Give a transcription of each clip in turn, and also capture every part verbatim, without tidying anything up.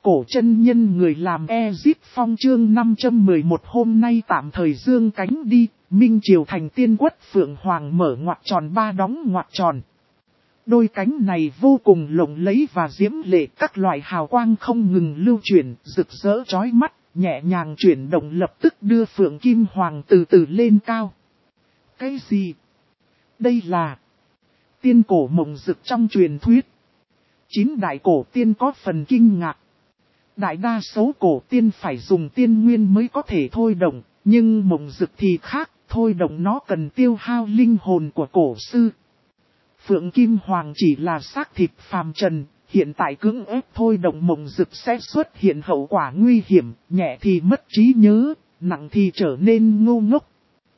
cổ chân nhân người làm Ezip Phong chương năm trăm mười một hôm nay tạm thời dương cánh đi, Minh Triều thành tiên quất Phượng Hoàng mở ngoặc tròn ba đóng ngoặc tròn. Đôi cánh này vô cùng lộng lẫy và diễm lệ, các loại hào quang không ngừng lưu chuyển, rực rỡ chói mắt, nhẹ nhàng chuyển động lập tức đưa Phượng Kim Hoàng từ từ lên cao. Cái gì? Đây là tiên cổ mộng dực trong truyền thuyết. Chín đại cổ tiên có phần kinh ngạc. Đại đa số cổ tiên phải dùng tiên nguyên mới có thể thôi động, nhưng mộng dực thì khác, thôi động nó cần tiêu hao linh hồn của cổ sư. Phượng Kim Hoàng chỉ là xác thịt phàm trần, hiện tại cưỡng ép thôi động mộng dực sẽ xuất hiện hậu quả nguy hiểm, nhẹ thì mất trí nhớ, nặng thì trở nên ngu ngốc.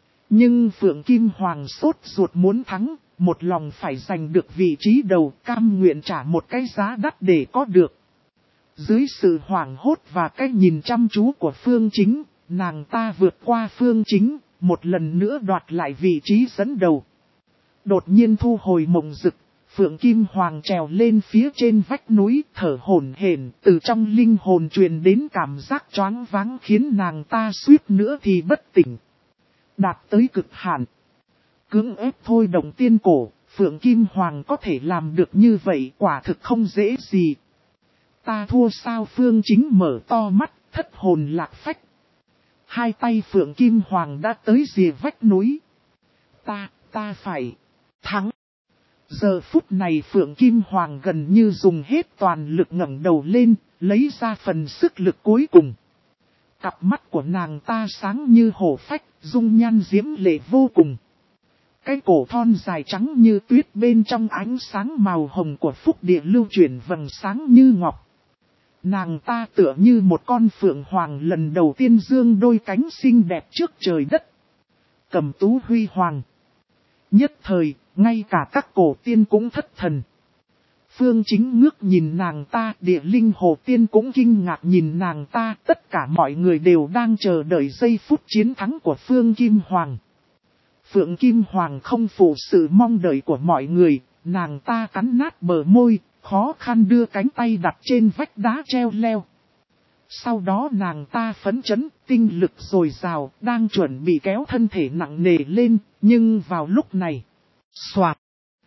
Nhưng Phượng Kim Hoàng sốt ruột muốn thắng, một lòng phải giành được vị trí đầu, cam nguyện trả một cái giá đắt để có được. Dưới sự hoảng hốt và cái nhìn chăm chú của Phương Chính, nàng ta vượt qua Phương Chính, một lần nữa đoạt lại vị trí dẫn đầu. Đột nhiên thu hồi mộng dực, Phượng Kim Hoàng trèo lên phía trên vách núi, thở hổn hển, từ trong linh hồn truyền đến cảm giác choáng váng khiến nàng ta suýt nữa thì bất tỉnh. Đạt tới cực hạn. Cưỡng ép thôi động tiên cổ, Phượng Kim Hoàng có thể làm được như vậy quả thực không dễ gì. Ta thua sao? Phương Chính mở to mắt, thất hồn lạc phách. Hai tay Phượng Kim Hoàng đã tới rìa vách núi. Ta, ta phải thắng. Giờ phút này Phượng Kim Hoàng gần như dùng hết toàn lực ngẩng đầu lên, lấy ra phần sức lực cuối cùng. Cặp mắt của nàng ta sáng như hổ phách, dung nhan diễm lệ vô cùng. Cái cổ thon dài trắng như tuyết bên trong ánh sáng màu hồng của phúc địa lưu chuyển vầng sáng như ngọc. Nàng ta tựa như một con phượng hoàng lần đầu tiên dương đôi cánh xinh đẹp trước trời đất. Cầm tú huy hoàng. Nhất thời, ngay cả các cổ tiên cũng thất thần. Phương Chính ngước nhìn nàng ta, địa linh hồ tiên cũng kinh ngạc nhìn nàng ta, tất cả mọi người đều đang chờ đợi giây phút chiến thắng của Phương Kim Hoàng. Phượng Kim Hoàng không phụ sự mong đợi của mọi người, nàng ta cắn nát bờ môi, khó khăn đưa cánh tay đặt trên vách đá treo leo. Sau đó nàng ta phấn chấn, tinh lực dồi dào, đang chuẩn bị kéo thân thể nặng nề lên, nhưng vào lúc này, xoạt,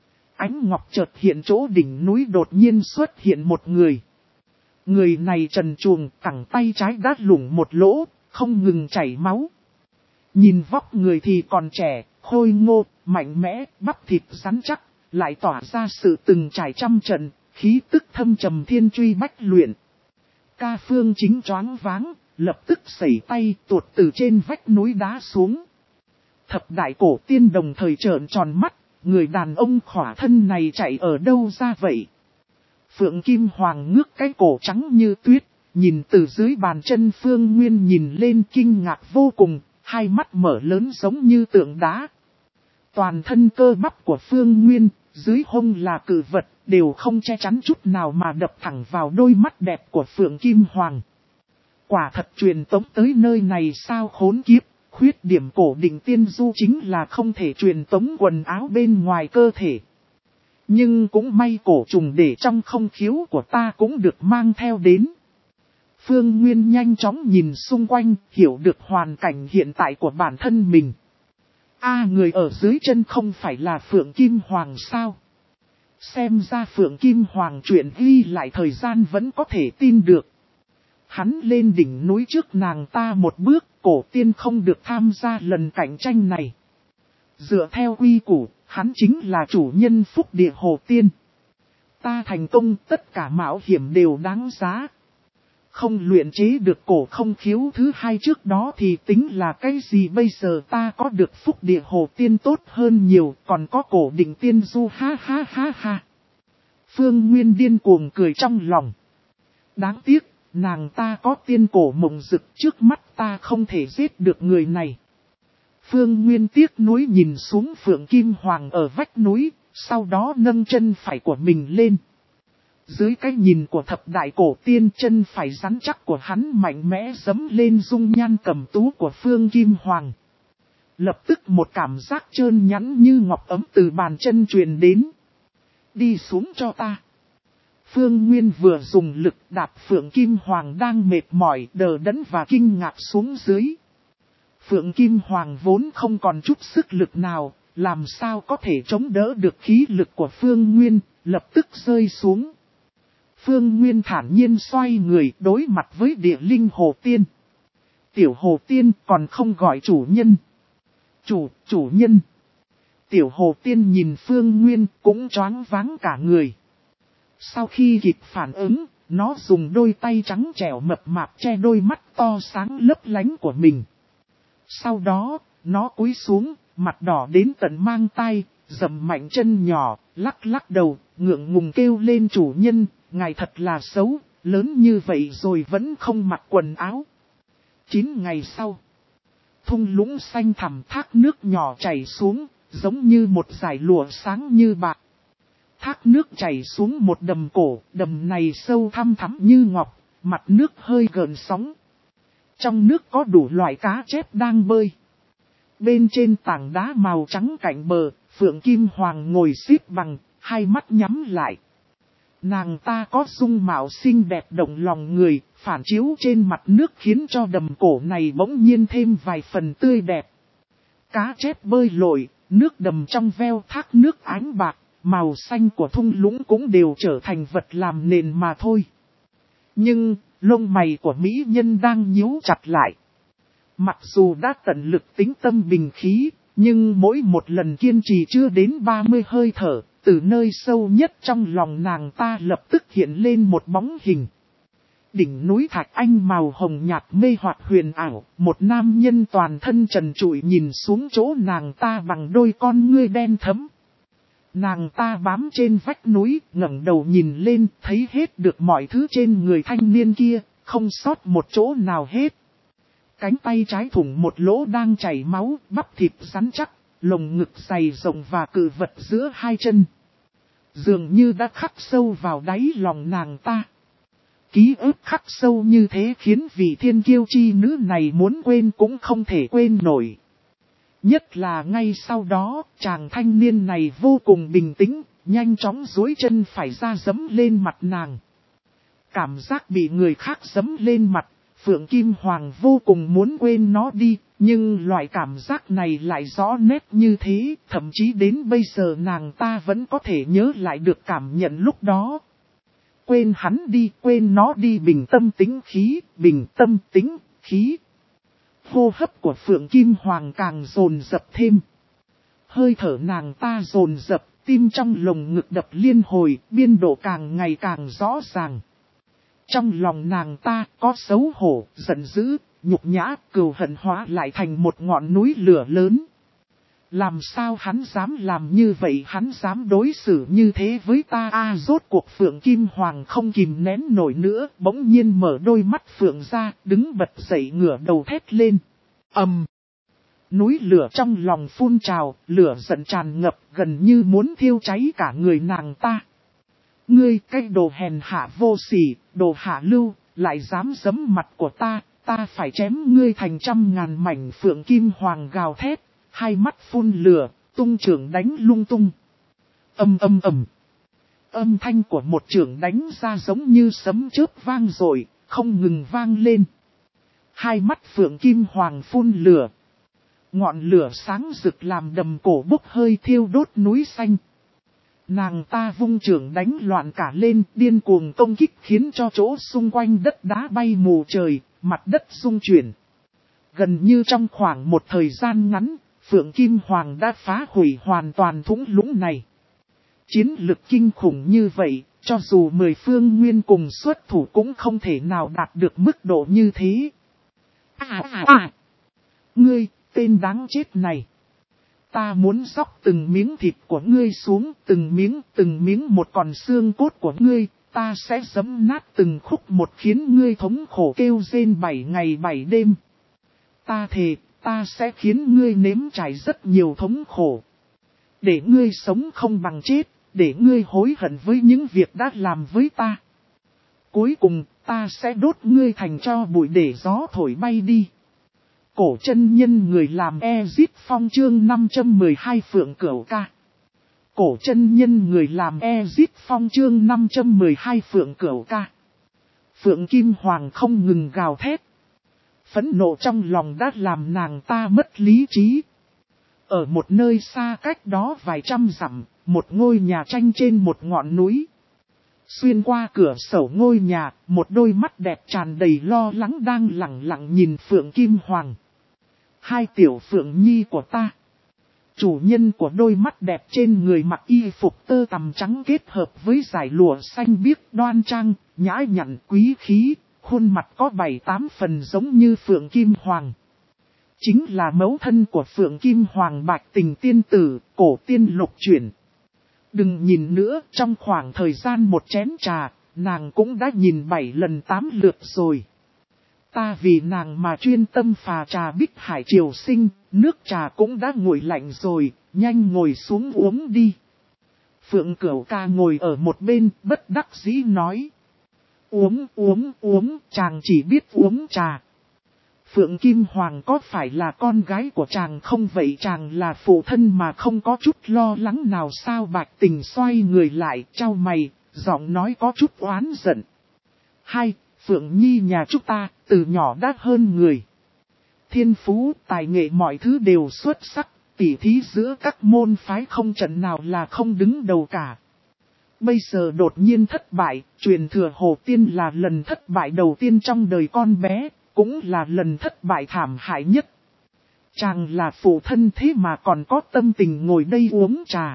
ánh ngọc chợt hiện chỗ đỉnh núi đột nhiên xuất hiện một người. Người này trần truồng, cẳng tay trái đã lủng một lỗ, không ngừng chảy máu. Nhìn vóc người thì còn trẻ, khôi ngô, mạnh mẽ, bắp thịt rắn chắc, lại tỏa ra sự từng trải trăm trận, khí tức thâm trầm thiên truy bách luyện. Ca Phương Chính choáng váng, lập tức sẩy tay tuột từ trên vách núi đá xuống. Thập đại cổ tiên đồng thời trợn tròn mắt, người đàn ông khỏa thân này chạy ở đâu ra vậy? Phượng Kim Hoàng ngước cái cổ trắng như tuyết, nhìn từ dưới bàn chân Phương Nguyên nhìn lên kinh ngạc vô cùng, hai mắt mở lớn giống như tượng đá. Toàn thân cơ bắp của Phương Nguyên, dưới hông là cự vật, đều không che chắn chút nào mà đập thẳng vào đôi mắt đẹp của Phượng Kim Hoàng. Quả thật truyền tống tới nơi này sao khốn kiếp, khuyết điểm cổ đỉnh tiên du chính là không thể truyền tống quần áo bên ngoài cơ thể. Nhưng cũng may cổ trùng để trong không khiếu của ta cũng được mang theo đến. Phương Nguyên nhanh chóng nhìn xung quanh, hiểu được hoàn cảnh hiện tại của bản thân mình. A người ở dưới chân không phải là Phượng Kim Hoàng sao? Xem ra Phượng Kim Hoàng chuyện ghi lại thời gian vẫn có thể tin được. Hắn lên đỉnh núi trước nàng ta một bước, cổ tiên không được tham gia lần cạnh tranh này. Dựa theo quy củ, hắn chính là chủ nhân phúc địa hồ tiên. Ta thành công, tất cả mạo hiểm đều đáng giá. Không luyện chế được cổ không khiếu thứ hai trước đó thì tính là cái gì bây giờ ta có được phúc địa hồ tiên tốt hơn nhiều, còn có cổ đỉnh tiên du ha ha ha ha. Phương Nguyên điên cuồng cười trong lòng. Đáng tiếc, nàng ta có tiên cổ mộng dực, trước mắt ta không thể giết được người này. Phương Nguyên tiếc nuối nhìn xuống Phượng Kim Hoàng ở vách núi, sau đó nâng chân phải của mình lên. Dưới cái nhìn của thập đại cổ tiên, chân phải rắn chắc của hắn mạnh mẽ giẫm lên dung nhan cầm tú của Phương Kim Hoàng. Lập tức một cảm giác trơn nhẵn như ngọc ấm từ bàn chân truyền đến. Đi xuống cho ta. Phương Nguyên vừa dùng lực đạp Phượng Kim Hoàng đang mệt mỏi, đờ đẫn và kinh ngạc xuống dưới. Phượng Kim Hoàng vốn không còn chút sức lực nào, làm sao có thể chống đỡ được khí lực của Phương Nguyên, lập tức rơi xuống. Phương Nguyên thản nhiên xoay người đối mặt với địa linh hồ tiên. Tiểu hồ tiên còn không gọi chủ nhân. Chủ, chủ nhân. Tiểu hồ tiên nhìn Phương Nguyên cũng choáng váng cả người. Sau khi kịp phản ứng, nó dùng đôi tay trắng trẻo mập mạp che đôi mắt to sáng lấp lánh của mình. Sau đó, nó cúi xuống, mặt đỏ đến tận mang tai, dầm mạnh chân nhỏ, lắc lắc đầu, ngượng ngùng kêu lên chủ nhân, ngài thật là xấu, lớn như vậy rồi vẫn không mặc quần áo. Chín ngày sau, thung lũng xanh thẳm thác nước nhỏ chảy xuống, giống như một dải lụa sáng như bạc. Thác nước chảy xuống một đầm cổ, đầm này sâu thăm thẳm như ngọc, mặt nước hơi gợn sóng. Trong nước có đủ loại cá chép đang bơi. Bên trên tảng đá màu trắng cạnh bờ, Phượng Kim Hoàng ngồi xếp bằng, hai mắt nhắm lại. Nàng ta có dung mạo xinh đẹp động lòng người, phản chiếu trên mặt nước khiến cho đầm cổ này bỗng nhiên thêm vài phần tươi đẹp. Cá chép bơi lội, nước đầm trong veo thác nước ánh bạc, màu xanh của thung lũng cũng đều trở thành vật làm nền mà thôi. Nhưng, lông mày của mỹ nhân đang nhíu chặt lại. Mặc dù đã tận lực tính tâm bình khí, nhưng mỗi một lần kiên trì chưa đến ba mươi hơi thở, từ nơi sâu nhất trong lòng nàng ta lập tức hiện lên một bóng hình. Đỉnh núi Thạch Anh màu hồng nhạt mê hoặc huyền ảo, một nam nhân toàn thân trần trụi nhìn xuống chỗ nàng ta bằng đôi con ngươi đen thẫm. Nàng ta bám trên vách núi, ngẩng đầu nhìn lên, thấy hết được mọi thứ trên người thanh niên kia, không sót một chỗ nào hết. Cánh tay trái thủng một lỗ đang chảy máu, bắp thịt rắn chắc, lồng ngực dày rộng và cự vật giữa hai chân. Dường như đã khắc sâu vào đáy lòng nàng ta. Ký ức khắc sâu như thế khiến vị thiên kiêu chi nữ này muốn quên cũng không thể quên nổi. Nhất là ngay sau đó, chàng thanh niên này vô cùng bình tĩnh, nhanh chóng duỗi chân phải ra giẫm lên mặt nàng. Cảm giác bị người khác giẫm lên mặt, Phượng Kim Hoàng vô cùng muốn quên nó đi, nhưng loại cảm giác này lại rõ nét như thế, thậm chí đến bây giờ nàng ta vẫn có thể nhớ lại được cảm nhận lúc đó. Quên hắn đi, quên nó đi, bình tâm tĩnh khí, bình tâm tĩnh khí. Hô hấp của Phượng Kim Hoàng càng dồn dập thêm. Hơi thở nàng ta dồn dập, tim trong lồng ngực đập liên hồi, biên độ càng ngày càng rõ ràng. Trong lòng nàng ta có xấu hổ, giận dữ, nhục nhã, cừu hận hóa lại thành một ngọn núi lửa lớn. Làm sao hắn dám làm như vậy, hắn dám đối xử như thế với ta a à, rốt cuộc Phượng Kim Hoàng không kìm nén nổi nữa, bỗng nhiên mở đôi mắt Phượng ra, đứng bật dậy ngửa đầu thét lên. Ầm! Núi lửa trong lòng phun trào, lửa giận tràn ngập gần như muốn thiêu cháy cả người nàng ta. Ngươi cái đồ hèn hạ vô sỉ, đồ hạ lưu, lại dám giẫm mặt của ta, ta phải chém ngươi thành trăm ngàn mảnh. Phượng Kim Hoàng gào thét, hai mắt phun lửa, tung chưởng đánh lung tung. Âm âm ầm. Âm thanh của một chưởng đánh ra giống như sấm chớp vang dội, không ngừng vang lên. Hai mắt Phượng Kim Hoàng phun lửa. Ngọn lửa sáng rực làm đầm cổ bốc hơi thiêu đốt núi xanh. Nàng ta vung chưởng đánh loạn cả lên, điên cuồng công kích khiến cho chỗ xung quanh đất đá bay mù trời, mặt đất rung chuyển. Gần như trong khoảng một thời gian ngắn, Phượng Kim Hoàng đã phá hủy hoàn toàn thung lũng này. Chiến lực kinh khủng như vậy, cho dù mười phương nguyên cùng xuất thủ cũng không thể nào đạt được mức độ như thế. À à à! Ngươi, tên đáng chết này! Ta muốn xóc từng miếng thịt của ngươi xuống, từng miếng, từng miếng một, còn xương cốt của ngươi, ta sẽ giẫm nát từng khúc một khiến ngươi thống khổ kêu rên bảy ngày bảy đêm. Ta thề, ta sẽ khiến ngươi nếm trải rất nhiều thống khổ. Để ngươi sống không bằng chết, để ngươi hối hận với những việc đã làm với ta. Cuối cùng, ta sẽ đốt ngươi thành tro bụi để gió thổi bay đi. Cổ chân nhân người làm Exit Phong chương năm trăm mười hai Phượng Cửu Ca. Cổ chân nhân người làm Ezip Phong chương năm trăm mười hai Phượng Cửu Ca. Phượng Kim Hoàng không ngừng gào thét. Phẫn nộ trong lòng đã làm nàng ta mất lý trí. Ở một nơi xa cách đó vài trăm dặm, một ngôi nhà tranh trên một ngọn núi. Xuyên qua cửa sổ ngôi nhà, một đôi mắt đẹp tràn đầy lo lắng đang lặng lặng nhìn Phượng Kim Hoàng. Hai tiểu Phượng Nhi của ta. Chủ nhân của đôi mắt đẹp trên người mặc y phục tơ tằm trắng kết hợp với dải lụa xanh biếc đoan trang, nhã nhặn quý khí, khuôn mặt có bảy tám phần giống như Phượng Kim Hoàng. Chính là mẫu thân của Phượng Kim Hoàng Bạch Tình tiên tử, cổ tiên lục chuyển. Đừng nhìn nữa, trong khoảng thời gian một chén trà, nàng cũng đã nhìn bảy lần tám lượt rồi. Ta vì nàng mà chuyên tâm phà trà Bích Hải Triều Sinh, nước trà cũng đã nguội lạnh rồi, nhanh ngồi xuống uống đi. Phượng Cửu Ca ngồi ở một bên, bất đắc dĩ nói. Uống uống uống, chàng chỉ biết uống trà. Phượng Kim Hoàng có phải là con gái của chàng không vậy, chàng là phụ thân mà không có chút lo lắng nào sao? Bạch Tình xoay người lại, trao mày, giọng nói có chút oán giận. Hai, Phượng Nhi nhà chúng ta, từ nhỏ đã hơn người. Thiên phú, tài nghệ mọi thứ đều xuất sắc, tỉ thí giữa các môn phái không trận nào là không đứng đầu cả. Bây giờ đột nhiên thất bại, truyền thừa Hồ Tiên là lần thất bại đầu tiên trong đời con bé, cũng là lần thất bại thảm hại nhất. Chàng là phụ thân thế mà còn có tâm tình ngồi đây uống trà.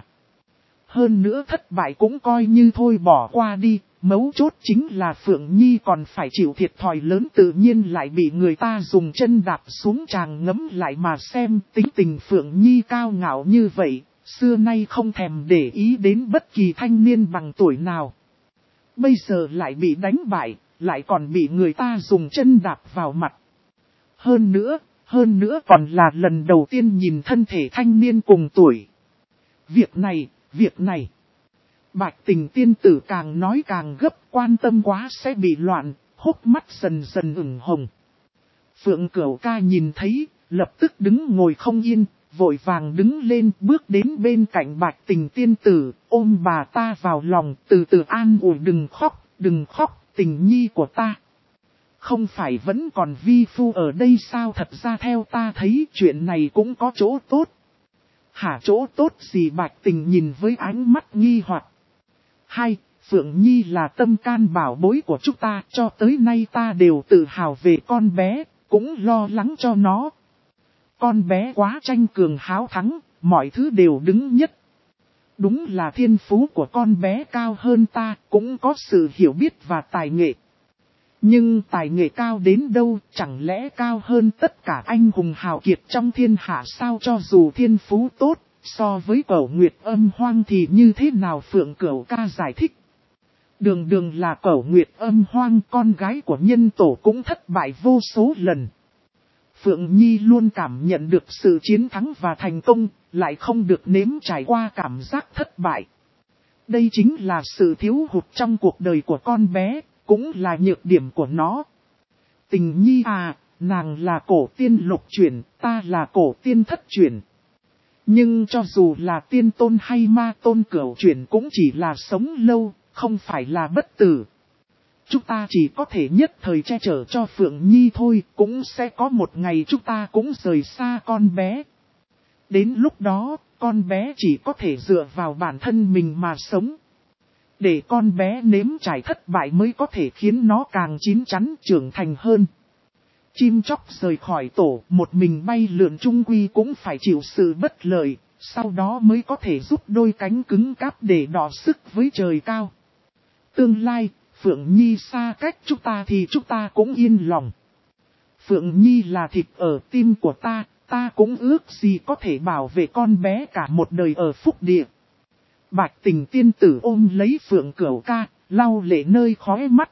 Hơn nữa thất bại cũng coi như thôi bỏ qua đi, mấu chốt chính là Phượng Nhi còn phải chịu thiệt thòi lớn, tự nhiên lại bị người ta dùng chân đạp xuống. Chàng ngẫm lại mà xem, tính tình Phượng Nhi cao ngạo như vậy, xưa nay không thèm để ý đến bất kỳ thanh niên bằng tuổi nào. Bây giờ lại bị đánh bại, lại còn bị người ta dùng chân đạp vào mặt. Hơn nữa, hơn nữa còn là lần đầu tiên nhìn thân thể thanh niên cùng tuổi. Việc này, việc này. Bạch Tình tiên tử càng nói càng gấp, quan tâm quá sẽ bị loạn, hốc mắt dần dần ửng hồng. Phượng Cửu Ca nhìn thấy, lập tức đứng ngồi không yên, vội vàng đứng lên bước đến bên cạnh Bạch Tình tiên tử, ôm bà ta vào lòng, từ từ an ủi. Đừng khóc, đừng khóc, Tình Nhi của ta. Không phải vẫn còn vi phu ở đây sao? Thật ra theo ta thấy chuyện này cũng có chỗ tốt. Hả, chỗ tốt gì? Bạch Tình nhìn với ánh mắt nghi hoặc. Hai, Phượng Nhi là tâm can bảo bối của chúng ta, cho tới nay ta đều tự hào về con bé, cũng lo lắng cho nó. Con bé quá tranh cường háo thắng, mọi thứ đều đứng nhất. Đúng là thiên phú của con bé cao hơn ta, cũng có sự hiểu biết và tài nghệ. Nhưng tài nghệ cao đến đâu, chẳng lẽ cao hơn tất cả anh hùng hào kiệt trong thiên hạ sao? Cho dù thiên phú tốt, so với Cẩu Nguyệt Âm Hoang thì như thế nào? Phượng Cửu Ca giải thích. Đường đường là Cẩu Nguyệt Âm Hoang, con gái của nhân tổ cũng thất bại vô số lần. Phượng Nhi luôn cảm nhận được sự chiến thắng và thành công, lại không được nếm trải qua cảm giác thất bại. Đây chính là sự thiếu hụt trong cuộc đời của con bé, cũng là nhược điểm của nó. Tình Nhi à, nàng là cổ tiên lục chuyển, ta là cổ tiên thất chuyển. Nhưng cho dù là tiên tôn hay ma tôn cửu chuyển cũng chỉ là sống lâu, không phải là bất tử. Chúng ta chỉ có thể nhất thời che chở cho Phượng Nhi thôi, cũng sẽ có một ngày chúng ta cũng rời xa con bé. Đến lúc đó, con bé chỉ có thể dựa vào bản thân mình mà sống. Để con bé nếm trải thất bại mới có thể khiến nó càng chín chắn trưởng thành hơn. Chim chóc rời khỏi tổ, một mình bay lượn chung quy cũng phải chịu sự bất lợi, sau đó mới có thể giúp đôi cánh cứng cáp để đọ sức với trời cao. Tương lai, Phượng Nhi xa cách chúng ta thì chúng ta cũng yên lòng. Phượng Nhi là thịt ở tim của ta, ta cũng ước gì có thể bảo vệ con bé cả một đời ở phúc địa. Bạch Tình tiên tử ôm lấy Phượng Cửu Ca, lau lệ nơi khóe mắt.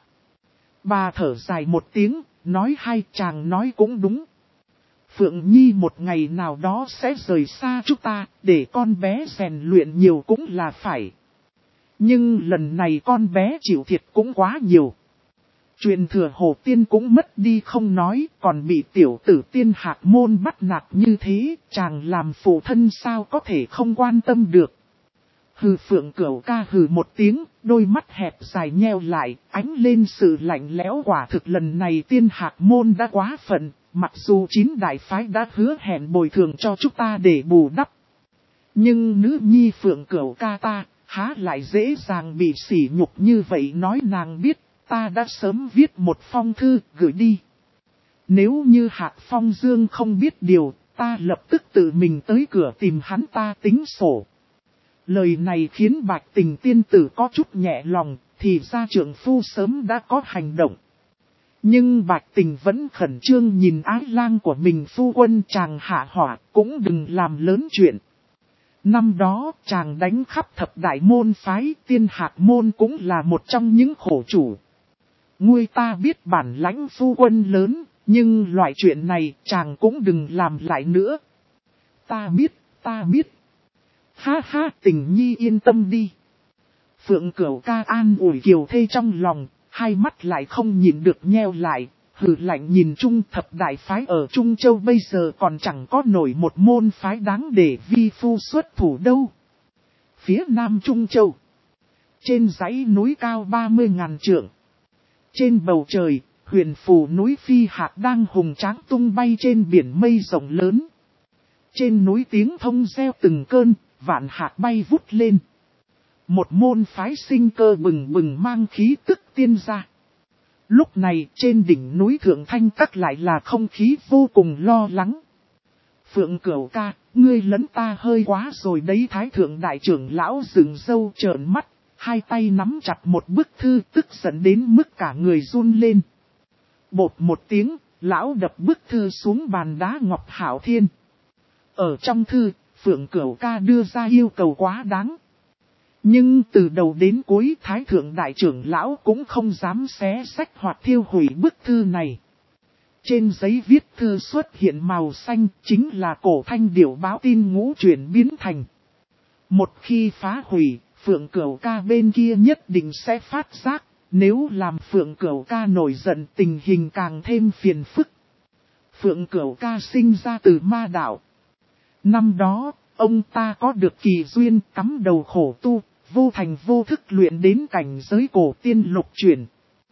Bà thở dài một tiếng, nói hai chàng nói cũng đúng. Phượng Nhi một ngày nào đó sẽ rời xa chúng ta, để con bé rèn luyện nhiều cũng là phải. Nhưng lần này con bé chịu thiệt cũng quá nhiều. Truyền thừa Hồ Tiên cũng mất đi không nói, còn bị tiểu tử Tiên Hạc Môn bắt nạt như thế, chàng làm phụ thân sao có thể không quan tâm được. Hừ, Phượng Cửu ca hừ một tiếng, đôi mắt hẹp dài nheo lại, ánh lên sự lạnh lẽo. Quả thực lần này Tiên Hạc môn đã quá phận, mặc dù chín đại phái đã hứa hẹn bồi thường cho chúng ta để bù đắp. Nhưng nữ nhi Phượng Cửu ca ta, há lại dễ dàng bị sỉ nhục như vậy. Nói nàng biết, ta đã sớm viết một phong thư gửi đi. Nếu như Hạc Phong Dương không biết điều, ta lập tức tự mình tới cửa tìm hắn ta tính sổ. Lời này khiến Bạch Tình tiên tử có chút nhẹ lòng, thì ra trượng phu sớm đã có hành động. Nhưng Bạch Tình vẫn khẩn trương nhìn ái lang của mình. Phu quân chàng hạ hỏa, cũng đừng làm lớn chuyện. Năm đó chàng đánh khắp thập đại môn phái, Tiên Hạc môn cũng là một trong những khổ chủ. Nguôi ta biết bản lãnh phu quân lớn, nhưng loại chuyện này chàng cũng đừng làm lại nữa. Ta biết, ta biết. Ha ha, Tình nhi yên tâm đi. Phượng Cửu ca an ủi kiều thê trong lòng, hai mắt lại không nhìn được nheo lại, hừ lạnh nhìn Trung thập đại phái ở Trung Châu bây giờ còn chẳng có nổi một môn phái đáng để vi phu xuất thủ đâu. Phía Nam Trung Châu, trên dãy núi cao ba mươi ngàn trượng, trên bầu trời, huyền phù núi Phi Hạc đang hùng tráng tung bay trên biển mây rộng lớn. Trên núi tiếng thông reo từng cơn, vạn hạc bay vút lên. Một môn phái sinh cơ bừng bừng mang khí tức tiên ra. Lúc này trên đỉnh núi Thượng Thanh Các lại là không khí vô cùng lo lắng. Phượng Cửu ca, ngươi lấn ta hơi quá rồi đấy. Thái thượng đại trưởng lão dựng râu trợn mắt, hai tay nắm chặt một bức thư, tức giận đến mức cả người run lên. Bột một tiếng, lão đập bức thư xuống bàn đá ngọc hảo thiên. Ở trong thư, Phượng Cửu ca đưa ra yêu cầu quá đáng. Nhưng từ đầu đến cuối Thái thượng đại trưởng lão cũng không dám xé xách hoặc thiêu hủy bức thư này. Trên giấy viết thư xuất hiện màu xanh, chính là cổ thanh điểu báo tin ngũ chuyển biến thành. Một khi phá hủy, Phượng Cửu ca bên kia nhất định sẽ phát giác, nếu làm Phượng Cửu ca nổi giận tình hình càng thêm phiền phức. Phượng Cửu ca sinh ra từ ma đạo. Năm đó, ông ta có được kỳ duyên cắm đầu khổ tu, vô thành vô thức luyện đến cảnh giới cổ tiên lục chuyển.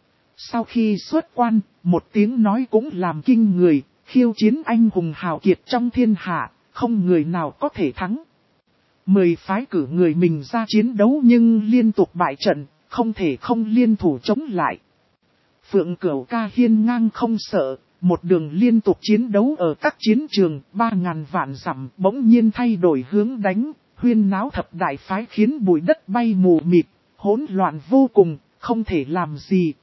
Sau khi xuất quan, một tiếng nói cũng làm kinh người, khiêu chiến anh hùng hào kiệt trong thiên hạ, không người nào có thể thắng. Mười phái cử người mình ra chiến đấu nhưng liên tục bại trận, không thể không liên thủ chống lại. Phượng Cửu ca hiên ngang không sợ, một đường liên tục chiến đấu ở các chiến trường, ba ngàn vạn dặm bỗng nhiên thay đổi hướng đánh, huyên náo thập đại phái khiến bụi đất bay mù mịt, hỗn loạn vô cùng, không thể làm gì.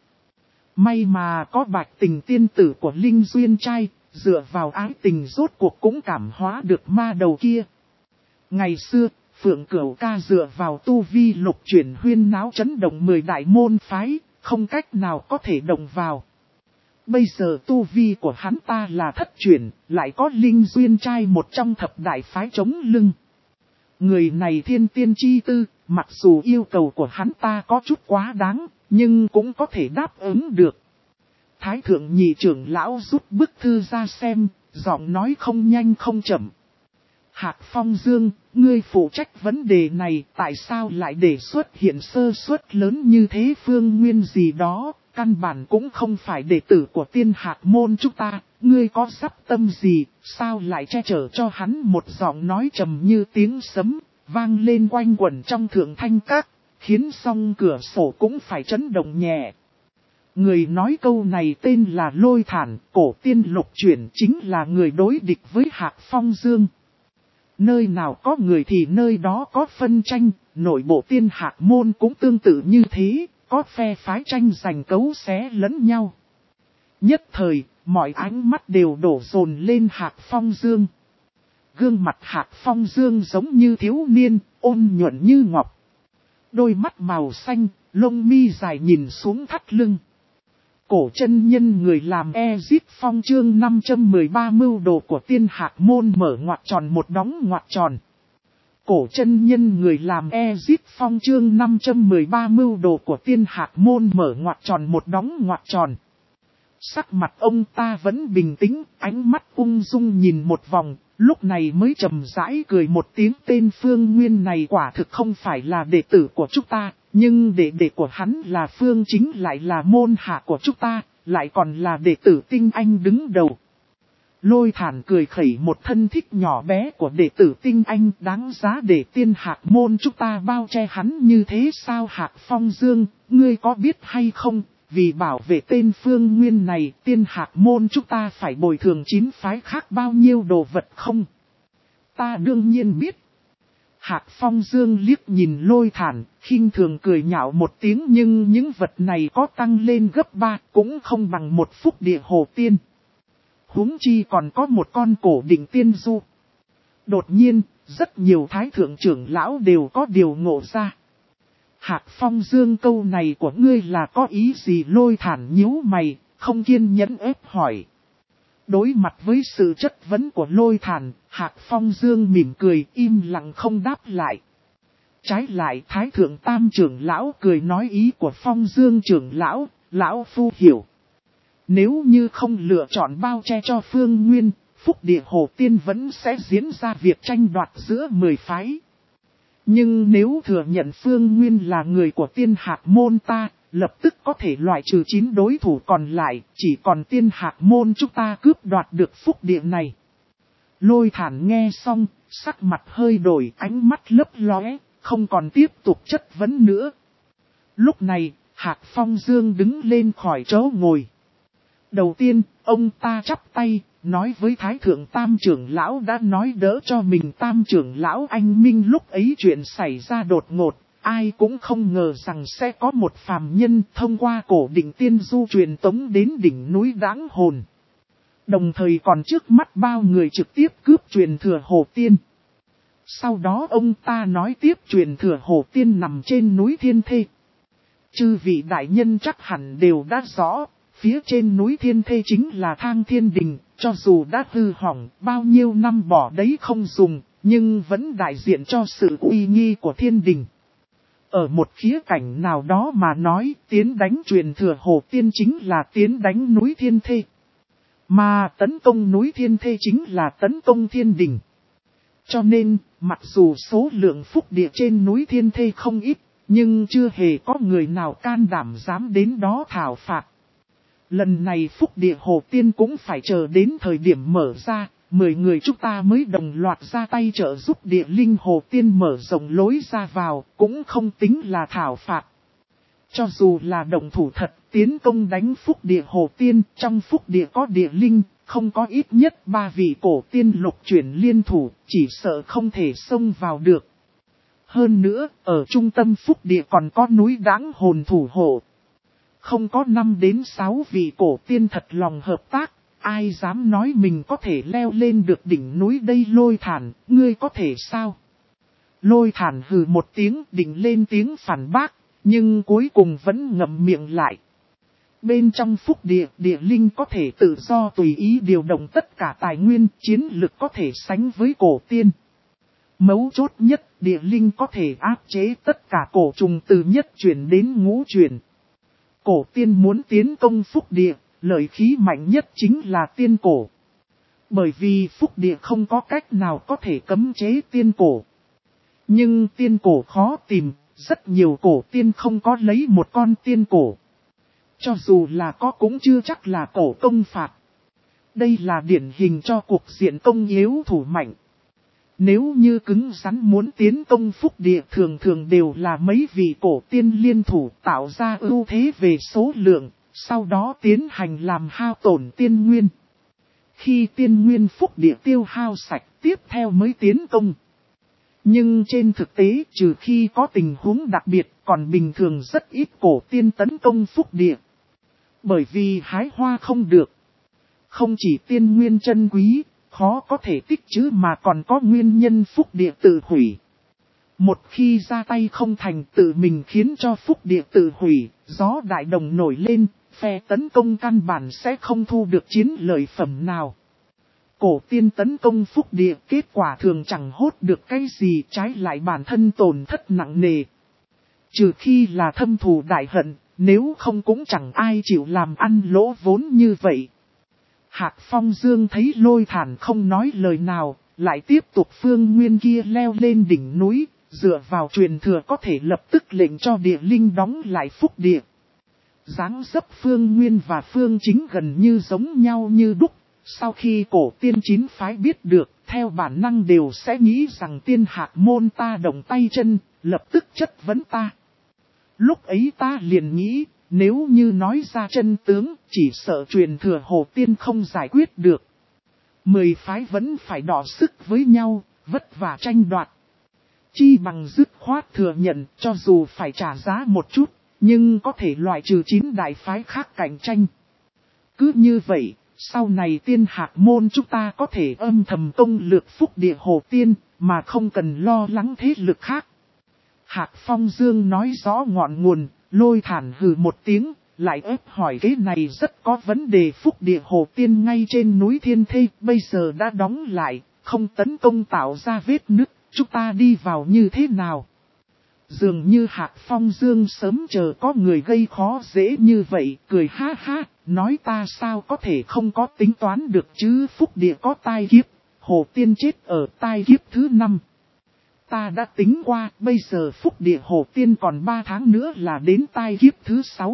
May mà có Bạch Tình tiên tử của Linh Duyên trai, dựa vào ái tình rốt cuộc cũng cảm hóa được ma đầu kia. Ngày xưa, Phượng Cửu ca dựa vào tu vi lục chuyển huyên náo chấn động mười đại môn phái, không cách nào có thể động vào. Bây giờ tu vi của hắn ta là thất chuyển, lại có Linh Duyên trai một trong thập đại phái chống lưng. Người này thiên tiên chi tư, mặc dù yêu cầu của hắn ta có chút quá đáng, nhưng cũng có thể đáp ứng được. Thái thượng nhị trưởng lão rút bức thư ra xem, giọng nói không nhanh không chậm. Hạc Phong Dương, ngươi phụ trách vấn đề này, tại sao lại để xuất hiện sơ suất lớn như thế? Phương nguyên gì đó, căn bản cũng không phải đệ tử của Tiên Hạc môn chúng ta, ngươi có sắp tâm gì, sao lại che chở cho hắn? Một giọng nói trầm như tiếng sấm, vang lên quanh quẩn trong Thượng Thanh Các, khiến song cửa sổ cũng phải chấn động nhẹ. Người nói câu này tên là Lôi Thản, cổ tiên lục chuyển, chính là người đối địch với Hạc Phong Dương. Nơi nào có người thì nơi đó có phân tranh, nội bộ Tiên Hạc môn cũng tương tự như thế, có phe phái tranh giành cấu xé lẫn nhau. Nhất thời, mọi ánh mắt đều đổ dồn lên Hạc Phong Dương. Gương mặt Hạc Phong Dương giống như thiếu niên, ôn nhuận như ngọc. Đôi mắt màu xanh, lông mi dài nhìn xuống thắt lưng. Cổ chân nhân người làm Ezip Phong chương năm trăm mười ba mưu đồ của Tiên Hạc môn mở ngoặc tròn một đóng ngoặc tròn. Cổ chân nhân người làm Ezip Phong chương năm trăm mười ba mưu đồ của Tiên Hạc môn mở ngoặc tròn một đóng ngoặc tròn. Sắc mặt ông ta vẫn bình tĩnh, ánh mắt ung dung nhìn một vòng, Lúc này mới trầm rãi cười một tiếng, tên Phương Nguyên này quả thực không phải là đệ tử của chúng ta, nhưng đệ đệ của hắn là Phương Chính lại là môn hạ của chúng ta, lại còn là đệ tử Tinh Anh đứng đầu. Lôi Thản cười khẩy một thân thích nhỏ bé của đệ tử Tinh Anh, đáng giá để tiên Hạc môn chúng ta bao che hắn như thế sao? Hạc Phong Dương, ngươi có biết hay không, vì bảo vệ tên Phương Nguyên này, tiên Hạc môn chúng ta phải bồi thường chín phái khác bao nhiêu đồ vật không? Ta đương nhiên biết. Hạc Phong Dương liếc nhìn Lôi Thản, khinh thường cười nhạo một tiếng, nhưng những vật này có tăng lên gấp ba cũng không bằng một phúc địa hồ tiên. Huống chi còn có một con cổ đỉnh tiên du. Đột nhiên, rất nhiều thái thượng trưởng lão đều có điều ngộ ra. Hạc Phong Dương, câu này của ngươi là có ý gì? Lôi Thản nhíu mày, không kiên nhẫn ép hỏi. Đối mặt với sự chất vấn của Lôi Thản, Hạc Phong Dương mỉm cười, im lặng không đáp lại. Trái lại thái thượng tam trưởng lão cười nói, ý của Phong Dương trưởng lão, lão phu hiểu. Nếu như không lựa chọn bao che cho Phương Nguyên, phúc địa hồ tiên vẫn sẽ diễn ra việc tranh đoạt giữa mười phái. Nhưng nếu thừa nhận Phương Nguyên là người của tiên Hạc môn ta, lập tức có thể loại trừ chín đối thủ còn lại, chỉ còn tiên Hạc môn chúng ta cướp đoạt được phúc địa này. Lôi Thản nghe xong, sắc mặt hơi đổi, ánh mắt lấp lóe, không còn tiếp tục chất vấn nữa. Lúc này, Hạc Phong Dương đứng lên khỏi chỗ ngồi. Đầu tiên, ông ta chắp tay, nói với Thái thượng tam trưởng lão đã nói đỡ cho mình. Tam trưởng lão anh minh lúc ấy chuyện xảy ra đột ngột, ai cũng không ngờ rằng sẽ có một phàm nhân thông qua cổ đỉnh tiên du truyền tống đến đỉnh núi Đãng Hồn. Đồng thời còn trước mắt bao người trực tiếp cướp truyền thừa hồ tiên. Sau đó ông ta nói tiếp truyền thừa hồ tiên nằm trên núi Thiên Thê. Chư vị đại nhân chắc hẳn đều đã rõ. Phía trên núi Thiên Thê chính là Thang Thiên Đình, cho dù đã hư hỏng bao nhiêu năm bỏ đấy không dùng, nhưng vẫn đại diện cho sự uy nghi của Thiên Đình. Ở một khía cạnh nào đó mà nói, tiến đánh truyền thừa hồ tiên chính là tiến đánh núi Thiên Thê. Mà tấn công núi Thiên Thê chính là tấn công Thiên Đình. Cho nên, mặc dù số lượng phúc địa trên núi Thiên Thê không ít, nhưng chưa hề có người nào can đảm dám đến đó thảo phạt. Lần này phúc địa hồ tiên cũng phải chờ đến thời điểm mở ra, mười người chúng ta mới đồng loạt ra tay trợ giúp địa linh hồ tiên mở rộng lối ra vào, cũng không tính là thảo phạt. Cho dù là động thủ thật, tiến công đánh phúc địa hồ tiên, trong phúc địa có địa linh, không có ít nhất ba vị cổ tiên lục chuyển liên thủ, chỉ sợ không thể xông vào được. Hơn nữa, ở trung tâm phúc địa còn có núi Đãng Hồn thủ hộ. Không có năm đến sáu vị cổ tiên thật lòng hợp tác, ai dám nói mình có thể leo lên được đỉnh núi đây? Lôi Thản, ngươi có thể sao? Lôi Thản hừ một tiếng định lên tiếng phản bác, nhưng cuối cùng vẫn ngậm miệng lại. Bên trong phúc địa, địa linh có thể tự do tùy ý điều động tất cả tài nguyên, chiến lực có thể sánh với cổ tiên. Mấu chốt nhất, địa linh có thể áp chế tất cả cổ trùng từ nhất chuyển đến ngũ chuyển. Cổ tiên muốn tiến công phúc địa, lợi khí mạnh nhất chính là tiên cổ. Bởi vì phúc địa không có cách nào có thể cấm chế tiên cổ. Nhưng tiên cổ khó tìm, rất nhiều cổ tiên không có lấy một con tiên cổ. Cho dù là có cũng chưa chắc là cổ công phạt. Đây là điển hình cho cuộc diện công yếu thủ mạnh. Nếu như cứng rắn muốn tiến công phúc địa thường thường đều là mấy vị cổ tiên liên thủ tạo ra ưu thế về số lượng, sau đó tiến hành làm hao tổn tiên nguyên. Khi tiên nguyên phúc địa tiêu hao sạch tiếp theo mới tiến công. Nhưng trên thực tế trừ khi có tình huống đặc biệt còn bình thường rất ít cổ tiên tấn công phúc địa. Bởi vì hái hoa không được. Không chỉ tiên nguyên chân quý, khó có thể tích trữ mà còn có nguyên nhân phúc địa tự hủy. Một khi ra tay không thành tự mình khiến cho phúc địa tự hủy, gió đại đồng nổi lên, phe tấn công căn bản sẽ không thu được chiến lợi phẩm nào. Cổ tiên tấn công phúc địa kết quả thường chẳng hốt được cái gì, trái lại bản thân tổn thất nặng nề. Trừ khi là thâm thù đại hận, nếu không cũng chẳng ai chịu làm ăn lỗ vốn như vậy. Hạc Phong Dương thấy Lôi Thản không nói lời nào, lại tiếp tục Phương Nguyên kia leo lên đỉnh núi, dựa vào truyền thừa có thể lập tức lệnh cho địa linh đóng lại phúc địa. Dáng dấp Phương Nguyên và Phương Chính gần như giống nhau như đúc, sau khi cổ tiên chín phái biết được, theo bản năng đều sẽ nghĩ rằng tiên hạc môn ta động tay chân, lập tức chất vấn ta. Lúc ấy ta liền nghĩ, nếu như nói ra chân tướng, chỉ sợ truyền thừa hồ tiên không giải quyết được. Mười phái vẫn phải đọ sức với nhau, vất vả tranh đoạt. Chi bằng dứt khoát thừa nhận, cho dù phải trả giá một chút, nhưng có thể loại trừ chín đại phái khác cạnh tranh. Cứ như vậy, sau này tiên hạc môn chúng ta có thể âm thầm công lược phúc địa hồ tiên, mà không cần lo lắng thế lực khác. Hạc Phong Dương nói rõ ngọn nguồn, Lôi Thản hừ một tiếng, lại ép hỏi cái này rất có vấn đề. Phúc địa hồ tiên ngay trên núi Thiên Thê, bây giờ đã đóng lại, không tấn công tạo ra vết nứt, chúng ta đi vào như thế nào? Dường như Hạc Phong Dương sớm chờ có người gây khó dễ như vậy, cười ha ha, nói ta sao có thể không có tính toán được chứ. Phúc địa có tai kiếp, hồ tiên chết ở tai kiếp thứ năm. Ta đã tính qua, bây giờ phúc địa hồ tiên còn ba tháng nữa là đến tai kiếp thứ sáu.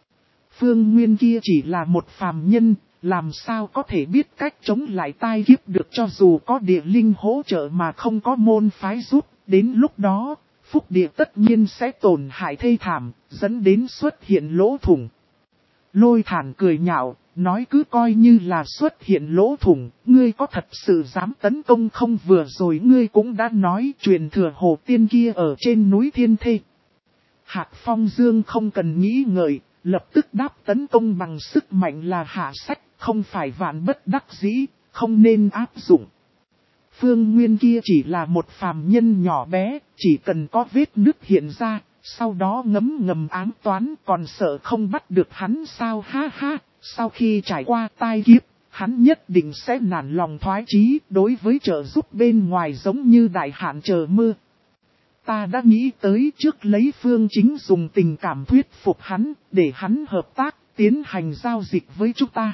Phương Nguyên kia chỉ là một phàm nhân, làm sao có thể biết cách chống lại tai kiếp được, cho dù có địa linh hỗ trợ mà không có môn phái giúp, đến lúc đó, phúc địa tất nhiên sẽ tổn hại thê thảm, dẫn đến xuất hiện lỗ thủng. Lôi Thản cười nhạo, nói cứ coi như là xuất hiện lỗ thủng, ngươi có thật sự dám tấn công không? Vừa rồi ngươi cũng đã nói truyền thừa hồ tiên kia ở trên núi Thiên Thê. Hạc Phong Dương không cần nghĩ ngợi, lập tức đáp tấn công bằng sức mạnh là hạ sách, không phải vạn bất đắc dĩ, không nên áp dụng. Phương Nguyên kia chỉ là một phàm nhân nhỏ bé, chỉ cần có vết nứt hiện ra, sau đó ngấm ngầm ám toán, còn sợ không bắt được hắn sao? Ha ha, sau khi trải qua tai kiếp, hắn nhất định sẽ nản lòng thoái chí, đối với trợ giúp bên ngoài giống như đại hạn chờ mưa. Ta đã nghĩ tới trước lấy Phương Chính dùng tình cảm thuyết phục hắn, để hắn hợp tác, tiến hành giao dịch với chúng ta.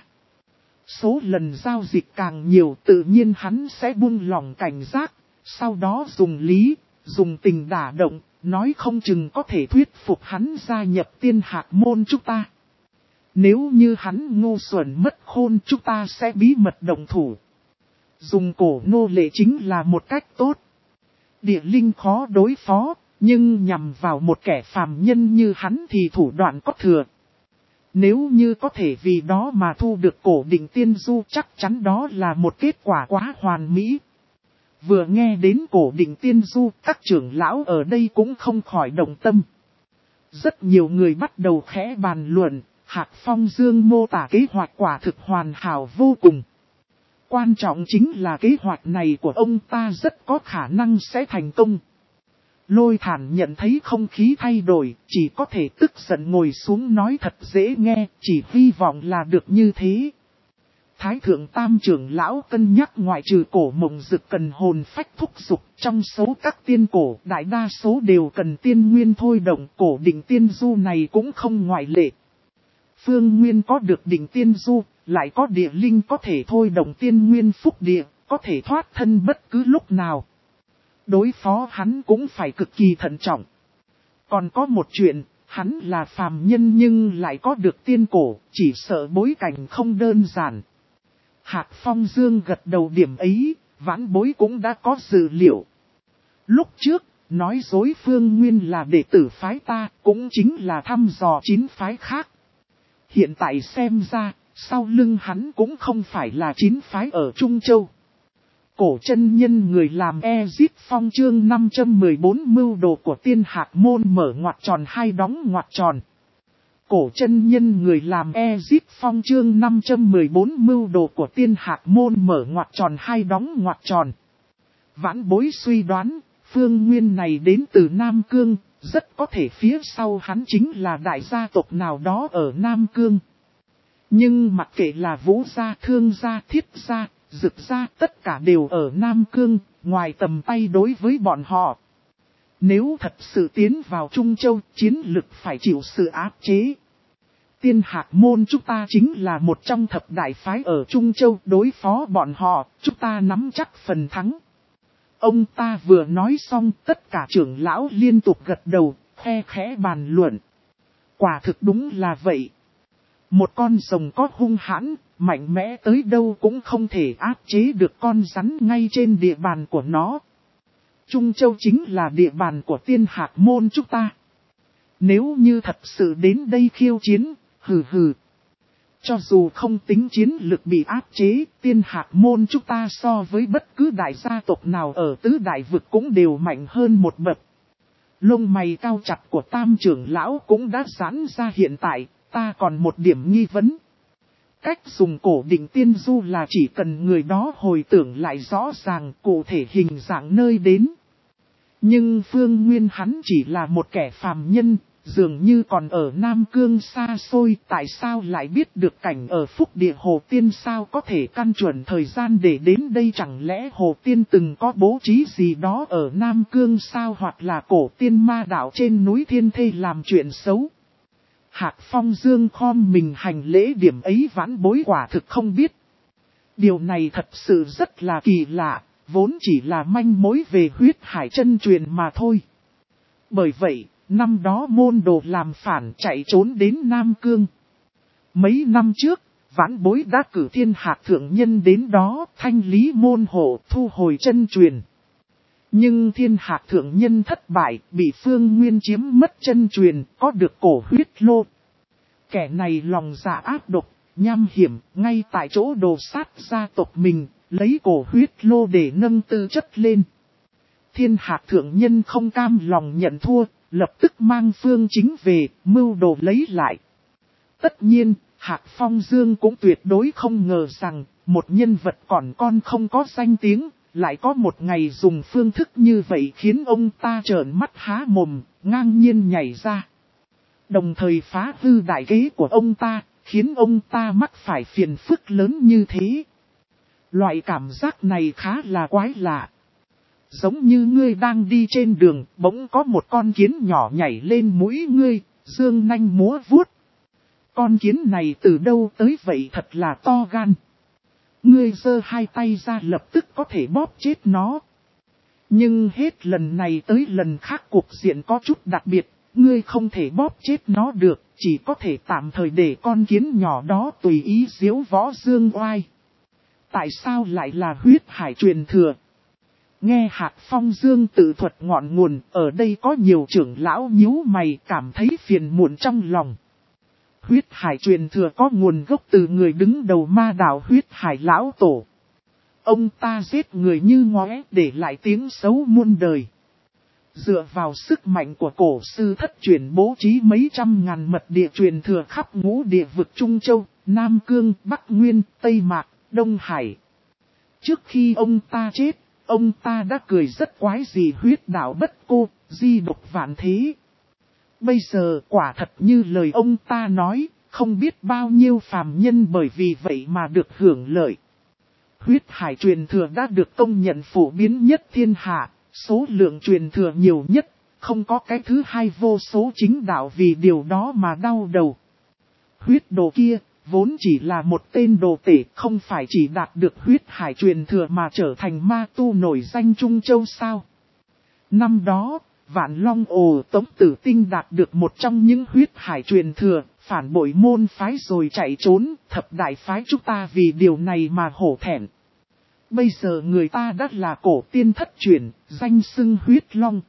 Số lần giao dịch càng nhiều, tự nhiên hắn sẽ buông lỏng cảnh giác, sau đó dùng lý, dùng tình đả động, nói không chừng có thể thuyết phục hắn gia nhập tiên hạc môn chúng ta. Nếu như hắn ngu xuẩn mất khôn, chúng ta sẽ bí mật động thủ. Dùng cổ nô lệ chính là một cách tốt. Địa linh khó đối phó, nhưng nhằm vào một kẻ phàm nhân như hắn thì thủ đoạn có thừa. Nếu như có thể vì đó mà thu được cổ đỉnh tiên du, chắc chắn đó là một kết quả quá hoàn mỹ. Vừa nghe đến cổ đỉnh tiên du, các trưởng lão ở đây cũng không khỏi động tâm. Rất nhiều người bắt đầu khẽ bàn luận, Hạc Phong Dương mô tả kế hoạch quả thực hoàn hảo vô cùng. Quan trọng chính là kế hoạch này của ông ta rất có khả năng sẽ thành công. Lôi Thản nhận thấy không khí thay đổi, chỉ có thể tức giận ngồi xuống nói thật dễ nghe, chỉ hy vọng là được như thế. Thái thượng tam trưởng lão cân nhắc ngoại trừ cổ mộng dực cần hồn phách thúc dục, trong số các tiên cổ đại đa số đều cần tiên nguyên thôi động, cổ đỉnh tiên du này cũng không ngoại lệ. Phương Nguyên có được đỉnh tiên du, lại có địa linh có thể thôi động tiên nguyên phúc địa, có thể thoát thân bất cứ lúc nào. Đối phó hắn cũng phải cực kỳ thận trọng. Còn có một chuyện, hắn là phàm nhân nhưng lại có được tiên cổ, chỉ sợ bối cảnh không đơn giản. Hạc Phong Dương gật đầu điểm ấy, vãn bối cũng đã có dự liệu. Lúc trước, nói dối Phương Nguyên là đệ tử phái ta, cũng chính là thăm dò chín phái khác. Hiện tại xem ra, sau lưng hắn cũng không phải là chín phái ở Trung Châu. Cổ chân nhân người làm Ezip Phong chương năm trăm mười bốn mưu đồ của tiên hạc môn mở ngoặc tròn hai đóng ngoặc tròn. Cổ chân nhân người làm Ezip Phong chương năm trăm mười bốn mưu đồ của tiên hạc môn mở ngoặc tròn hai đóng ngoặc tròn. Vãn bối suy đoán, Phương Nguyên này đến từ Nam Cương, rất có thể phía sau hắn chính là đại gia tộc nào đó ở Nam Cương. Nhưng mặc kệ là Vũ gia, Thương gia, Thiết gia, Dực gia, tất cả đều ở Nam Cương, ngoài tầm tay đối với bọn họ. Nếu thật sự tiến vào Trung Châu, chiến lực phải chịu sự áp chế. Tiên Hạc môn chúng ta chính là một trong thập đại phái ở Trung Châu, đối phó bọn họ, chúng ta nắm chắc phần thắng. Ông ta vừa nói xong, tất cả trưởng lão liên tục gật đầu, khe khẽ bàn luận. Quả thực đúng là vậy. Một con rồng có hung hãn, mạnh mẽ tới đâu cũng không thể áp chế được con rắn ngay trên địa bàn của nó. Trung Châu chính là địa bàn của Tiên Hạc môn chúng ta. Nếu như thật sự đến đây khiêu chiến, hừ hừ. Cho dù không tính chiến lực bị áp chế, Tiên Hạc môn chúng ta so với bất cứ đại gia tộc nào ở tứ đại vực cũng đều mạnh hơn một bậc. Lông mày cao chặt của tam trưởng lão cũng đã giãn ra. Hiện tại, ta còn một điểm nghi vấn. Cách dùng cổ định tiên du là chỉ cần người đó hồi tưởng lại rõ ràng cụ thể hình dạng nơi đến. Nhưng Phương Nguyên hắn chỉ là một kẻ phàm nhân, dường như còn ở Nam Cương xa xôi, tại sao lại biết được cảnh ở Phúc Địa Hồ Tiên, sao có thể căn chuẩn thời gian để đến đây, chẳng lẽ Hồ Tiên từng có bố trí gì đó ở Nam Cương sao, hoặc là cổ tiên ma đạo trên núi Thiên Thê làm chuyện xấu. Hạc Phong Dương khom mình hành lễ, điểm ấy vãn bối quả thực không biết. Điều này thật sự rất là kỳ lạ, vốn chỉ là manh mối về huyết hải chân truyền mà thôi. Bởi vậy, năm đó môn đồ làm phản chạy trốn đến Nam Cương. Mấy năm trước, vãn bối đã cử Thiên Hạc thượng nhân đến đó thanh lý môn hộ, thu hồi chân truyền. Nhưng Thiên Hạc thượng nhân thất bại, bị Phương Nguyên chiếm mất chân truyền, có được cổ huyết lô. Kẻ này lòng dạ ác độc, nham hiểm, ngay tại chỗ đồ sát gia tộc mình, lấy cổ huyết lô để nâng tư chất lên. Thiên Hạc thượng nhân không cam lòng nhận thua, lập tức mang Phương Chính về, mưu đồ lấy lại. Tất nhiên, Hạc Phong Dương cũng tuyệt đối không ngờ rằng, một nhân vật còn con không có danh tiếng, lại có một ngày dùng phương thức như vậy khiến ông ta trợn mắt há mồm, ngang nhiên nhảy ra. Đồng thời phá hư đại kế của ông ta, khiến ông ta mắc phải phiền phức lớn như thế. Loại cảm giác này khá là quái lạ. Giống như ngươi đang đi trên đường, bỗng có một con kiến nhỏ nhảy lên mũi ngươi, dương nanh múa vuốt. Con kiến này từ đâu tới vậy, thật là to gan. Ngươi giơ hai tay ra lập tức có thể bóp chết nó. Nhưng hết lần này tới lần khác cuộc diện có chút đặc biệt, ngươi không thể bóp chết nó được, chỉ có thể tạm thời để con kiến nhỏ đó tùy ý diếu võ dương oai. Tại sao lại là huyết hải truyền thừa? Nghe Hạc Phong Dương tự thuật ngọn nguồn, ở đây có nhiều trưởng lão nhíu mày cảm thấy phiền muộn trong lòng. Huyết hải truyền thừa có nguồn gốc từ người đứng đầu ma đạo huyết hải lão tổ. Ông ta giết người như ngóe để lại tiếng xấu muôn đời. Dựa vào sức mạnh của cổ sư thất truyền bố trí mấy trăm ngàn mật địa truyền thừa khắp ngũ địa vực Trung Châu, Nam Cương, Bắc Nguyên, Tây Mạc, Đông Hải. Trước khi ông ta chết, ông ta đã cười rất quái dị huyết đạo bất cô, di độc vạn thế. Bây giờ quả thật như lời ông ta nói, không biết bao nhiêu phàm nhân bởi vì vậy mà được hưởng lợi. Huyết hải truyền thừa đã được công nhận phổ biến nhất thiên hạ, số lượng truyền thừa nhiều nhất, không có cái thứ hai vô số chính đạo vì điều đó mà đau đầu. Huyết đồ kia, vốn chỉ là một tên đồ tể, không phải chỉ đạt được huyết hải truyền thừa mà trở thành ma tu nổi danh Trung Châu sao. Năm đó, Vạn Long Ồ Tống Tử Tinh đạt được một trong những huyết hải truyền thừa, phản bội môn phái rồi chạy trốn, thập đại phái chúng ta vì điều này mà hổ thẹn. Bây giờ người ta đã là cổ tiên thất truyền, danh xưng huyết long.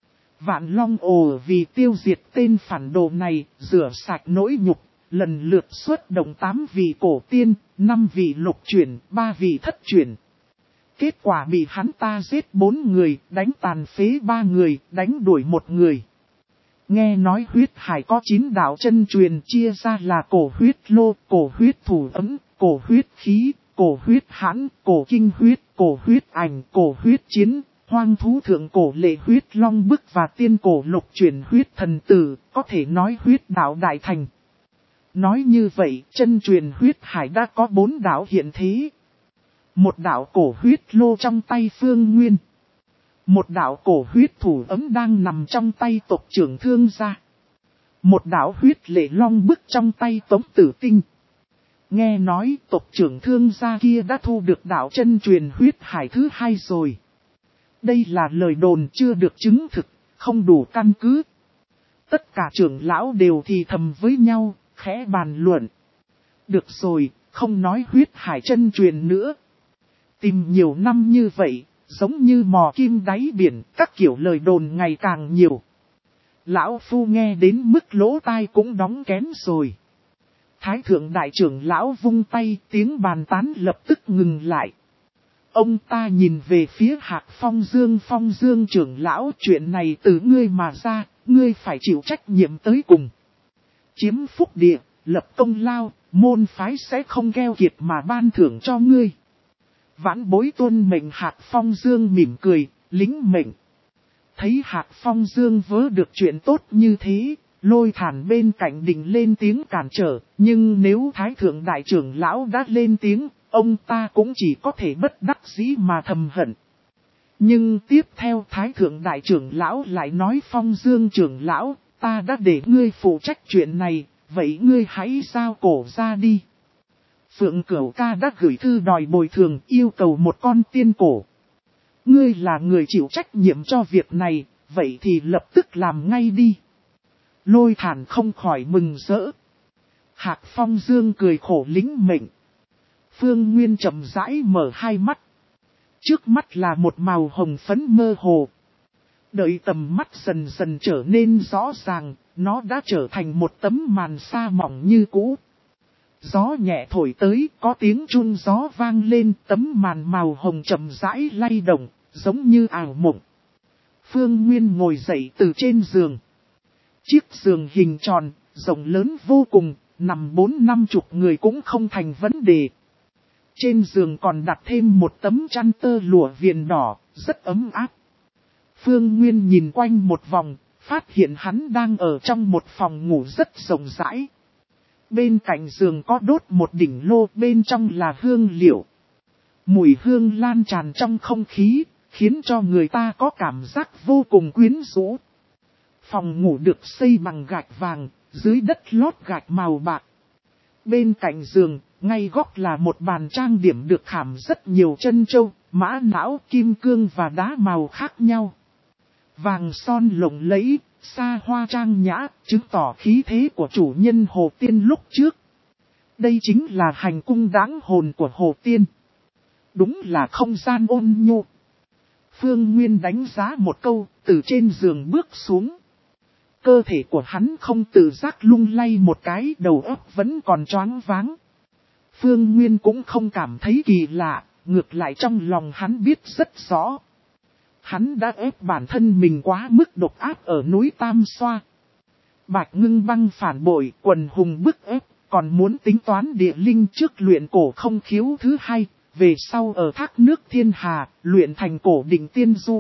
Vạn Long Ồ vì tiêu diệt tên phản đồ này, rửa sạch nỗi nhục, lần lượt xuất động tám vị cổ tiên, năm vị lục truyền, ba vị thất truyền. Kết quả bị hắn ta giết bốn người, đánh tàn phế ba người, đánh đuổi một người. Nghe nói huyết hải có chín đạo chân truyền chia ra là cổ huyết lô, cổ huyết thủ ấm, cổ huyết khí, cổ huyết hãn, cổ kinh huyết, cổ huyết ảnh, cổ huyết chiến, hoang thú thượng cổ lệ huyết long bức và tiên cổ lục truyền huyết thần tử, có thể nói huyết đạo đại thành. Nói như vậy, chân truyền huyết hải đã có bốn đạo hiện thế. Một đạo cổ huyết lô trong tay Phương Nguyên. Một đạo cổ huyết thủ ấm đang nằm trong tay tộc trưởng Thương gia. Một đạo huyết lệ long bức trong tay Tống Tử Tinh. Nghe nói tộc trưởng Thương gia kia đã thu được đạo chân truyền huyết hải thứ hai rồi. Đây là lời đồn chưa được chứng thực, không đủ căn cứ. Tất cả trưởng lão đều thì thầm với nhau, khẽ bàn luận. Được rồi, không nói huyết hải chân truyền nữa. Tìm nhiều năm như vậy, giống như mò kim đáy biển, các kiểu lời đồn ngày càng nhiều. Lão Phu nghe đến mức lỗ tai cũng đóng kén rồi. Thái thượng đại trưởng lão vung tay, tiếng bàn tán lập tức ngừng lại. Ông ta nhìn về phía Hạc Phong Dương. Phong Dương trưởng lão, chuyện này từ ngươi mà ra, ngươi phải chịu trách nhiệm tới cùng. Chiếm phúc địa, lập công lao, môn phái sẽ không keo kiệt mà ban thưởng cho ngươi. Vãn bối tuân mệnh. Hạc Phong Dương mỉm cười, lính mệnh. Thấy Hạc Phong Dương vớ được chuyện tốt như thế, Lôi Thản bên cạnh định lên tiếng cản trở, nhưng nếu Thái thượng đại trưởng lão đã lên tiếng, ông ta cũng chỉ có thể bất đắc dĩ mà thầm hận. Nhưng tiếp theo Thái thượng đại trưởng lão lại nói: Phong Dương trưởng lão, ta đã để ngươi phụ trách chuyện này, vậy ngươi hãy giao cổ ra đi. Phượng Cửu Ca đã gửi thư đòi bồi thường, yêu cầu một con tiên cổ. Ngươi là người chịu trách nhiệm cho việc này, vậy thì lập tức làm ngay đi. Lôi Thản không khỏi mừng rỡ. Hạc Phong Dương cười khổ lính mệnh. Phương Nguyên chậm rãi mở hai mắt. Trước mắt là một màu hồng phấn mơ hồ. Đợi tầm mắt dần dần trở nên rõ ràng, nó đã trở thành một tấm màn sa mỏng như cũ. Gió nhẹ thổi tới, có tiếng chun gió vang lên, tấm màn màu hồng chậm rãi lay động, giống như ảo mộng. Phương Nguyên ngồi dậy từ trên giường. Chiếc giường hình tròn, rộng lớn vô cùng, nằm bốn năm chục người cũng không thành vấn đề. Trên giường còn đặt thêm một tấm chăn tơ lụa viền đỏ, rất ấm áp. Phương Nguyên nhìn quanh một vòng, phát hiện hắn đang ở trong một phòng ngủ rất rộng rãi. Bên cạnh giường có đốt một đỉnh lô, bên trong là hương liệu. Mùi hương lan tràn trong không khí, khiến cho người ta có cảm giác vô cùng quyến rũ. Phòng ngủ được xây bằng gạch vàng, dưới đất lót gạch màu bạc. Bên cạnh giường, ngay góc là một bàn trang điểm được khảm rất nhiều chân châu, mã não, kim cương và đá màu khác nhau. Vàng son lộng lẫy, xa hoa trang nhã, chứng tỏ khí thế của chủ nhân Hồ Tiên lúc trước. Đây chính là hành cung đáng hồn của Hồ Tiên. Đúng là không gian ôn nhu. Phương Nguyên đánh giá một câu, từ trên giường bước xuống. Cơ thể của hắn không tự giác lung lay một cái, đầu óc vẫn còn choáng váng. Phương Nguyên cũng không cảm thấy kỳ lạ, ngược lại trong lòng hắn biết rất rõ. Hắn đã ép bản thân mình quá mức độc ác ở núi Tam Xoa. Bạch Ngưng Băng phản bội, Quần Hùng bức ép, còn muốn tính toán địa linh trước luyện cổ không khiếu thứ hai, về sau ở thác nước Thiên Hà, luyện thành cổ đỉnh tiên du.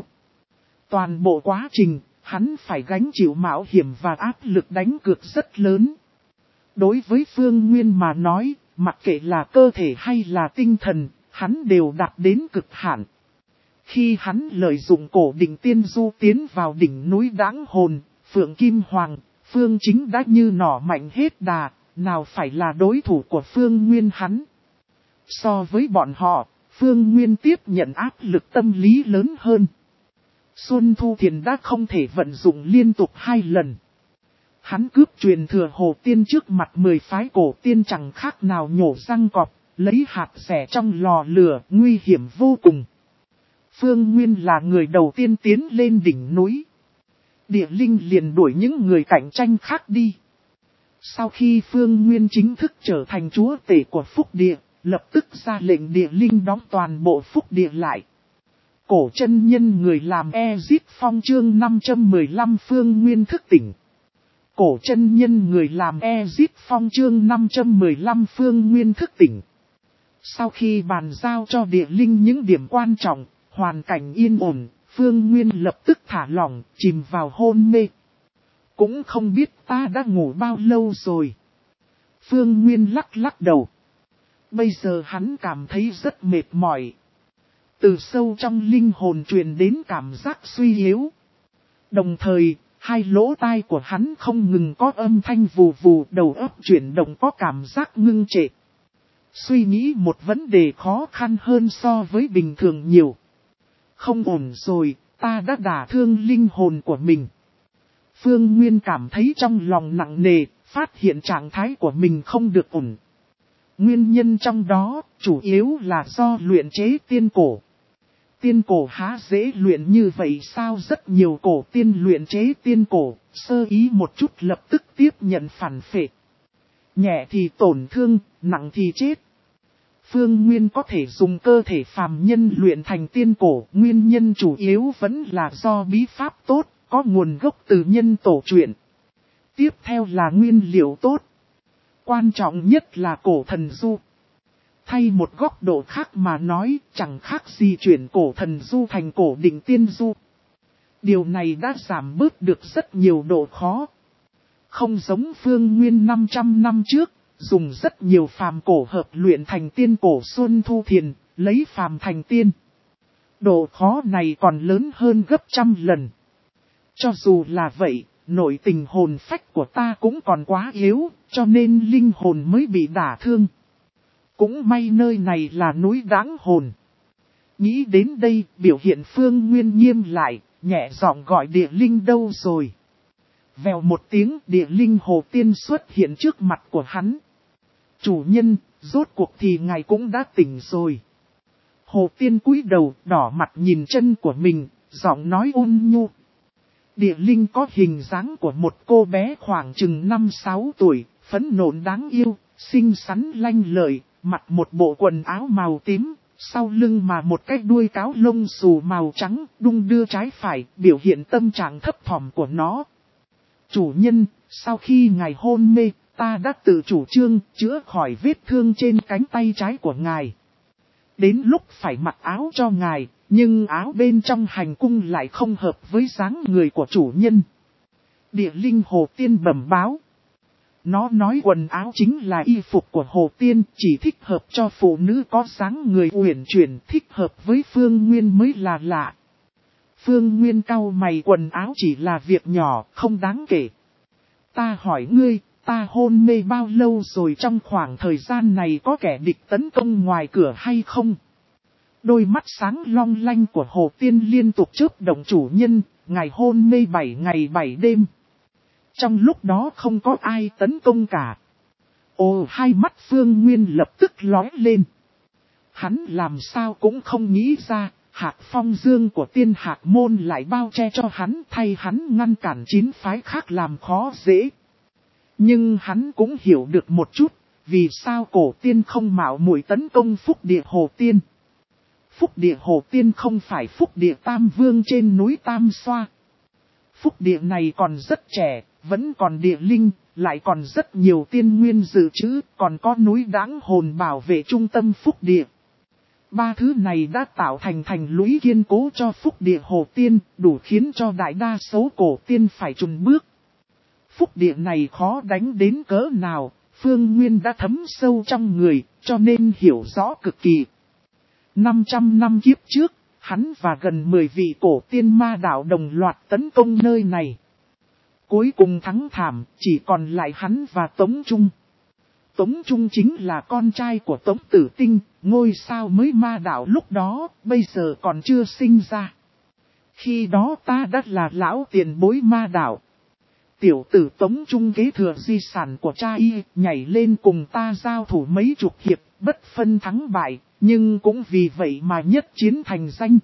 Toàn bộ quá trình, hắn phải gánh chịu mạo hiểm và áp lực đánh cược rất lớn. Đối với Phương Nguyên mà nói, mặc kệ là cơ thể hay là tinh thần, hắn đều đạt đến cực hạn. Khi hắn lợi dụng cổ đỉnh tiên du tiến vào đỉnh núi Đáng Hồn, Phượng Kim Hoàng, Phương Chính đã như nỏ mạnh hết đà, nào phải là đối thủ của Phương Nguyên hắn. So với bọn họ, Phương Nguyên tiếp nhận áp lực tâm lý lớn hơn. Xuân Thu Thiền đã không thể vận dụng liên tục hai lần. Hắn cướp truyền thừa Hồ Tiên trước mặt mười phái cổ tiên chẳng khác nào nhổ răng cọp, lấy hạt rẻ trong lò lửa, nguy hiểm vô cùng. Phương Nguyên là người đầu tiên tiến lên đỉnh núi. Địa linh liền đuổi những người cạnh tranh khác đi. Sau khi Phương Nguyên chính thức trở thành chúa tể của Phúc Địa, lập tức ra lệnh địa linh đóng toàn bộ Phúc Địa lại. Cổ chân nhân người làm Ezit Phong chương năm trăm mười lăm Phương Nguyên thức tỉnh. Cổ chân nhân người làm Ezit Phong chương năm trăm mười lăm Phương Nguyên thức tỉnh. Sau khi bàn giao cho địa linh những điểm quan trọng, hoàn cảnh yên ổn, Phương Nguyên lập tức thả lỏng, chìm vào hôn mê. Cũng không biết ta đã ngủ bao lâu rồi. Phương Nguyên lắc lắc đầu. Bây giờ hắn cảm thấy rất mệt mỏi. Từ sâu trong linh hồn truyền đến cảm giác suy yếu. Đồng thời, Hai lỗ tai của hắn không ngừng có âm thanh vù vù, đầu óc chuyển động có cảm giác ngưng trệ. Suy nghĩ một vấn đề khó khăn hơn so với bình thường nhiều. Không ổn rồi, ta đã đả thương linh hồn của mình. Phương Nguyên cảm thấy trong lòng nặng nề, phát hiện trạng thái của mình không được ổn. Nguyên nhân trong đó, chủ yếu là do luyện chế tiên cổ. Tiên cổ há dễ luyện như vậy sao? Rất nhiều cổ tiên luyện chế tiên cổ, sơ ý một chút lập tức tiếp nhận phản phệ. Nhẹ thì tổn thương, nặng thì chết. Phương Nguyên có thể dùng cơ thể phàm nhân luyện thành tiên cổ, nguyên nhân chủ yếu vẫn là do bí pháp tốt, có nguồn gốc từ nhân tổ truyện. Tiếp theo là nguyên liệu tốt. Quan trọng nhất là cổ thần du. Thay một góc độ khác mà nói, chẳng khác gì chuyển cổ thần du thành cổ định tiên du. Điều này đã giảm bớt được rất nhiều độ khó. Không giống Phương Nguyên năm trăm năm trước, dùng rất nhiều phàm cổ hợp luyện thành tiên cổ Xuân Thu Thiền, lấy phàm thành tiên. Độ khó này còn lớn hơn gấp trăm lần. Cho dù là vậy, nội tình hồn phách của ta cũng còn quá yếu, cho nên linh hồn mới bị đả thương. Cũng may nơi này là núi Đáng Hồn. Nghĩ đến đây, biểu hiện Phương Nguyên nghiêm lại, nhẹ giọng gọi địa linh đâu rồi. Vèo một tiếng, địa linh hồ tiên xuất hiện trước mặt của hắn. Chủ nhân, rốt cuộc thì ngài cũng đã tỉnh rồi. Hồ tiên cúi đầu, đỏ mặt nhìn chân của mình, giọng nói ôn nhu. Địa linh có hình dáng của một cô bé khoảng chừng năm sáu tuổi, phấn nộn đáng yêu, xinh xắn lanh lợi, mặc một bộ quần áo màu tím, sau lưng mà một cái đuôi cáo lông xù màu trắng, đung đưa trái phải, biểu hiện tâm trạng thấp thỏm của nó. Chủ nhân, sau khi ngài hôn mê, ta đã tự chủ trương chữa khỏi vết thương trên cánh tay trái của ngài. Đến lúc phải mặc áo cho ngài, nhưng áo bên trong hành cung lại không hợp với dáng người của chủ nhân. Địa linh hồ tiên bẩm báo. Nó nói quần áo chính là y phục của hồ tiên, chỉ thích hợp cho phụ nữ có dáng người uyển chuyển, thích hợp với Phương Nguyên mới là lạ. Phương Nguyên cau mày, quần áo chỉ là việc nhỏ, không đáng kể. Ta hỏi ngươi, ta hôn mê bao lâu rồi, trong khoảng thời gian này có kẻ địch tấn công ngoài cửa hay không? Đôi mắt sáng long lanh của hồ tiên liên tục chớp động. Chủ nhân, ngài hôn mê bảy ngày bảy đêm. Trong lúc đó không có ai tấn công cả. Ồ, hai mắt Phương Nguyên lập tức lóe lên. Hắn làm sao cũng không nghĩ ra, Hạc Phong Dương của tiên Hạc Môn lại bao che cho hắn, thay hắn ngăn cản chín phái khác làm khó dễ. Nhưng hắn cũng hiểu được một chút, vì sao cổ tiên không mạo muội tấn công Phúc Địa Hồ Tiên. Phúc Địa Hồ Tiên không phải Phúc Địa Tam Vương trên núi Tam Xoa. Phúc Địa này còn rất trẻ, vẫn còn địa linh, lại còn rất nhiều tiên nguyên dự trữ, còn có núi Đáng Hồn bảo vệ trung tâm Phúc Địa. Ba thứ này đã tạo thành thành lũy kiên cố cho Phúc Địa Hồ Tiên, đủ khiến cho đại đa số cổ tiên phải chùn bước. Phúc Địa này khó đánh đến cỡ nào, Phương Nguyên đã thấm sâu trong người, cho nên hiểu rõ cực kỳ. năm trăm năm kiếp trước, hắn và gần mười vị cổ tiên ma đạo đồng loạt tấn công nơi này. Cuối cùng thắng thảm, chỉ còn lại hắn và Tống Trung. Tống Trung chính là con trai của Tống Tử Tinh, ngôi sao mới ma đạo lúc đó, bây giờ còn chưa sinh ra. Khi đó ta đã là lão tiền bối ma đạo. Tiểu tử Tống Trung kế thừa di sản của cha y, nhảy lên cùng ta giao thủ mấy chục hiệp, bất phân thắng bại, nhưng cũng vì vậy mà nhất chiến thành danh.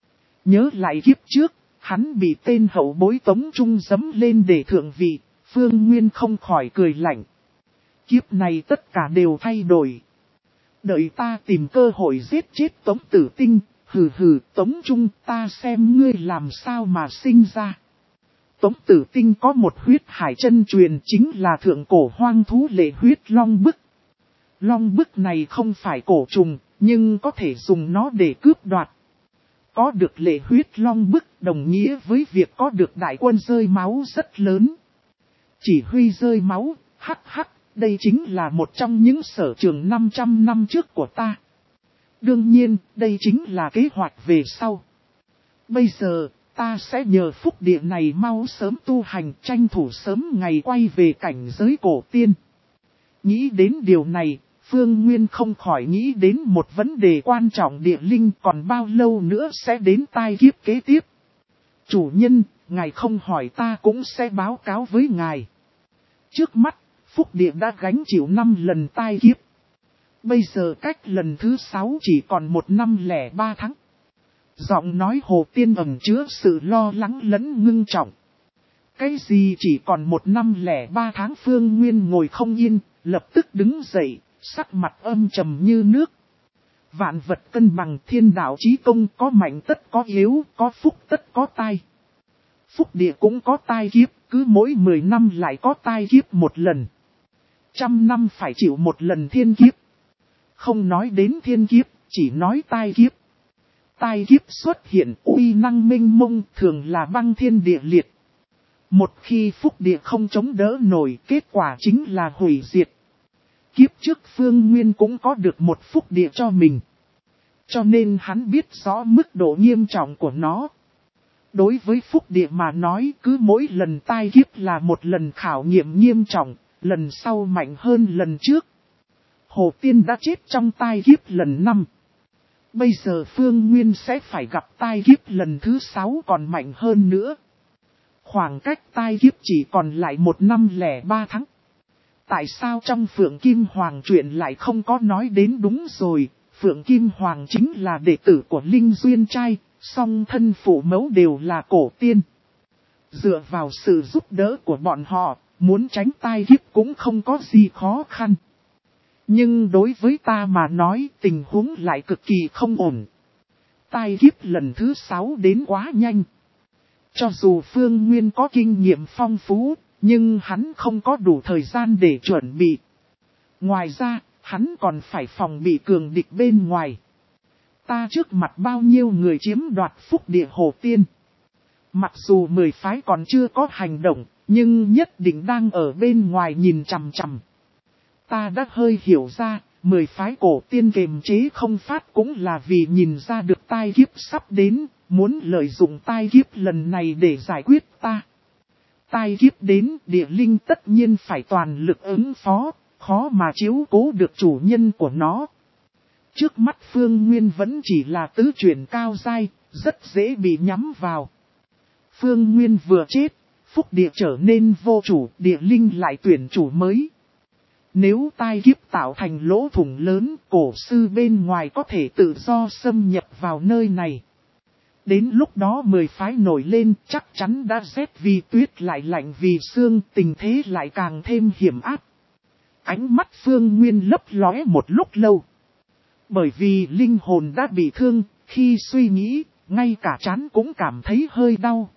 Nhớ lại kiếp trước, hắn bị tên hậu bối Tống Trung giẫm lên để thượng vị, Phương Nguyên không khỏi cười lạnh. Kiếp này tất cả đều thay đổi. Đợi ta tìm cơ hội giết chết Tống Tử Tinh, hừ hừ Tống Trung, ta xem ngươi làm sao mà sinh ra. Tống Tử Tinh có một huyết hải chân truyền, chính là thượng cổ hoang thú lệ huyết long bức. Long bức này không phải cổ trùng, nhưng có thể dùng nó để cướp đoạt. Có được lệ huyết long bức đồng nghĩa với việc có được đại quân rơi máu rất lớn. Chỉ huy rơi máu, hắc hắc, đây chính là một trong những sở trường năm trăm năm trước của ta. Đương nhiên, đây chính là kế hoạch về sau. Bây giờ, ta sẽ nhờ phúc địa này mau sớm tu hành, tranh thủ sớm ngày quay về cảnh giới cổ tiên. Nghĩ đến điều này, Phương Nguyên không khỏi nghĩ đến một vấn đề quan trọng, địa linh còn bao lâu nữa sẽ đến tai kiếp kế tiếp. Chủ nhân, ngài không hỏi ta cũng sẽ báo cáo với ngài. Trước mắt, phúc địa đã gánh chịu năm lần tai kiếp. Bây giờ cách lần thứ sáu chỉ còn một năm lẻ ba tháng. Giọng nói Hồ Tiên ẩn chứa sự lo lắng lẫn ngưng trọng. Cái gì chỉ còn một năm lẻ ba tháng? Phương Nguyên ngồi không yên, lập tức đứng dậy, sắc mặt âm trầm như nước. Vạn vật cân bằng, thiên đạo chí công, có mạnh tất có yếu, có phúc tất có tai. Phúc địa cũng có tai kiếp, cứ mỗi mười năm lại có tai kiếp một lần. Trăm năm phải chịu một lần thiên kiếp. Không nói đến thiên kiếp, chỉ nói tai kiếp. Tai kiếp xuất hiện uy năng minh mông, thường là băng thiên địa liệt. Một khi phúc địa không chống đỡ nổi, kết quả chính là hủy diệt. Kiếp trước Phương Nguyên cũng có được một phúc địa cho mình. Cho nên hắn biết rõ mức độ nghiêm trọng của nó. Đối với phúc địa mà nói, cứ mỗi lần tai kiếp là một lần khảo nghiệm nghiêm trọng, lần sau mạnh hơn lần trước. Hồ Tiên đã chết trong tai kiếp lần năm. Bây giờ Phương Nguyên sẽ phải gặp tai kiếp lần thứ sáu còn mạnh hơn nữa. Khoảng cách tai kiếp chỉ còn lại một năm lẻ ba tháng. Tại sao trong Phượng Kim Hoàng chuyện lại không có nói đến? Đúng rồi, Phượng Kim Hoàng chính là đệ tử của Linh Duyên Trai, song thân phụ mẫu đều là cổ tiên. Dựa vào sự giúp đỡ của bọn họ, muốn tránh tai kiếp cũng không có gì khó khăn. Nhưng đối với ta mà nói, tình huống lại cực kỳ không ổn. Tai kiếp lần thứ sáu đến quá nhanh. Cho dù Phương Nguyên có kinh nghiệm phong phú, nhưng hắn không có đủ thời gian để chuẩn bị. Ngoài ra, hắn còn phải phòng bị cường địch bên ngoài. Ta trước mặt bao nhiêu người chiếm đoạt phúc địa Hồ Tiên. Mặc dù mười phái còn chưa có hành động, nhưng nhất định đang ở bên ngoài nhìn chằm chằm. Ta đã hơi hiểu ra, mười phái cổ tiên kiềm chế không phát cũng là vì nhìn ra được tai kiếp sắp đến, muốn lợi dụng tai kiếp lần này để giải quyết ta. Tai kiếp đến, địa linh tất nhiên phải toàn lực ứng phó, khó mà chiếu cố được chủ nhân của nó. Trước mắt Phương Nguyên vẫn chỉ là tứ chuyển cao giai, rất dễ bị nhắm vào. Phương Nguyên vừa chết, phúc địa trở nên vô chủ, địa linh lại tuyển chủ mới. Nếu tai kiếp tạo thành lỗ thủng lớn, cổ sư bên ngoài có thể tự do xâm nhập vào nơi này. Đến lúc đó mười phái nổi lên, chắc chắn đã rét vì tuyết lại lạnh vì sương, tình thế lại càng thêm hiểm ác. Ánh mắt Phương Nguyên lấp lóe một lúc lâu. Bởi vì linh hồn đã bị thương, khi suy nghĩ, ngay cả trán cũng cảm thấy hơi đau.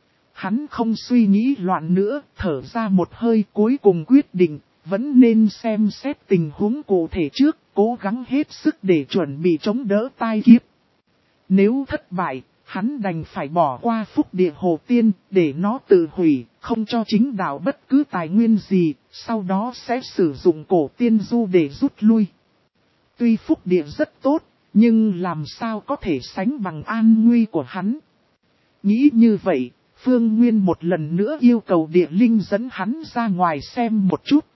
Hắn không suy nghĩ loạn nữa, thở ra một hơi, cuối cùng quyết định, vẫn nên xem xét tình huống cụ thể trước, cố gắng hết sức để chuẩn bị chống đỡ tai kiếp. Nếu thất bại, hắn đành phải bỏ qua phúc địa Hồ Tiên, để nó tự hủy, không cho chính đạo bất cứ tài nguyên gì, sau đó sẽ sử dụng cổ tiên du để rút lui. Tuy phúc địa rất tốt, nhưng làm sao có thể sánh bằng an nguy của hắn. Nghĩ như vậy, Phương Nguyên một lần nữa yêu cầu địa linh dẫn hắn ra ngoài xem một chút.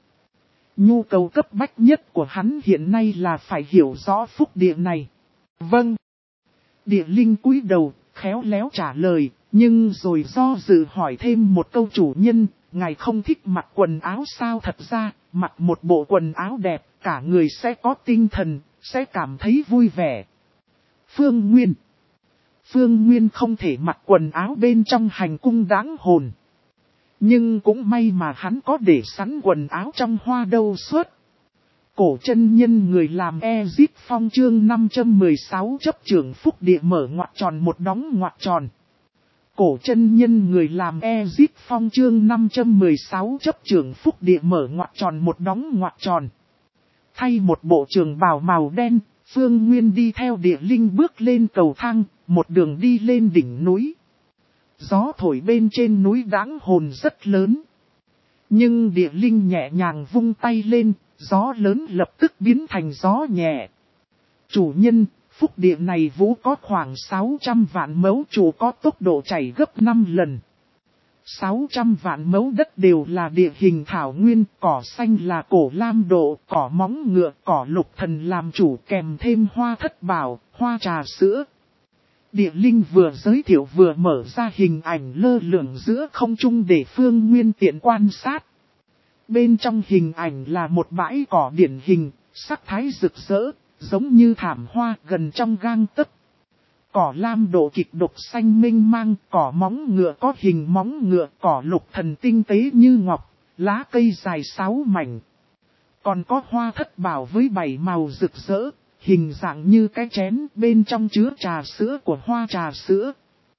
Nhu cầu cấp bách nhất của hắn hiện nay là phải hiểu rõ phúc địa này. Vâng. Địa linh cúi đầu, khéo léo trả lời, nhưng rồi do dự hỏi thêm một câu: chủ nhân, ngài không thích mặc quần áo sao? Thật ra, mặc một bộ quần áo đẹp, cả người sẽ có tinh thần, sẽ cảm thấy vui vẻ. Phương Nguyên. Phương Nguyên không thể mặc quần áo bên trong hành cung đáng hồn. Nhưng cũng may mà hắn có để sẵn quần áo trong hoa đâu suốt. Cổ chân nhân người làm Ezip Phong chương năm trăm mười sáu chấp trưởng phúc địa mở ngoặc tròn một đóng ngoặc tròn. Cổ chân nhân người làm Ezip Phong chương năm trăm mười sáu chấp trưởng phúc địa mở ngoặc tròn một đóng ngoặc tròn. Thay một bộ trường bào màu đen, Phương Nguyên đi theo địa linh bước lên cầu thang, một đường đi lên đỉnh núi. Gió thổi bên trên núi đáng hồn rất lớn. Nhưng địa linh nhẹ nhàng vung tay lên, gió lớn lập tức biến thành gió nhẹ. Chủ nhân, Phúc địa này vũ có khoảng sáu trăm vạn mẫu trụ có tốc độ chảy gấp năm lần. sáu trăm vạn mẫu đất đều là địa hình thảo nguyên, cỏ xanh là cổ lam độ, cỏ móng ngựa, cỏ lục thần làm chủ kèm thêm hoa thất bảo, hoa trà sữa. Địa linh vừa giới thiệu vừa mở ra hình ảnh lơ lửng giữa không trung để Phương Nguyên tiện quan sát. Bên trong hình ảnh là một bãi cỏ điển hình, sắc thái rực rỡ, giống như thảm hoa gần trong gang tấc. Cỏ lam độ kịch độc xanh minh mang, cỏ móng ngựa có hình móng ngựa, cỏ lục thần tinh tế như ngọc, lá cây dài sáu mảnh. Còn có hoa thất bảo với bảy màu rực rỡ, hình dạng như cái chén bên trong chứa trà sữa của hoa trà sữa.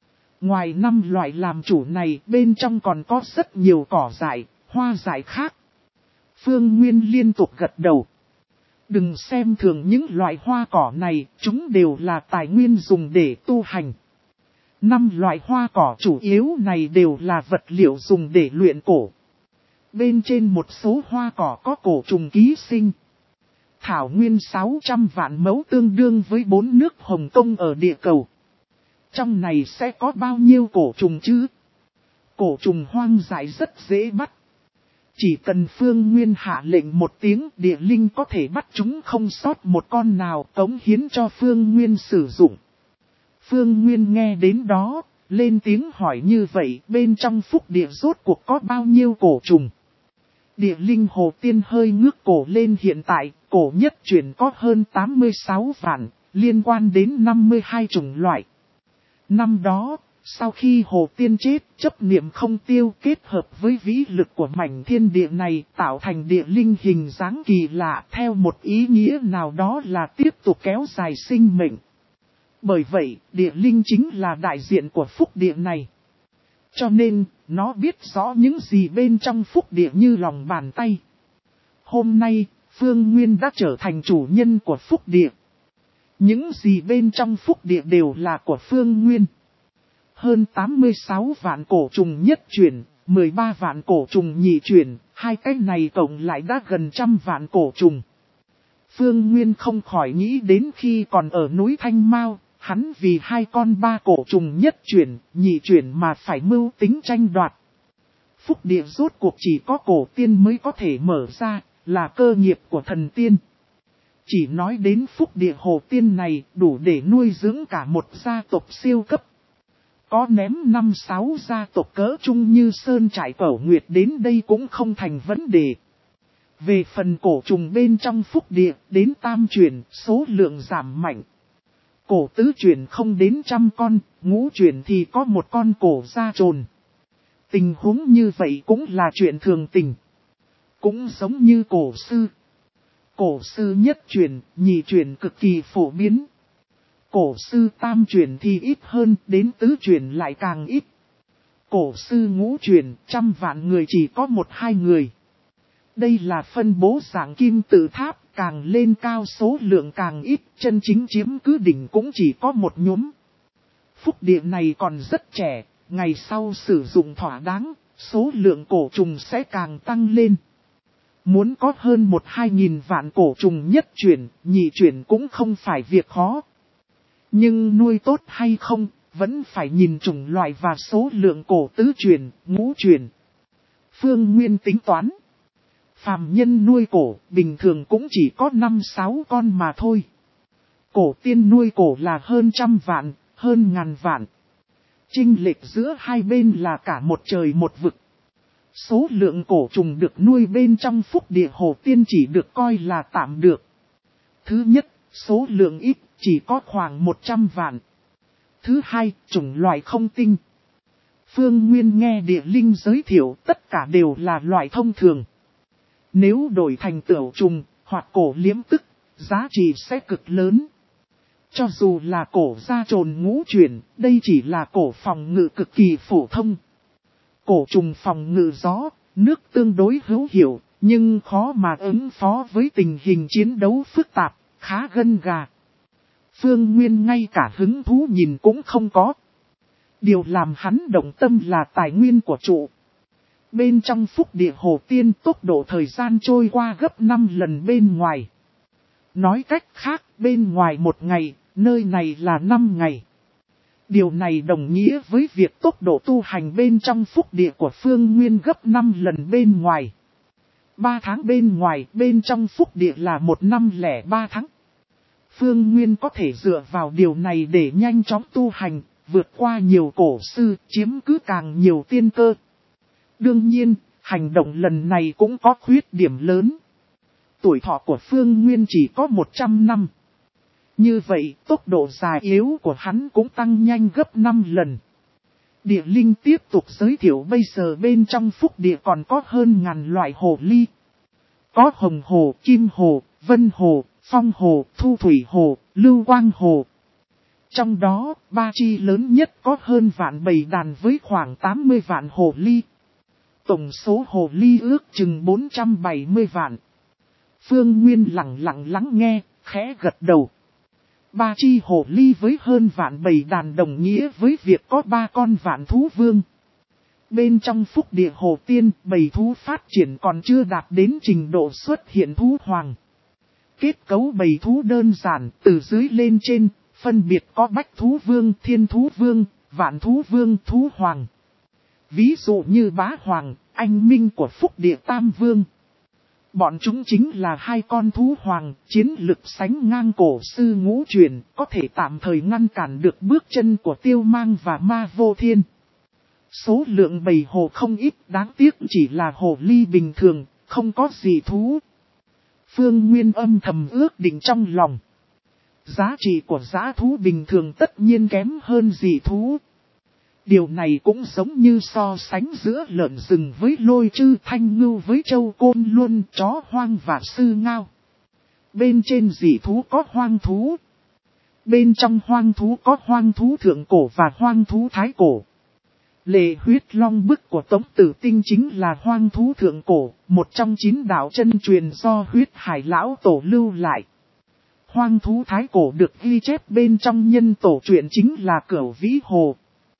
Ngoài năm loại làm chủ này, bên trong còn có rất nhiều cỏ dại, hoa dại khác. Phương Nguyên liên tục gật đầu. Đừng xem thường những loại hoa cỏ này, chúng đều là tài nguyên dùng để tu hành. Năm loại hoa cỏ chủ yếu này đều là vật liệu dùng để luyện cổ. Bên trên một số hoa cỏ có cổ trùng ký sinh. Thảo nguyên sáu trăm vạn mẫu tương đương với bốn nước Hồng Kông ở địa cầu. Trong này sẽ có bao nhiêu cổ trùng chứ? Cổ trùng hoang dại rất dễ bắt. Chỉ cần Phương Nguyên hạ lệnh một tiếng, địa linh có thể bắt chúng không sót một con nào, cống hiến cho Phương Nguyên sử dụng. Phương Nguyên nghe đến đó, lên tiếng hỏi như vậy, bên trong phúc địa rốt cuộc có bao nhiêu cổ trùng? Địa linh Hồ Tiên hơi ngước cổ lên, hiện tại, cổ nhất chuyển có hơn tám mươi sáu vạn, liên quan đến năm mươi hai chủng loại. Năm đó, sau khi Hồ Tiên chết, chấp niệm không tiêu kết hợp với vĩ lực của mảnh thiên địa này tạo thành địa linh hình dáng kỳ lạ, theo một ý nghĩa nào đó là tiếp tục kéo dài sinh mệnh. Bởi vậy, địa linh chính là đại diện của phúc địa này. Cho nên, nó biết rõ những gì bên trong phúc địa như lòng bàn tay. Hôm nay, Phương Nguyên đã trở thành chủ nhân của phúc địa. Những gì bên trong phúc địa đều là của Phương Nguyên. Hơn tám mươi sáu vạn cổ trùng nhất chuyển, mười ba vạn cổ trùng nhị chuyển, hai cái này tổng lại đã gần trăm vạn cổ trùng. Phương Nguyên không khỏi nghĩ đến khi còn ở núi Thanh Mao, hắn vì hai con ba cổ trùng nhất chuyển, nhị chuyển mà phải mưu tính tranh đoạt. Phúc địa rốt cuộc chỉ có cổ tiên mới có thể mở ra, là cơ nghiệp của thần tiên. Chỉ nói đến phúc địa Hồ Tiên này đủ để nuôi dưỡng cả một gia tộc siêu cấp. Có ném năm sáu gia tộc cỡ chung như Sơn Trại Cẩu Nguyệt đến đây cũng không thành vấn đề. Về phần cổ trùng bên trong phúc địa, đến tam chuyển, số lượng giảm mạnh. Cổ tứ chuyển không đến trăm con, ngũ chuyển thì có một con cổ gia trồn. Tình huống như vậy cũng là chuyện thường tình. Cũng giống như cổ sư. Cổ sư nhất chuyển, nhị chuyển cực kỳ phổ biến. Cổ sư tam chuyển thì ít hơn, đến tứ chuyển lại càng ít. Cổ sư ngũ chuyển, trăm vạn người chỉ có một hai người. Đây là phân bố dạng kim tự tháp, càng lên cao số lượng càng ít, chân chính chiếm cứ đỉnh cũng chỉ có một nhóm. Phúc địa này còn rất trẻ, ngày sau sử dụng thỏa đáng, số lượng cổ trùng sẽ càng tăng lên. Muốn có hơn một hai nghìn vạn cổ trùng nhất chuyển, nhị chuyển cũng không phải việc khó. Nhưng nuôi tốt hay không, vẫn phải nhìn chủng loại và số lượng cổ tứ chuyển, ngũ chuyển. Phương Nguyên tính toán. Phàm nhân nuôi cổ, bình thường cũng chỉ có năm sáu con mà thôi. Cổ tiên nuôi cổ là hơn trăm vạn, hơn ngàn vạn. Chênh lệch giữa hai bên là cả một trời một vực. Số lượng cổ trùng được nuôi bên trong phúc địa Hồ Tiên chỉ được coi là tạm được. Thứ nhất, số lượng ít, chỉ có khoảng một trăm vạn. Thứ hai, chủng loại không tinh. Phương Nguyên nghe địa linh giới thiệu tất cả đều là loại thông thường. Nếu đổi thành tửu trùng, hoặc cổ liếm tức, giá trị sẽ cực lớn. Cho dù là cổ gia trồn ngũ chuyển, đây chỉ là cổ phòng ngự cực kỳ phổ thông. Cổ trùng phòng ngự gió, nước tương đối hữu hiệu, nhưng khó mà ứng phó với tình hình chiến đấu phức tạp, khá gân gà. Phương Nguyên ngay cả hứng thú nhìn cũng không có. Điều làm hắn động tâm là tài nguyên của trụ. Bên trong phúc địa Hồ Tiên tốc độ thời gian trôi qua gấp năm lần bên ngoài. Nói cách khác, bên ngoài một ngày, nơi này là năm ngày. Điều này đồng nghĩa với việc tốc độ tu hành bên trong phúc địa của Phương Nguyên gấp năm lần bên ngoài. ba tháng bên ngoài, bên trong phúc địa là một năm lẻ ba tháng. Phương Nguyên có thể dựa vào điều này để nhanh chóng tu hành, vượt qua nhiều cổ sư, chiếm cứ càng nhiều tiên cơ. Đương nhiên, hành động lần này cũng có khuyết điểm lớn. Tuổi thọ của Phương Nguyên chỉ có một trăm năm. Như vậy, tốc độ già yếu của hắn cũng tăng nhanh gấp năm lần. Địa linh tiếp tục giới thiệu bây giờ bên trong phúc địa còn có hơn ngàn loại hồ ly. Có hồng hồ, kim hồ, vân hồ, phong hồ, thu thủy hồ, lưu quang hồ. Trong đó, ba chi lớn nhất có hơn vạn bầy đàn với khoảng tám mươi vạn hồ ly. Tổng số hồ ly ước chừng bốn trăm bảy mươi vạn. Phương Nguyên lặng lặng lắng nghe, khẽ gật đầu. Ba chi hồ ly với hơn vạn bầy đàn đồng nghĩa với việc có ba con vạn thú vương. Bên trong phúc địa hồ tiên, bầy thú phát triển còn chưa đạt đến trình độ xuất hiện thú hoàng. Kết cấu bầy thú đơn giản, từ dưới lên trên, phân biệt có bách thú vương, thiên thú vương, vạn thú vương, thú hoàng. Ví dụ như bá hoàng, anh minh của phúc địa tam vương. Bọn chúng chính là hai con thú hoàng, chiến lực sánh ngang cổ sư ngũ truyền, có thể tạm thời ngăn cản được bước chân của tiêu mang và ma vô thiên. Số lượng bầy hồ không ít, đáng tiếc chỉ là hồ ly bình thường, không có gì thú. Phương Nguyên âm thầm ước định trong lòng. Giá trị của dã thú bình thường tất nhiên kém hơn dị thú. Điều này cũng giống như so sánh giữa lợn rừng với lôi trư, thanh ngưu với châu côn luôn, chó hoang và sư ngao. Bên trên dị thú có hoang thú. Bên trong hoang thú có hoang thú thượng cổ và hoang thú thái cổ. Lệ huyết long bức của Tống Tử Tinh chính là hoang thú thượng cổ, một trong chín đạo chân truyền do huyết hải lão tổ lưu lại. Hoang thú thái cổ được ghi chép bên trong nhân tổ truyện chính là Cửu Vĩ Hồ.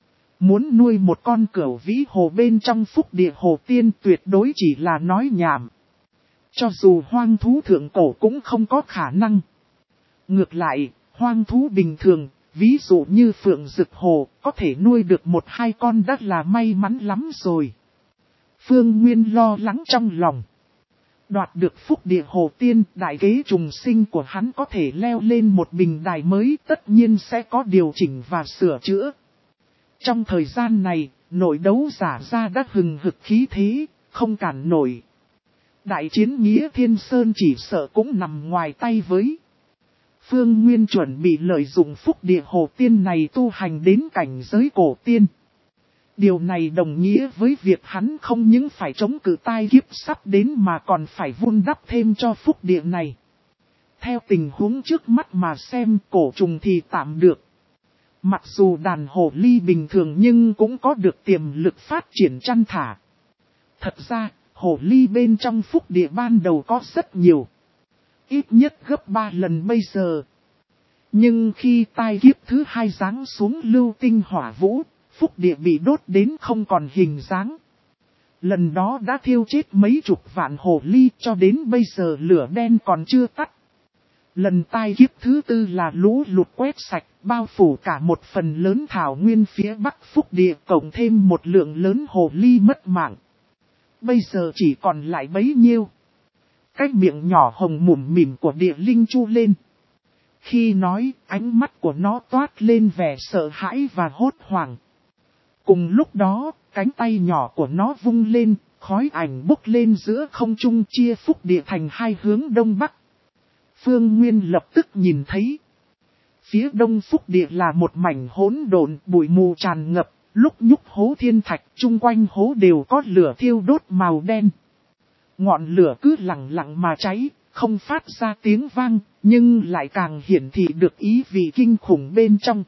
Muốn nuôi một con Cửu Vĩ Hồ bên trong phúc địa hồ tiên tuyệt đối chỉ là nói nhảm. Cho dù hoang thú thượng cổ cũng không có khả năng. Ngược lại, hoang thú bình thường, ví dụ như Phượng Dực Hồ, có thể nuôi được một hai con đã là may mắn lắm rồi. Phương Nguyên lo lắng trong lòng. Đoạt được phúc địa hồ tiên, đại kế trùng sinh của hắn có thể leo lên một bình đài mới, tất nhiên sẽ có điều chỉnh và sửa chữa. Trong thời gian này, nội đấu giả ra đã hừng hực khí thế, không cản nổi. Đại chiến Nghĩa Thiên Sơn chỉ sợ cũng nằm ngoài tay với. Phương Nguyên chuẩn bị lợi dụng phúc địa hồ tiên này tu hành đến cảnh giới cổ tiên. Điều này đồng nghĩa với việc hắn không những phải chống cự tai kiếp sắp đến mà còn phải vun đắp thêm cho phúc địa này. Theo tình huống trước mắt mà xem, cổ trùng thì tạm được. Mặc dù đàn hồ ly bình thường nhưng cũng có được tiềm lực phát triển chăn thả. Thật ra, hồ ly bên trong phúc địa ban đầu có rất nhiều. Ít nhất gấp ba lần bây giờ. Nhưng khi tai kiếp thứ hai giáng xuống lưu tinh hỏa vũ, phúc địa bị đốt đến không còn hình dáng. Lần đó đã thiêu chết mấy chục vạn hồ ly, cho đến bây giờ lửa đen còn chưa tắt. Lần tai kiếp thứ tư là lũ lụt quét sạch, bao phủ cả một phần lớn thảo nguyên phía bắc phúc địa, cộng thêm một lượng lớn hồ ly mất mạng. Bây giờ chỉ còn lại bấy nhiêu. Cái miệng nhỏ hồng mủm mỉm của địa linh chu lên. Khi nói, ánh mắt của nó toát lên vẻ sợ hãi và hốt hoảng. Cùng lúc đó, cánh tay nhỏ của nó vung lên, khói ảnh bốc lên giữa không trung, chia phúc địa thành hai hướng đông bắc. Phương Nguyên lập tức nhìn thấy. Phía đông phúc địa là một mảnh hỗn độn, bụi mù tràn ngập, lúc nhúc hố thiên thạch, chung quanh hố đều có lửa thiêu đốt màu đen. Ngọn lửa cứ lặng lặng mà cháy, không phát ra tiếng vang, nhưng lại càng hiển thị được ý vị kinh khủng bên trong.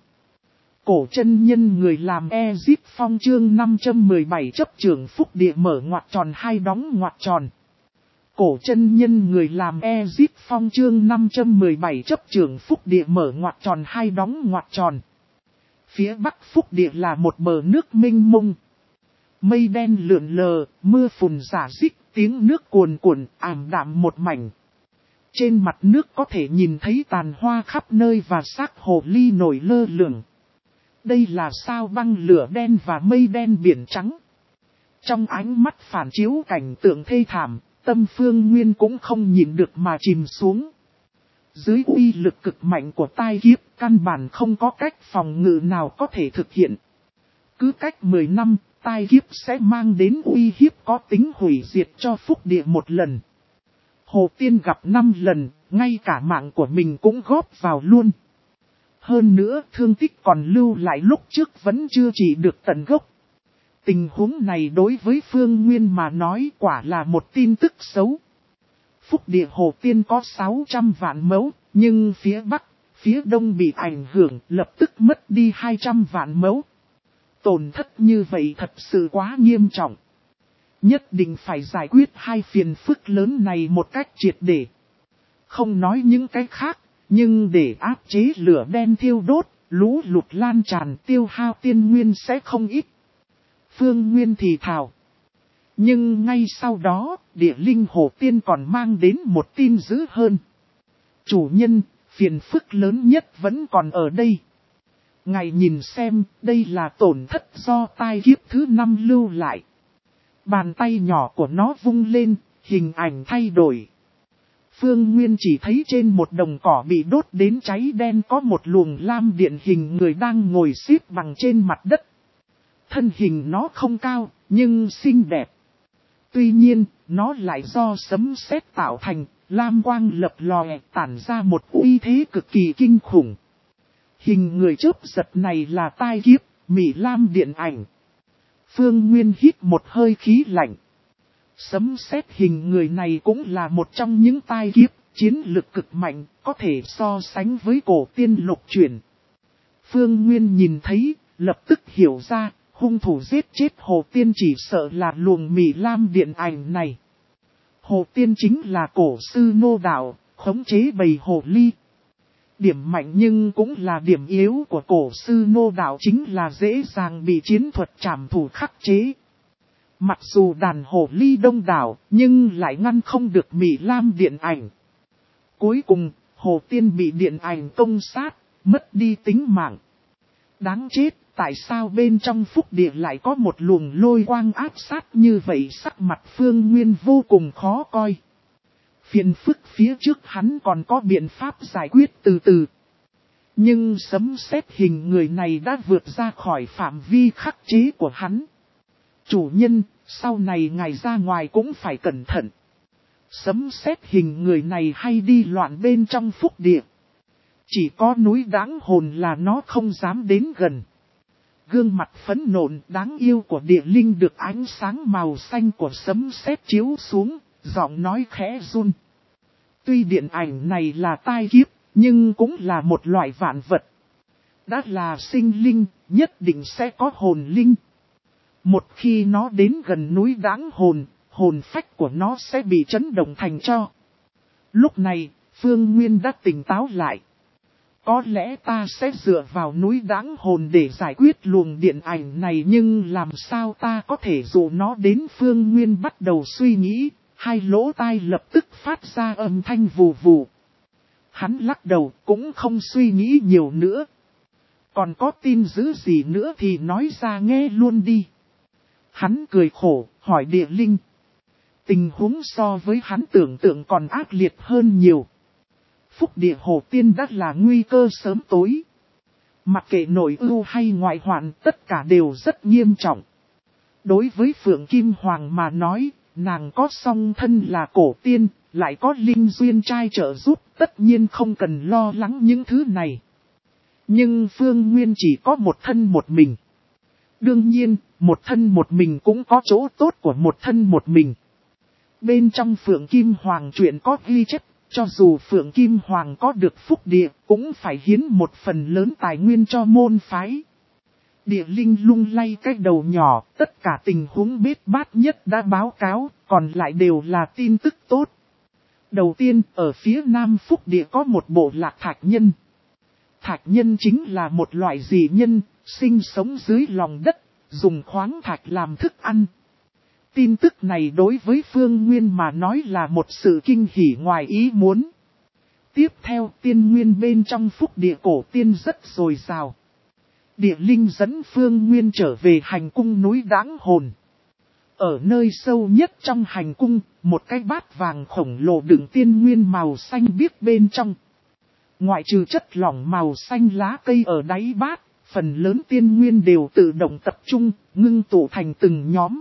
Cổ chân nhân người làm Ezip Phong chương năm trăm mười bảy chấp trưởng phúc địa mở ngoặc tròn hai đóng ngoặc tròn. Cổ chân nhân người làm Ezip Phong chương năm trăm mười bảy chấp trưởng phúc địa mở ngoặc tròn hai đóng ngoặc tròn. Phía bắc phúc địa là một bờ nước mênh mông. Mây đen lượn lờ, mưa phùn rả rích, tiếng nước cuồn cuộn, ảm đạm một mảnh. Trên mặt nước có thể nhìn thấy tàn hoa khắp nơi và xác hồ ly nổi lơ lửng. Đây là sao băng lửa đen và mây đen biển trắng. Trong ánh mắt phản chiếu cảnh tượng thê thảm, tâm Phương Nguyên cũng không nhịn được mà chìm xuống. Dưới uy lực cực mạnh của tai kiếp, căn bản không có cách phòng ngự nào có thể thực hiện. Cứ cách mười năm, tai kiếp sẽ mang đến uy hiếp có tính hủy diệt cho phúc địa một lần. Hồ Tiên gặp năm lần, ngay cả mạng của mình cũng góp vào luôn. Hơn nữa, thương tích còn lưu lại lúc trước vẫn chưa trị được tận gốc. Tình huống này đối với Phương Nguyên mà nói quả là một tin tức xấu. Phúc địa Hồ Tiên có sáu trăm vạn mẫu, nhưng phía Bắc, phía Đông bị ảnh hưởng lập tức mất đi hai trăm vạn mẫu. Tổn thất như vậy thật sự quá nghiêm trọng. Nhất định phải giải quyết hai phiền phức lớn này một cách triệt để. Không nói những cái khác, nhưng để áp chế lửa đen thiêu đốt, lũ lụt lan tràn tiêu hao tiên nguyên sẽ không ít. Phương Nguyên thì thào. Nhưng ngay sau đó, địa linh Hồ Tiên còn mang đến một tin dữ hơn. Chủ nhân, phiền phức lớn nhất vẫn còn ở đây. Ngài nhìn xem, đây là tổn thất do tai kiếp thứ năm lưu lại. Bàn tay nhỏ của nó vung lên, hình ảnh thay đổi. Phương Nguyên chỉ thấy trên một đồng cỏ bị đốt đến cháy đen có một luồng lam điện hình người đang ngồi xếp bằng trên mặt đất. Thân hình nó không cao, nhưng xinh đẹp. Tuy nhiên, nó lại do sấm sét tạo thành, lam quang lập lòe tản ra một uy thế cực kỳ kinh khủng. Hình người chớp giật này là tai kiếp, Mị Lam điện ảnh. Phương Nguyên hít một hơi khí lạnh. Sấm sét hình người này cũng là một trong những tai kiếp, chiến lực cực mạnh, có thể so sánh với cổ tiên lục chuyển. Phương Nguyên nhìn thấy, lập tức hiểu ra, hung thủ giết chết Hồ Tiên chỉ sợ là luồng Mị Lam điện ảnh này. Hồ Tiên chính là cổ sư nô đạo, khống chế bầy hồ ly. Điểm mạnh nhưng cũng là điểm yếu của cổ sư nô đạo chính là dễ dàng bị chiến thuật trảm thủ khắc chế. Mặc dù đàn hồ ly đông đảo, nhưng lại ngăn không được Mị Lam điện ảnh. Cuối cùng, Hồ Tiên bị điện ảnh công sát, mất đi tính mạng. Đáng chết, tại sao bên trong phúc địa lại có một luồng lôi quang áp sát như vậy? Sắc mặt Phương Nguyên vô cùng khó coi. Phiền phức phía trước hắn còn có biện pháp giải quyết từ từ. Nhưng sấm sét hình người này đã vượt ra khỏi phạm vi khắc chế của hắn. Chủ nhân, sau này ngài ra ngoài cũng phải cẩn thận. Sấm sét hình người này hay đi loạn bên trong phúc địa. Chỉ có núi Đáng Hồn là nó không dám đến gần. Gương mặt phẫn nộ đáng yêu của địa linh được ánh sáng màu xanh của sấm sét chiếu xuống, giọng nói khẽ run. Tuy điện ảnh này là tai kiếp, nhưng cũng là một loại vạn vật. Đã là sinh linh, nhất định sẽ có hồn linh. Một khi nó đến gần núi Đáng Hồn, hồn phách của nó sẽ bị chấn động thành tro. Lúc này, Phương Nguyên đã tỉnh táo lại. Có lẽ ta sẽ dựa vào núi Đáng Hồn để giải quyết luồng điện ảnh này, nhưng làm sao ta có thể dụ nó đến? Phương Nguyên bắt đầu suy nghĩ, hai lỗ tai lập tức phát ra âm thanh vù vù. Hắn lắc đầu cũng không suy nghĩ nhiều nữa. Còn có tin dữ gì nữa thì nói ra nghe luôn đi. Hắn cười khổ, hỏi địa linh. Tình huống so với hắn tưởng tượng còn ác liệt hơn nhiều. Phúc địa Hồ Tiên đã là nguy cơ sớm tối. Mặc kệ nội ưu hay ngoại hoạn, tất cả đều rất nghiêm trọng. Đối với Phượng Kim Hoàng mà nói, nàng có song thân là cổ tiên, lại có linh duyên trai trợ giúp, tất nhiên không cần lo lắng những thứ này. Nhưng Phương Nguyên chỉ có một thân một mình. Đương nhiên, một thân một mình cũng có chỗ tốt của một thân một mình. Bên trong Phượng Kim Hoàng chuyện có ghi chép, cho dù Phượng Kim Hoàng có được phúc địa, cũng phải hiến một phần lớn tài nguyên cho môn phái. Địa linh lung lay cái đầu nhỏ, tất cả tình huống bết bát nhất đã báo cáo, còn lại đều là tin tức tốt. Đầu tiên, ở phía Nam Phúc Địa có một bộ lạc thạch nhân. Thạch nhân chính là một loại dị nhân, sinh sống dưới lòng đất, dùng khoáng thạch làm thức ăn. Tin tức này đối với Phương Nguyên mà nói là một sự kinh hỉ ngoài ý muốn. Tiếp theo tiên nguyên bên trong phúc địa cổ tiên rất dồi dào. Địa linh dẫn Phương Nguyên trở về hành cung núi Đãng Hồn. Ở nơi sâu nhất trong hành cung, một cái bát vàng khổng lồ đựng tiên nguyên màu xanh biếc bên trong. Ngoại trừ chất lỏng màu xanh lá cây ở đáy bát, phần lớn tiên nguyên đều tự động tập trung, ngưng tụ thành từng nhóm.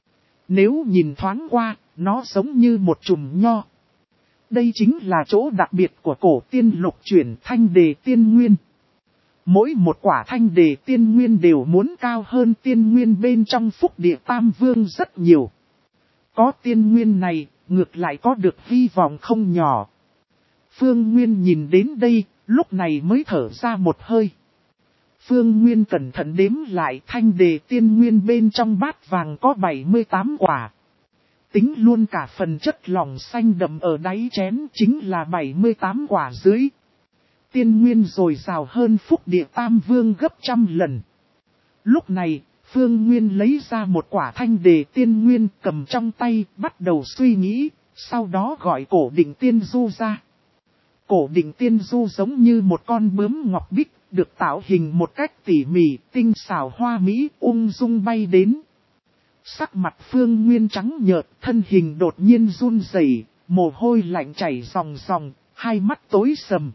Nếu nhìn thoáng qua, nó giống như một chùm nho. Đây chính là chỗ đặc biệt của cổ tiên lục chuyển thanh đề tiên nguyên. Mỗi một quả thanh đề tiên nguyên đều muốn cao hơn tiên nguyên bên trong phúc địa tam vương rất nhiều. Có tiên nguyên này, ngược lại có được hy vọng không nhỏ. Phương Nguyên nhìn đến đây, lúc này mới thở ra một hơi. Phương Nguyên cẩn thận đếm lại thanh đề tiên nguyên bên trong bát vàng có bảy mươi tám quả. Tính luôn cả phần chất lỏng xanh đậm ở đáy chén chính là bảy mươi tám quả dưới. Tiên nguyên dồi dào hơn phúc địa tam vương gấp trăm lần. Lúc này, Phương Nguyên lấy ra một quả thanh đề tiên nguyên cầm trong tay bắt đầu suy nghĩ, sau đó gọi cổ định tiên du ra. Cổ định tiên du giống như một con bướm ngọc bích, được tạo hình một cách tỉ mỉ, tinh xảo hoa mỹ, ung dung bay đến. Sắc mặt Phương Nguyên trắng nhợt, thân hình đột nhiên run rẩy, mồ hôi lạnh chảy ròng ròng, hai mắt tối sầm.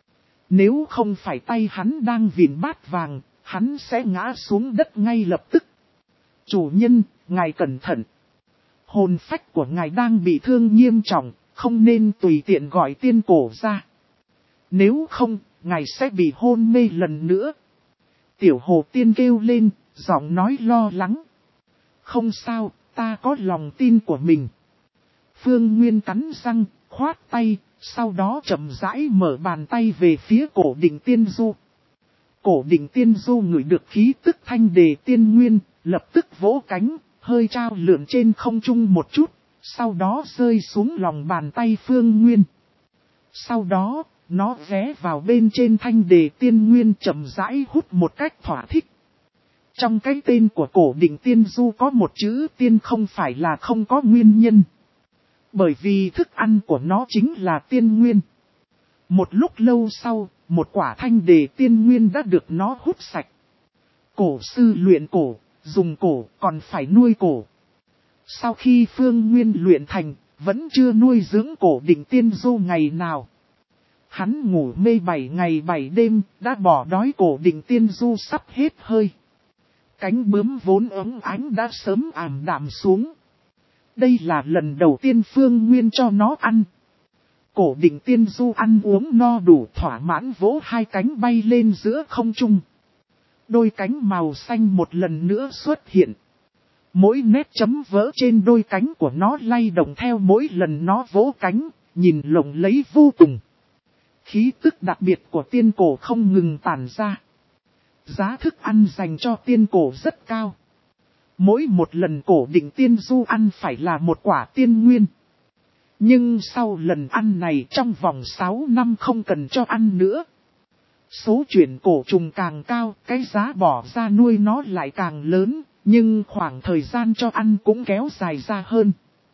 Nếu không phải tay hắn đang vịn bát vàng, hắn sẽ ngã xuống đất ngay lập tức. Chủ nhân, ngài cẩn thận. Hồn phách của ngài đang bị thương nghiêm trọng, không nên tùy tiện gọi tiên cổ ra. Nếu không, ngài sẽ bị hôn mê lần nữa. Tiểu hồ tiên kêu lên, giọng nói lo lắng. Không sao, ta có lòng tin của mình. Phương Nguyên cắn răng, khoát tay, sau đó chậm rãi mở bàn tay về phía cổ định tiên du. Cổ định tiên du ngửi được khí tức thanh đề tiên nguyên, lập tức vỗ cánh, hơi trao lượn trên không trung một chút, sau đó rơi xuống lòng bàn tay Phương Nguyên. Sau đó, nó ghé vào bên trên thanh đề tiên nguyên chậm rãi hút một cách thỏa thích. Trong cái tên của cổ định tiên du có một chữ tiên không phải là không có nguyên nhân. Bởi vì thức ăn của nó chính là tiên nguyên. Một lúc lâu sau, một quả thanh đề tiên nguyên đã được nó hút sạch. Cổ sư luyện cổ, dùng cổ còn phải nuôi cổ. Sau khi Phương Nguyên luyện thành, vẫn chưa nuôi dưỡng cổ định tiên du ngày nào. Hắn ngủ mê bảy ngày bảy đêm, đã bỏ đói cổ định tiên du sắp hết hơi. Cánh bướm vốn ấm ánh đã sớm ảm đạm xuống. Đây là lần đầu tiên Phương Nguyên cho nó ăn. Cổ định tiên du ăn uống no đủ thỏa mãn vỗ hai cánh bay lên giữa không trung. Đôi cánh màu xanh một lần nữa xuất hiện. Mỗi nét chấm vỡ trên đôi cánh của nó lay động theo mỗi lần nó vỗ cánh, nhìn lộng lẫy vô cùng. Khí tức đặc biệt của tiên cổ không ngừng tản ra. Giá thức ăn dành cho tiên cổ rất cao. Mỗi một lần cổ định tiên du ăn phải là một quả tiên nguyên. Nhưng sau lần ăn này trong vòng sáu năm không cần cho ăn nữa. Số chuyển cổ trùng càng cao, cái giá bỏ ra nuôi nó lại càng lớn, nhưng khoảng thời gian cho ăn cũng kéo dài ra hơn.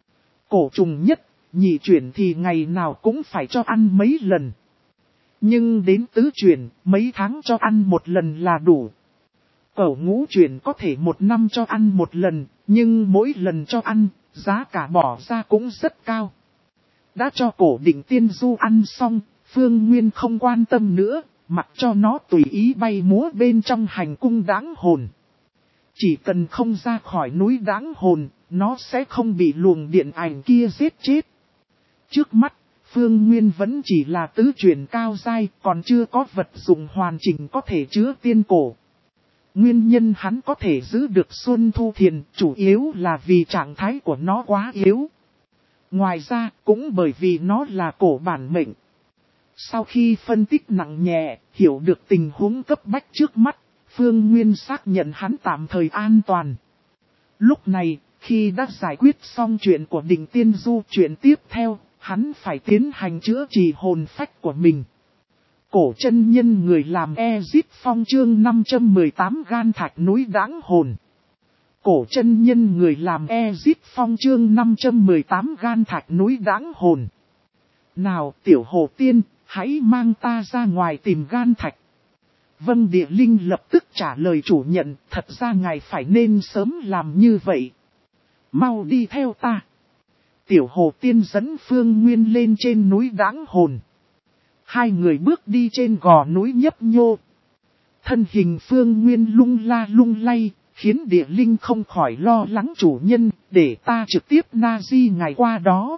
Cổ trùng nhất, nhị chuyển thì ngày nào cũng phải cho ăn mấy lần. Nhưng đến tứ chuyển, mấy tháng cho ăn một lần là đủ. Cẩu ngũ chuyển có thể một năm cho ăn một lần, nhưng mỗi lần cho ăn, giá cả bỏ ra cũng rất cao. Đã cho cổ định tiên du ăn xong, Phương Nguyên không quan tâm nữa, mặc cho nó tùy ý bay múa bên trong hành cung Đãng Hồn. Chỉ cần không ra khỏi núi Đãng Hồn, nó sẽ không bị luồng điện ảnh kia giết chết. Trước mắt, Phương Nguyên vẫn chỉ là tứ chuyển cao giai, còn chưa có vật dụng hoàn chỉnh có thể chứa tiên cổ. Nguyên nhân hắn có thể giữ được Xuân Thu Thiền chủ yếu là vì trạng thái của nó quá yếu. Ngoài ra cũng bởi vì nó là cổ bản mệnh. Sau khi phân tích nặng nhẹ, hiểu được tình huống cấp bách trước mắt, Phương Nguyên xác nhận hắn tạm thời an toàn. Lúc này, khi đã giải quyết xong chuyện của Định Tiên Du, chuyện tiếp theo, hắn phải tiến hành chữa trị hồn phách của mình. Cổ chân nhân người làm Ezip Phong chương năm trăm mười tám gan thạch núi Đãng Hồn. Cổ chân nhân người làm Ezip Phong chương năm trăm mười tám gan thạch núi Đãng Hồn. Nào tiểu hồ tiên, Hãy mang ta ra ngoài tìm gan thạch. Vâng, địa linh lập tức trả lời chủ nhận, thật ra ngài phải nên sớm làm như vậy. Mau đi theo ta. Tiểu Hồ Tiên dẫn Phương Nguyên lên trên núi Đãng Hồn. Hai người bước đi trên gò núi nhấp nhô. Thân hình Phương Nguyên lung la lung lay, khiến địa linh không khỏi lo lắng chủ nhân, để ta trực tiếp na-di ngài qua đó.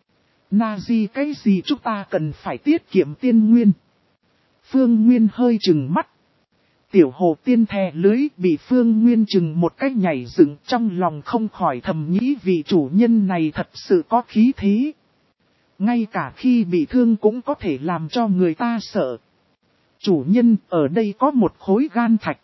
Na-di cái gì, chúng ta cần phải tiết kiệm tiên nguyên. Phương Nguyên hơi chừng mắt. Tiểu Hồ Tiên thè lưới bị Phương Nguyên chừng một cái nhảy dựng, trong lòng không khỏi thầm nghĩ vị chủ nhân này thật sự có khí thế. Ngay cả khi bị thương cũng có thể làm cho người ta sợ. Chủ nhân, ở đây có một khối gan thạch.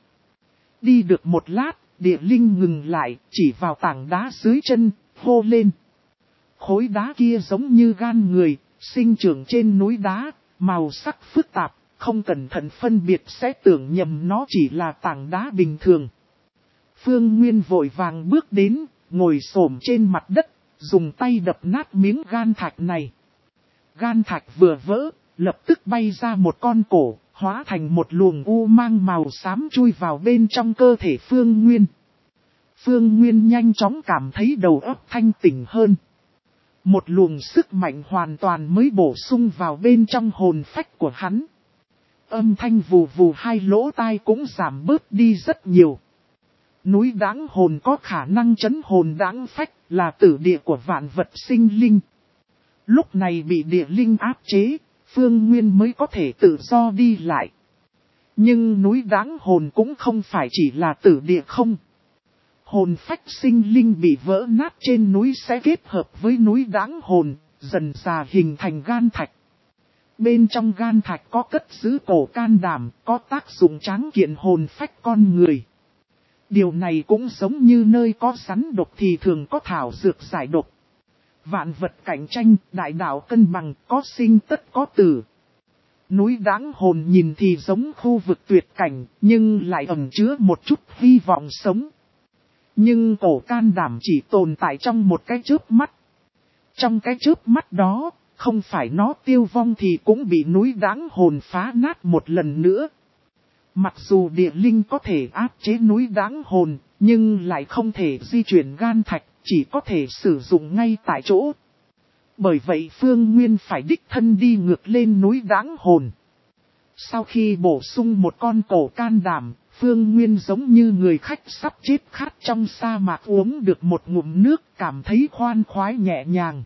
Đi được một lát, địa linh ngừng lại, chỉ vào tảng đá dưới chân, hô lên. Khối đá kia giống như gan người, sinh trưởng trên núi đá, màu sắc phức tạp, không cẩn thận phân biệt sẽ tưởng nhầm nó chỉ là tảng đá bình thường. Phương Nguyên vội vàng bước đến, ngồi xổm trên mặt đất, dùng tay đập nát miếng gan thạch này. Gan thạch vừa vỡ, lập tức bay ra một con cổ, hóa thành một luồng u mang màu xám chui vào bên trong cơ thể Phương Nguyên. Phương Nguyên nhanh chóng cảm thấy đầu óc thanh tỉnh hơn. Một luồng sức mạnh hoàn toàn mới bổ sung vào bên trong hồn phách của hắn. Âm thanh vù vù hai lỗ tai cũng giảm bớt đi rất nhiều. Núi Đãng Hồn có khả năng trấn hồn đãng phách, là tử địa của vạn vật sinh linh. Lúc này bị địa linh áp chế, Phương Nguyên mới có thể tự do đi lại. Nhưng núi Đãng Hồn cũng không phải chỉ là tử địa không. Hồn phách sinh linh bị vỡ nát trên núi sẽ kết hợp với núi Đãng Hồn, dần dà hình thành gan thạch. Bên trong gan thạch có cất giữ cổ can đảm, có tác dụng tráng kiện hồn phách con người. Điều này cũng giống như nơi có rắn độc thì thường có thảo dược giải độc. Vạn vật cạnh tranh, đại đạo cân bằng, có sinh tất có tử. Núi Đãng Hồn nhìn thì giống khu vực tuyệt cảnh, nhưng lại ẩn chứa một chút hy vọng sống. Nhưng cổ can đảm chỉ tồn tại trong một cái chớp mắt. Trong cái chớp mắt đó, không phải nó tiêu vong thì cũng bị núi Đãng Hồn phá nát một lần nữa. Mặc dù địa linh có thể áp chế núi Đãng Hồn, nhưng lại không thể di chuyển gan thạch, chỉ có thể sử dụng ngay tại chỗ. Bởi vậy Phương Nguyên phải đích thân đi ngược lên núi Đãng Hồn. Sau khi bổ sung một con cổ can đảm, Phương Nguyên giống như người khách sắp chết khát trong sa mạc uống được một ngụm nước, cảm thấy khoan khoái nhẹ nhàng.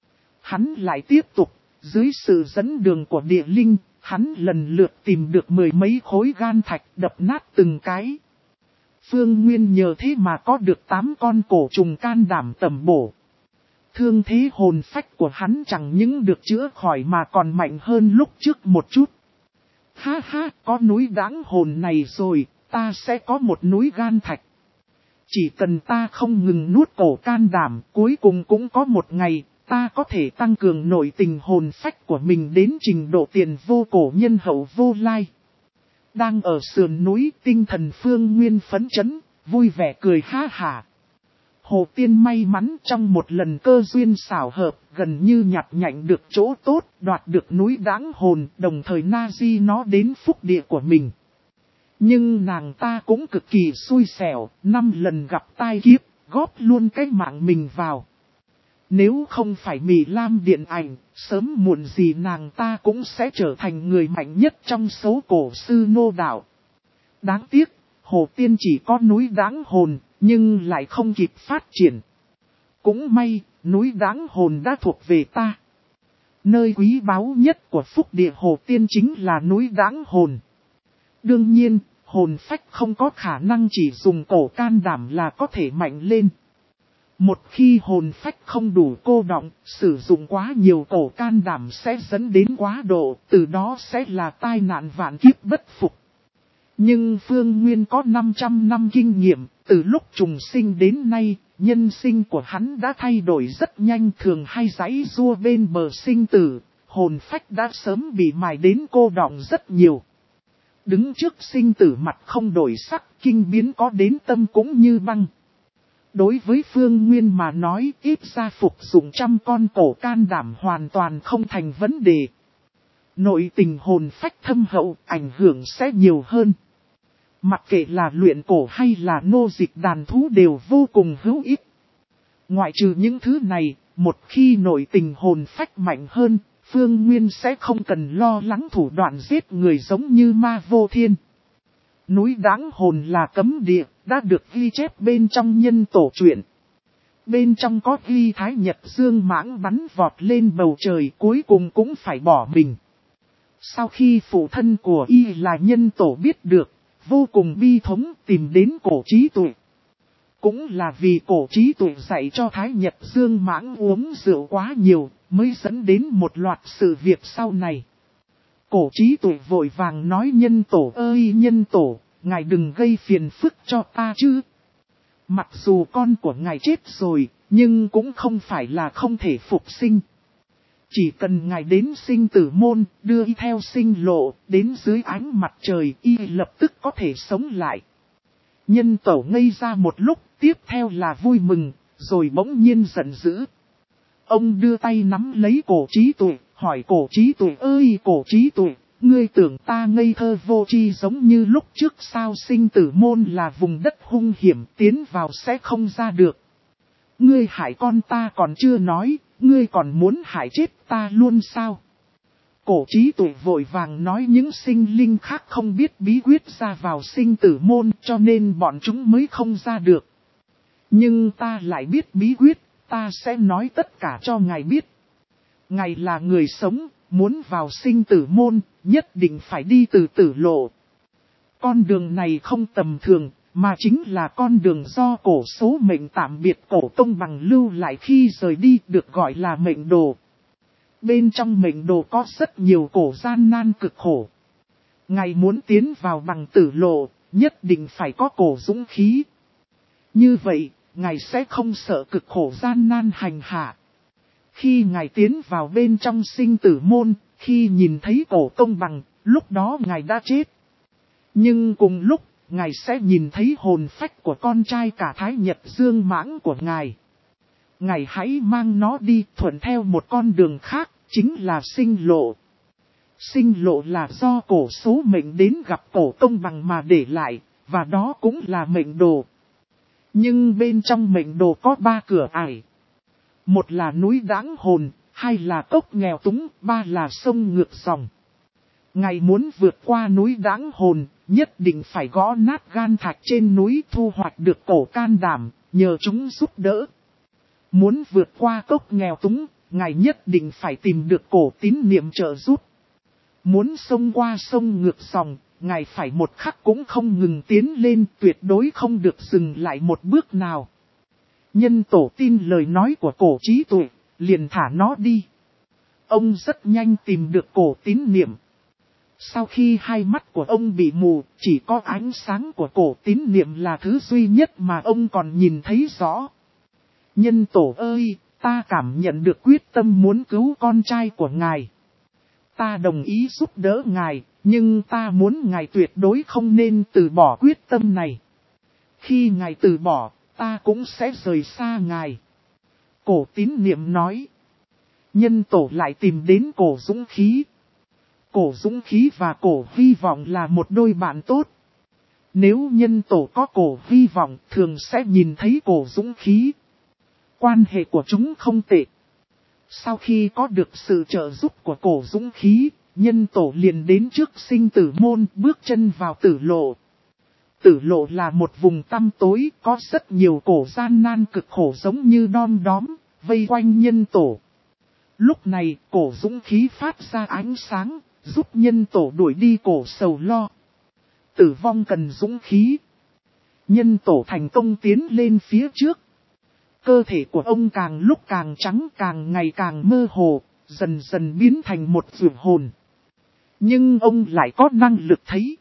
Hắn lại tiếp tục, dưới sự dẫn đường của địa linh, hắn lần lượt tìm được mười mấy khối gan thạch đập nát từng cái. Phương Nguyên nhờ thế mà có được tám con cổ trùng can đảm tầm bổ. Thương thế hồn phách của hắn chẳng những được chữa khỏi mà còn mạnh hơn lúc trước một chút. Ha ha, có núi Đãng Hồn này rồi, ta sẽ có một núi gan thạch. Chỉ cần ta không ngừng nuốt cổ can đảm, cuối cùng cũng có một ngày, ta có thể tăng cường nội tình hồn phách của mình đến trình độ tiền vô cổ nhân hậu vô lai. Đang ở sườn núi, tinh thần Phương Nguyên phấn chấn, vui vẻ cười ha hả. Hồ Tiên may mắn trong một lần cơ duyên xảo hợp, gần như nhặt nhạnh được chỗ tốt, đoạt được núi Đãng Hồn, đồng thời na-di nó đến phúc địa của mình. Nhưng nàng ta cũng cực kỳ xui xẻo, năm lần gặp tai kiếp, góp luôn cái mạng mình vào. Nếu không phải Mị Lam điện ảnh, sớm muộn gì nàng ta cũng sẽ trở thành người mạnh nhất trong số cổ sư nô đạo. Đáng tiếc, Hồ Tiên chỉ có núi Đãng Hồn, nhưng lại không kịp phát triển. Cũng may, núi Đãng Hồn đã thuộc về ta. Nơi quý báu nhất của phúc địa Hồ Tiên chính là núi Đãng Hồn. Đương nhiên, hồn phách không có khả năng chỉ dùng cổ can đảm là có thể mạnh lên. Một khi hồn phách không đủ cô đọng, sử dụng quá nhiều cổ can đảm sẽ dẫn đến quá độ, từ đó sẽ là tai nạn vạn kiếp bất phục. Nhưng Phương Nguyên có năm trăm năm kinh nghiệm, từ lúc trùng sinh đến nay, nhân sinh của hắn đã thay đổi rất nhanh, thường hay giãy giụa bên bờ sinh tử, hồn phách đã sớm bị mài đến cô đọng rất nhiều. Đứng trước sinh tử mặt không đổi sắc, kinh biến có đến tâm cũng như băng. Đối với Phương Nguyên mà nói, ít ra phục dụng trăm con cổ can đảm hoàn toàn không thành vấn đề. Nội tình hồn phách thâm hậu, ảnh hưởng sẽ nhiều hơn. Mặc kệ là luyện cổ hay là nô dịch đàn thú đều vô cùng hữu ích. Ngoại trừ những thứ này, một khi nội tình hồn phách mạnh hơn, Phương Nguyên sẽ không cần lo lắng thủ đoạn giết người giống như ma vô thiên. Núi Đáng Hồn là cấm địa, đã được ghi chép bên trong nhân tổ truyện. Bên trong có ghi Thái Nhật Dương Mãng bắn vọt lên bầu trời cuối cùng cũng phải bỏ mình. Sau khi phụ thân của y là nhân tổ biết được, vô cùng bi thống tìm đến Cổ Chí Tuệ. Cũng là vì Cổ Chí Tuệ dạy cho Thái Nhật Dương Mãng uống rượu quá nhiều, mới dẫn đến một loạt sự việc sau này. Cổ Chí Tuệ vội vàng nói nhân tổ ơi nhân tổ, ngài đừng gây phiền phức cho ta chứ. Mặc dù con của ngài chết rồi, nhưng cũng không phải là không thể phục sinh. Chỉ cần ngài đến sinh tử môn, đưa y theo sinh lộ, đến dưới ánh mặt trời y lập tức có thể sống lại. Nhân tổ ngây ra một lúc, tiếp theo là vui mừng, rồi bỗng nhiên giận dữ. Ông đưa tay nắm lấy Cổ Chí Tuệ, hỏi Cổ Chí Tuệ ơi Cổ Chí Tuệ, ngươi tưởng ta ngây thơ vô tri giống như lúc trước sao? Sinh tử môn là vùng đất hung hiểm, tiến vào sẽ không ra được. Ngươi hại con ta còn chưa nói, ngươi còn muốn hại chết ta luôn sao? Cổ Chí Tuệ vội vàng nói những sinh linh khác không biết bí quyết ra vào sinh tử môn cho nên bọn chúng mới không ra được. Nhưng ta lại biết bí quyết, ta sẽ nói tất cả cho ngài biết. Ngài là người sống, muốn vào sinh tử môn, nhất định phải đi từ tử lộ. Con đường này không tầm thường, mà chính là con đường do cổ số mệnh tạm biệt cổ Công Bằng lưu lại khi rời đi, được gọi là mệnh đồ. Bên trong mệnh đồ có rất nhiều cổ gian nan cực khổ. Ngài muốn tiến vào Bằng tử lộ, nhất định phải có cổ dũng khí. Như vậy, ngài sẽ không sợ cực khổ gian nan hành hạ. Khi ngài tiến vào bên trong sinh tử môn, khi nhìn thấy cổ Công Bằng, lúc đó ngài đã chết. Nhưng cùng lúc, ngài sẽ nhìn thấy hồn phách của con trai cả Thái Nhật Dương Mãng của ngài. Ngài hãy mang nó đi thuận theo một con đường khác, chính là sinh lộ. Sinh lộ là do cổ số mệnh đến gặp cổ Công Bằng mà để lại, và đó cũng là mệnh đồ. Nhưng bên trong mệnh đồ có ba cửa ải. Một là núi Đáng Hồn, hai là cốc nghèo túng, ba là sông ngược dòng. Ngài muốn vượt qua núi Đáng Hồn, nhất định phải gõ nát gan thạch trên núi thu hoạch được cổ can đảm, nhờ chúng giúp đỡ. Muốn vượt qua cốc nghèo túng, ngài nhất định phải tìm được cổ tín niệm trợ giúp. Muốn xông qua sông ngược dòng, ngài phải một khắc cũng không ngừng tiến lên, tuyệt đối không được dừng lại một bước nào. Nhân tổ tin lời nói của Cổ Chí Tuệ, liền thả nó đi. Ông rất nhanh tìm được cổ tín niệm. Sau khi hai mắt của ông bị mù, chỉ có ánh sáng của cổ tín niệm là thứ duy nhất mà ông còn nhìn thấy rõ. Nhân tổ ơi, ta cảm nhận được quyết tâm muốn cứu con trai của ngài. Ta đồng ý giúp đỡ ngài, nhưng ta muốn ngài tuyệt đối không nên từ bỏ quyết tâm này. Khi ngài từ bỏ, ta cũng sẽ rời xa ngài. Cổ tín niệm nói. Nhân tổ lại tìm đến cổ dũng khí. Cổ dũng khí và cổ hy vọng là một đôi bạn tốt. Nếu nhân tổ có cổ hy vọng, thường sẽ nhìn thấy cổ dũng khí. Quan hệ của chúng không tệ. Sau khi có được sự trợ giúp của cổ dũng khí, nhân tổ liền đến trước sinh tử môn, bước chân vào tử lộ. Tử lộ là một vùng tăm tối, có rất nhiều cổ gian nan cực khổ giống như đom đóm, vây quanh nhân tổ. Lúc này, cổ dũng khí phát ra ánh sáng, giúp nhân tổ đuổi đi cổ sầu lo. Tử vong cần dũng khí. Nhân tổ thành công tiến lên phía trước. Cơ thể của ông càng lúc càng trắng, càng ngày càng mơ hồ, dần dần biến thành một vượn hồn. Nhưng ông lại có năng lực thấy.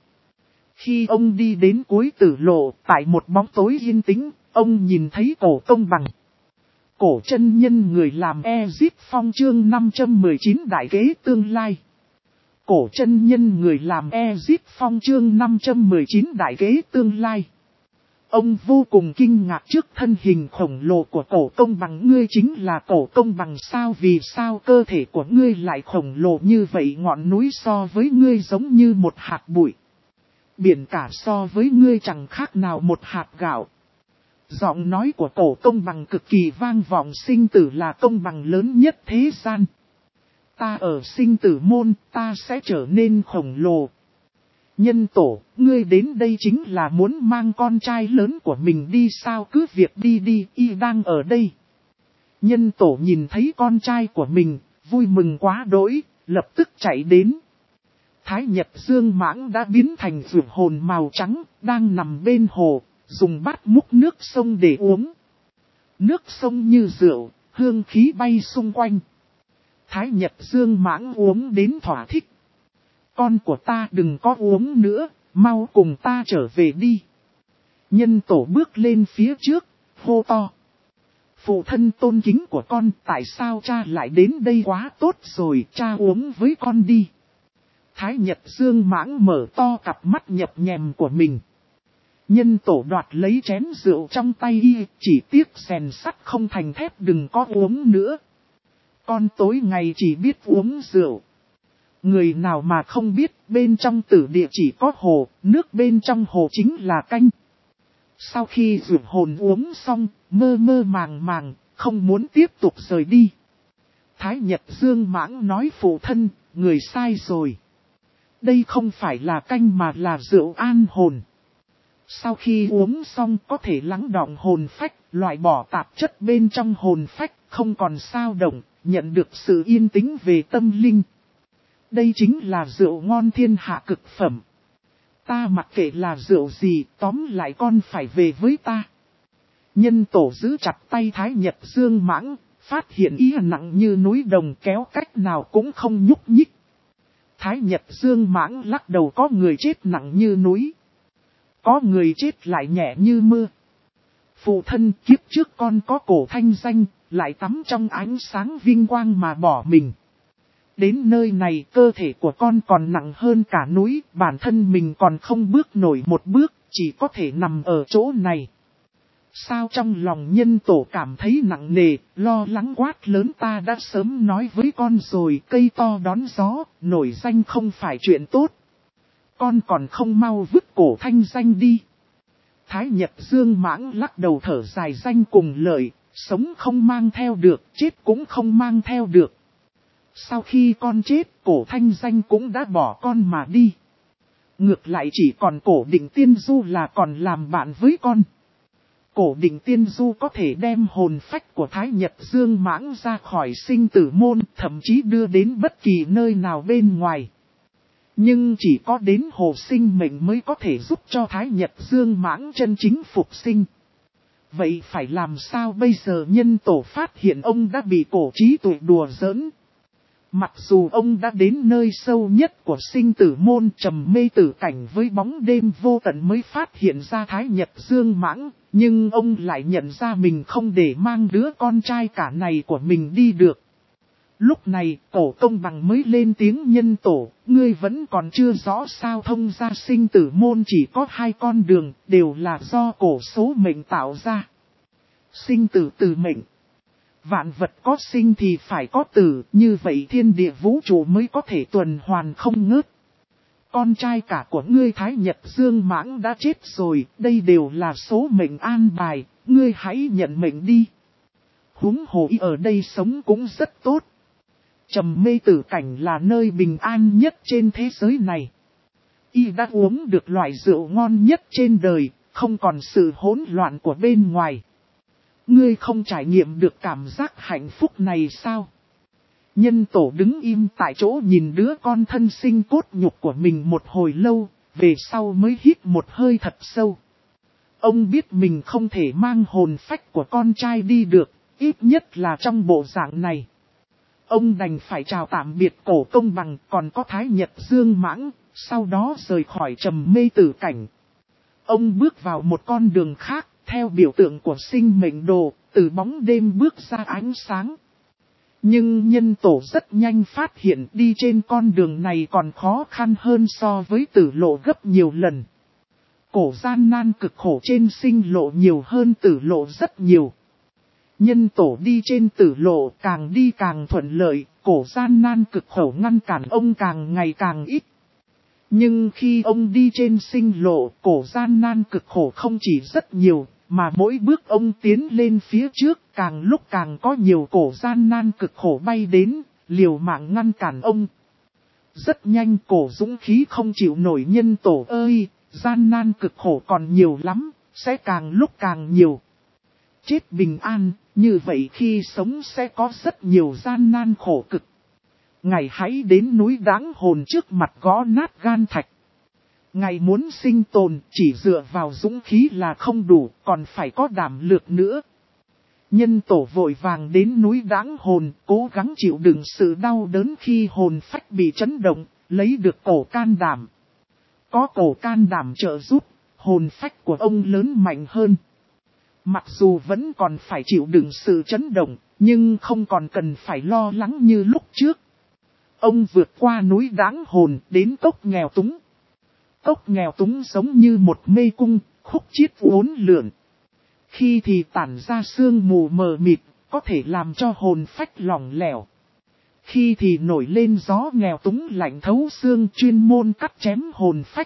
Khi ông đi đến cuối tử lộ, tại một bóng tối yên tĩnh, ông nhìn thấy cổ Công Bằng. Cổ chân nhân người làm Ezip Phong chương năm trăm mười chín đại kế tương lai. Cổ chân nhân người làm Ezip Phong chương năm trăm mười chín đại kế tương lai. Ông vô cùng kinh ngạc trước thân hình khổng lồ của cổ công bằng. Ngươi chính là cổ công bằng sao? Vì sao cơ thể của ngươi lại khổng lồ như vậy? Ngọn núi so với ngươi giống như một hạt bụi. Biển cả so với ngươi chẳng khác nào một hạt gạo. Giọng nói của cổ công bằng cực kỳ vang vọng. Sinh tử là công bằng lớn nhất thế gian. Ta ở sinh tử môn, ta sẽ trở nên khổng lồ. Nhân tổ, ngươi đến đây chính là muốn mang con trai lớn của mình đi sao? Cứ việc đi đi, y đang ở đây. Nhân tổ nhìn thấy con trai của mình, vui mừng quá đỗi, lập tức chạy đến. Thái Nhật Dương Mãng đã biến thành vượt hồn màu trắng, đang nằm bên hồ, dùng bát múc nước sông để uống. Nước sông như rượu, hương khí bay xung quanh. Thái Nhật Dương Mãng uống đến thỏa thích. Con của ta đừng có uống nữa, mau cùng ta trở về đi. Nhân tổ bước lên phía trước, hô to. Phụ thân tôn kính của con, tại sao cha lại đến đây? Quá tốt rồi, cha uống với con đi. Thái Nhật Dương Mãng mở to cặp mắt nhập nhèm của mình. Nhân tổ đoạt lấy chén rượu trong tay y, chỉ tiếc rèn sắt không thành thép, đừng có uống nữa. Con tối ngày chỉ biết uống rượu. Người nào mà không biết bên trong tử địa chỉ có hồ, nước bên trong hồ chính là canh. Sau khi vượt hồn uống xong, mơ mơ màng màng, không muốn tiếp tục rời đi. Thái Nhật Dương Mãng nói phụ thân, người sai rồi. Đây không phải là canh mà là rượu an hồn. Sau khi uống xong có thể lắng đọng hồn phách, loại bỏ tạp chất bên trong hồn phách, không còn sao động, nhận được sự yên tĩnh về tâm linh. Đây chính là rượu ngon thiên hạ cực phẩm. Ta mặc kệ là rượu gì, tóm lại con phải về với ta. Nhân tổ giữ chặt tay Thái Nhật Dương Mãng, phát hiện ý nặng như núi đồng, kéo cách nào cũng không nhúc nhích. Thái Nhật Dương Mãng lắc đầu. Có người chết nặng như núi, có người chết lại nhẹ như mưa. Phụ thân, kiếp trước con có cổ thanh danh, lại tắm trong ánh sáng vinh quang mà bỏ mình. Đến nơi này cơ thể của con còn nặng hơn cả núi, bản thân mình còn không bước nổi một bước, chỉ có thể nằm ở chỗ này. Sao? Trong lòng nhân tổ cảm thấy nặng nề, lo lắng quát lớn. Ta đã sớm nói với con rồi, cây to đón gió, nổi danh không phải chuyện tốt. Con còn không mau vứt cổ thanh danh đi. Thái Nhật Dương Mãng lắc đầu thở dài. Danh cùng lợi, sống không mang theo được, chết cũng không mang theo được. Sau khi con chết, cổ thanh danh cũng đã bỏ con mà đi. Ngược lại chỉ còn cổ Định Tiên Du là còn làm bạn với con. Cổ Định Tiên Du có thể đem hồn phách của Thái Nhật Dương Mãng ra khỏi sinh tử môn, thậm chí đưa đến bất kỳ nơi nào bên ngoài. Nhưng chỉ có đến hồ sinh mệnh mới có thể giúp cho Thái Nhật Dương Mãng chân chính phục sinh. Vậy phải làm sao bây giờ? Nhân tổ phát hiện ông đã bị cổ trí tuệ đùa giỡn. Mặc dù ông đã đến nơi sâu nhất của sinh tử môn, trầm mê tử cảnh với bóng đêm vô tận mới phát hiện ra Thái Nhật Dương Mãng, nhưng ông lại nhận ra mình không để mang đứa con trai cả này của mình đi được. Lúc này, cổ công bằng mới lên tiếng. Nhân tổ, ngươi vẫn còn chưa rõ sao? Thông ra sinh tử môn chỉ có hai con đường, đều là do cổ số mệnh tạo ra. Sinh tử từ mệnh. Vạn vật có sinh thì phải có tử, như vậy thiên địa vũ trụ mới có thể tuần hoàn không ngớt. Con trai cả của ngươi Thái Nhật Dương Mãng đã chết rồi, đây đều là số mệnh an bài, ngươi hãy nhận mệnh đi. Huống hồ y ở đây sống cũng rất tốt. Trầm mê tử cảnh là nơi bình an nhất trên thế giới này. Y đã uống được loại rượu ngon nhất trên đời, không còn sự hỗn loạn của bên ngoài. Ngươi không trải nghiệm được cảm giác hạnh phúc này sao? Nhân tổ đứng im tại chỗ nhìn đứa con thân sinh cốt nhục của mình một hồi lâu, về sau mới hít một hơi thật sâu. Ông biết mình không thể mang hồn phách của con trai đi được, ít nhất là trong bộ dạng này. Ông đành phải chào tạm biệt cổ công bằng, còn có Thái Nhật Dương Mãng, sau đó rời khỏi trầm mê tử cảnh. Ông bước vào một con đường khác, theo biểu tượng của sinh mệnh đồ, từ bóng đêm bước ra ánh sáng. Nhưng nhân tổ rất nhanh phát hiện đi trên con đường này còn khó khăn hơn so với tử lộ gấp nhiều lần. cổ gian nan cực khổ trên sinh lộ nhiều hơn tử lộ rất nhiều. Nhân tổ đi trên tử lộ càng đi càng thuận lợi, cổ gian nan cực khổ ngăn cản ông càng ngày càng ít. Nhưng khi ông đi trên sinh lộ, cổ gian nan cực khổ không chỉ rất nhiều, mà mỗi bước ông tiến lên phía trước càng lúc càng có nhiều cổ gian nan cực khổ bay đến, liều mạng ngăn cản ông. Rất nhanh cổ dũng khí không chịu nổi nhân tổ ơi, gian nan cực khổ còn nhiều lắm, sẽ càng lúc càng nhiều. Chết bình an, như vậy khi sống sẽ có rất nhiều gian nan khổ cực. Ngài hãy đến núi Đáng Hồn trước mặt gõ nát gan thạch. Ngài muốn sinh tồn chỉ dựa vào dũng khí là không đủ, còn phải có đảm lược nữa. Nhân tổ vội vàng đến núi Đáng Hồn, cố gắng chịu đựng sự đau đớn khi hồn phách bị chấn động, lấy được cổ can đảm. Có cổ can đảm trợ giúp, hồn phách của ông lớn mạnh hơn. Mặc dù vẫn còn phải chịu đựng sự chấn động, nhưng không còn cần phải lo lắng như lúc trước. Ông vượt qua núi Đáng Hồn đến cốc nghèo túng. Cốc nghèo túng giống như một mê cung, khúc chiết uốn lượn. Khi thì tản ra sương mù mờ mịt, có thể làm cho hồn phách lỏng lẻo. Khi thì nổi lên gió nghèo túng lạnh thấu xương chuyên môn cắt chém hồn phách.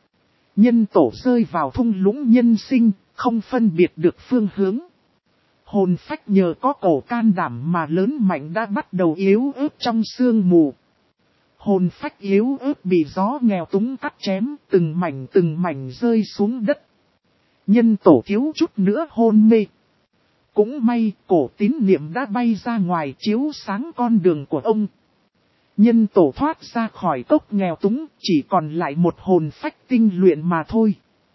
Nhân tổ rơi vào thung lũng nhân sinh, không phân biệt được phương hướng. Hồn phách nhờ có cổ can đảm mà lớn mạnh đã bắt đầu yếu ớt trong sương mù. Hồn phách yếu ớt bị gió nghèo túng cắt chém, từng mảnh từng mảnh rơi xuống đất. Nhân tổ thiếu chút nữa hôn mê. Cũng may cổ tín niệm đã bay ra ngoài chiếu sáng con đường của ông. Nhân tổ thoát ra khỏi cốc nghèo túng, chỉ còn lại một hồn phách tinh luyện mà thôi.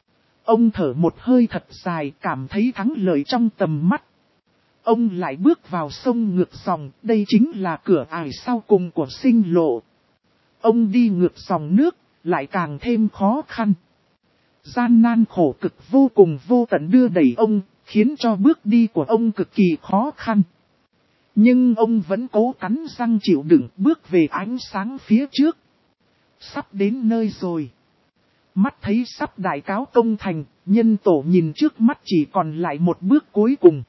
Ông thở một hơi thật dài, cảm thấy thắng lợi trong tầm mắt. Ông lại bước vào sông ngược dòng, đây chính là cửa ải sau cùng của sinh lộ. Ông đi ngược dòng nước, lại càng thêm khó khăn. Gian nan khổ cực vô cùng vô tận đưa đẩy ông, khiến cho bước đi của ông cực kỳ khó khăn. Nhưng ông vẫn cố cắn răng chịu đựng bước về ánh sáng phía trước. Sắp đến nơi rồi. Mắt thấy sắp đại cáo công thành, nhân tổ nhìn trước mắt chỉ còn lại một bước cuối cùng.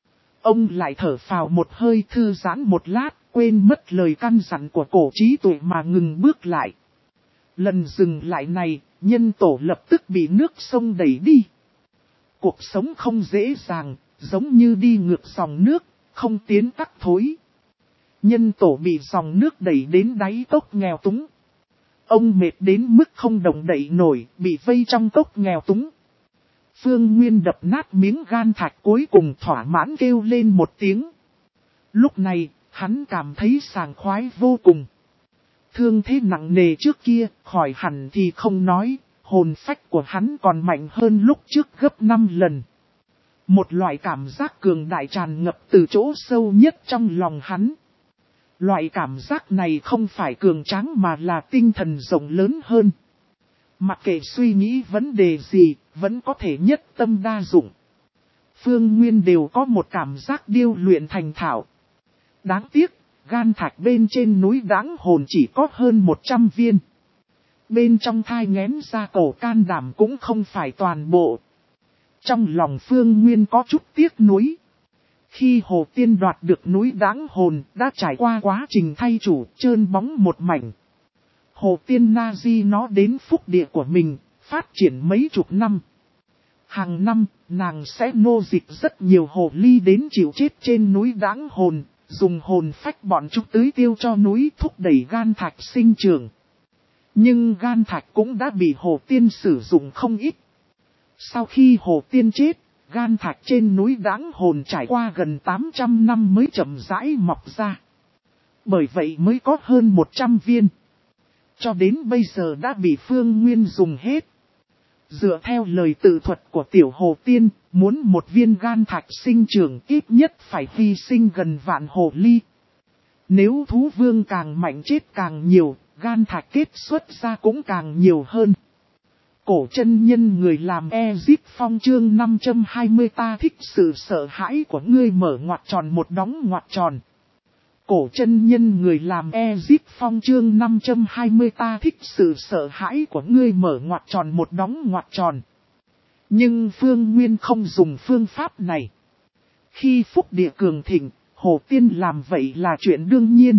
Ông lại thở phào một hơi thư giãn một lát, quên mất lời căn dặn của cổ trí tuệ mà ngừng bước lại. Lần dừng lại này, nhân tổ lập tức bị nước sông đẩy đi. Cuộc sống không dễ dàng, giống như đi ngược dòng nước, không tiến tắc thối. Nhân tổ bị dòng nước đẩy đến đáy cốc nghèo túng. Ông mệt đến mức không động đậy nổi, bị vây trong cốc nghèo túng. Phương Nguyên đập nát miếng gan thạch cuối cùng thỏa mãn kêu lên một tiếng. Lúc này, hắn cảm thấy sảng khoái vô cùng. Thương thế nặng nề trước kia, khỏi hẳn thì không nói, hồn phách của hắn còn mạnh hơn lúc trước gấp năm lần. Một loại cảm giác cường đại tràn ngập từ chỗ sâu nhất trong lòng hắn. Loại cảm giác này không phải cường tráng mà là tinh thần rộng lớn hơn. Mặc kệ suy nghĩ vấn đề gì, vẫn có thể nhất tâm đa dụng. Phương Nguyên đều có một cảm giác điêu luyện thành thạo. Đáng tiếc, gan thạch bên trên núi Đáng Hồn chỉ có hơn một trăm viên. Bên trong thai nghén ra cổ can đảm cũng không phải toàn bộ. Trong lòng Phương Nguyên có chút tiếc nuối. Khi Hồ Tiên đoạt được núi Đáng Hồn đã trải qua quá trình thay chủ trơn bóng một mảnh. Hồ Tiên na di nó đến phúc địa của mình, phát triển mấy chục năm. Hàng năm, nàng sẽ nô dịch rất nhiều hồ ly đến chịu chết trên núi Đáng Hồn, dùng hồn phách bọn chúng tưới tiêu cho núi thúc đẩy gan thạch sinh trưởng. Nhưng gan thạch cũng đã bị Hồ Tiên sử dụng không ít. Sau khi Hồ Tiên chết, gan thạch trên núi Đáng Hồn trải qua gần tám trăm năm mới chậm rãi mọc ra. Bởi vậy mới có hơn một trăm viên. Cho đến bây giờ đã bị Phương Nguyên dùng hết. Dựa theo lời tự thuật của tiểu Hồ Tiên, muốn một viên gan thạch sinh trưởng ít nhất phải hy sinh gần vạn hồ ly. Nếu thú vương càng mạnh chết càng nhiều, gan thạch kết xuất ra cũng càng nhiều hơn. Cổ chân nhân người làm Ezip Phong chương năm trăm hai mươi ta thích sự sợ hãi của ngươi mở ngoặc tròn một đóng ngoặc tròn. Cổ chân nhân người làm Ezip Phong chương năm trăm hai mươi ta thích sự sợ hãi của ngươi mở ngoặc tròn một đóng ngoặc tròn. Nhưng Phương Nguyên không dùng phương pháp này. Khi phúc địa cường thịnh, hồ tiên làm vậy là chuyện đương nhiên.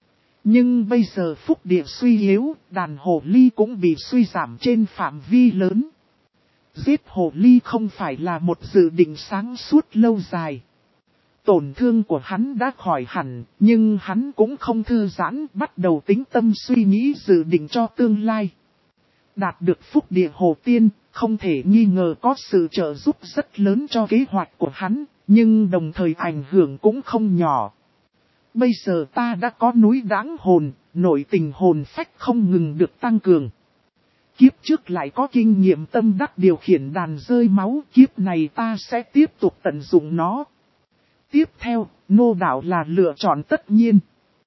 Nhưng bây giờ phúc địa suy yếu, đàn hồ ly cũng bị suy giảm trên phạm vi lớn. Giết hồ ly không phải là một dự định sáng suốt lâu dài. Tổn thương của hắn đã khỏi hẳn, nhưng hắn cũng không thư giãn, bắt đầu tính tâm suy nghĩ dự định cho tương lai. Đạt được phúc địa hồ tiên, không thể nghi ngờ có sự trợ giúp rất lớn cho kế hoạch của hắn, nhưng đồng thời ảnh hưởng cũng không nhỏ. Bây giờ ta đã có núi đáng hồn, nội tình hồn phách không ngừng được tăng cường. Kiếp trước lại có kinh nghiệm tâm đắc điều khiển đàn rơi máu, kiếp này ta sẽ tiếp tục tận dụng nó. Tiếp theo, nô đạo là lựa chọn tất nhiên.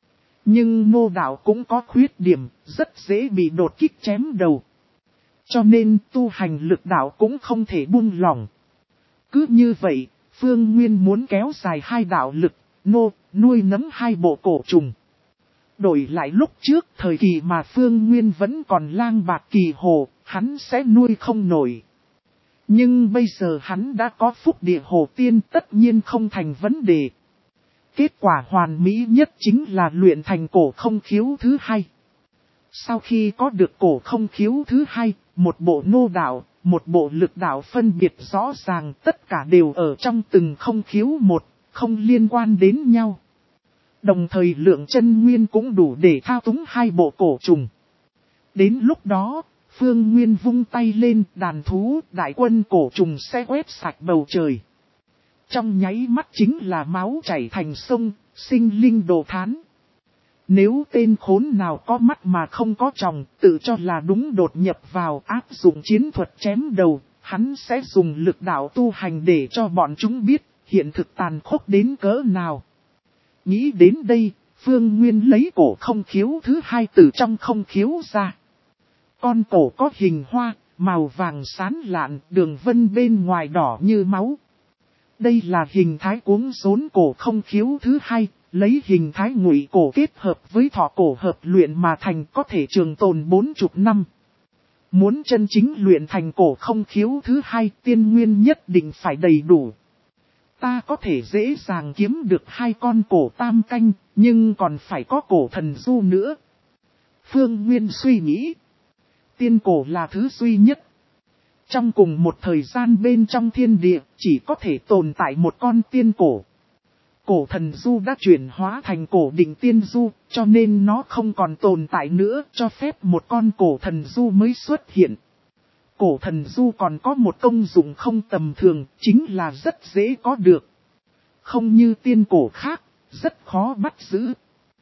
Nhưng nô đạo cũng có khuyết điểm, rất dễ bị đột kích chém đầu. Cho nên tu hành lực đạo cũng không thể buông lỏng. Cứ như vậy, Phương Nguyên muốn kéo dài hai đạo lực, nô, nuôi nấng hai bộ cổ trùng. Đổi lại lúc trước thời kỳ mà Phương Nguyên vẫn còn lang bạc kỳ hồ, hắn sẽ nuôi không nổi. Nhưng bây giờ hắn đã có phúc địa hồ tiên, tất nhiên không thành vấn đề. Kết quả hoàn mỹ nhất chính là luyện thành cổ không khiếu thứ hai. Sau khi có được cổ không khiếu thứ hai, một bộ nô đạo, một bộ lực đạo phân biệt rõ ràng, tất cả đều ở trong từng không khiếu một, không liên quan đến nhau. Đồng thời lượng chân nguyên cũng đủ để thao túng hai bộ cổ trùng. Đến lúc đó, Phương Nguyên vung tay lên, đàn thú, đại quân cổ trùng sẽ quét sạch bầu trời. Trong nháy mắt chính là máu chảy thành sông, sinh linh đồ thán. Nếu tên khốn nào có mắt mà không có tròng, tự cho là đúng đột nhập vào áp dụng chiến thuật chém đầu, hắn sẽ dùng lực đạo tu hành để cho bọn chúng biết, hiện thực tàn khốc đến cỡ nào. Nghĩ đến đây, Phương Nguyên lấy cổ không khiếu thứ hai từ trong không khiếu ra. Con cổ có hình hoa, màu vàng sáng lạn, đường vân bên ngoài đỏ như máu. Đây là hình thái cuống rốn cổ không khiếu thứ hai, lấy hình thái ngụy cổ kết hợp với thọ cổ hợp luyện mà thành, có thể trường tồn bốn chục năm. Muốn chân chính luyện thành cổ không khiếu thứ hai, tiên nguyên nhất định phải đầy đủ. Ta có thể dễ dàng kiếm được hai con cổ tam canh, nhưng còn phải có cổ thần du nữa. Phương Nguyên suy nghĩ. Tiên cổ là thứ duy nhất. Trong cùng một thời gian bên trong thiên địa, chỉ có thể tồn tại một con tiên cổ. Cổ thần du đã chuyển hóa thành cổ định tiên du, cho nên nó không còn tồn tại nữa, cho phép một con cổ thần du mới xuất hiện. Cổ thần du còn có một công dụng không tầm thường, chính là rất dễ có được. Không như tiên cổ khác, rất khó bắt giữ.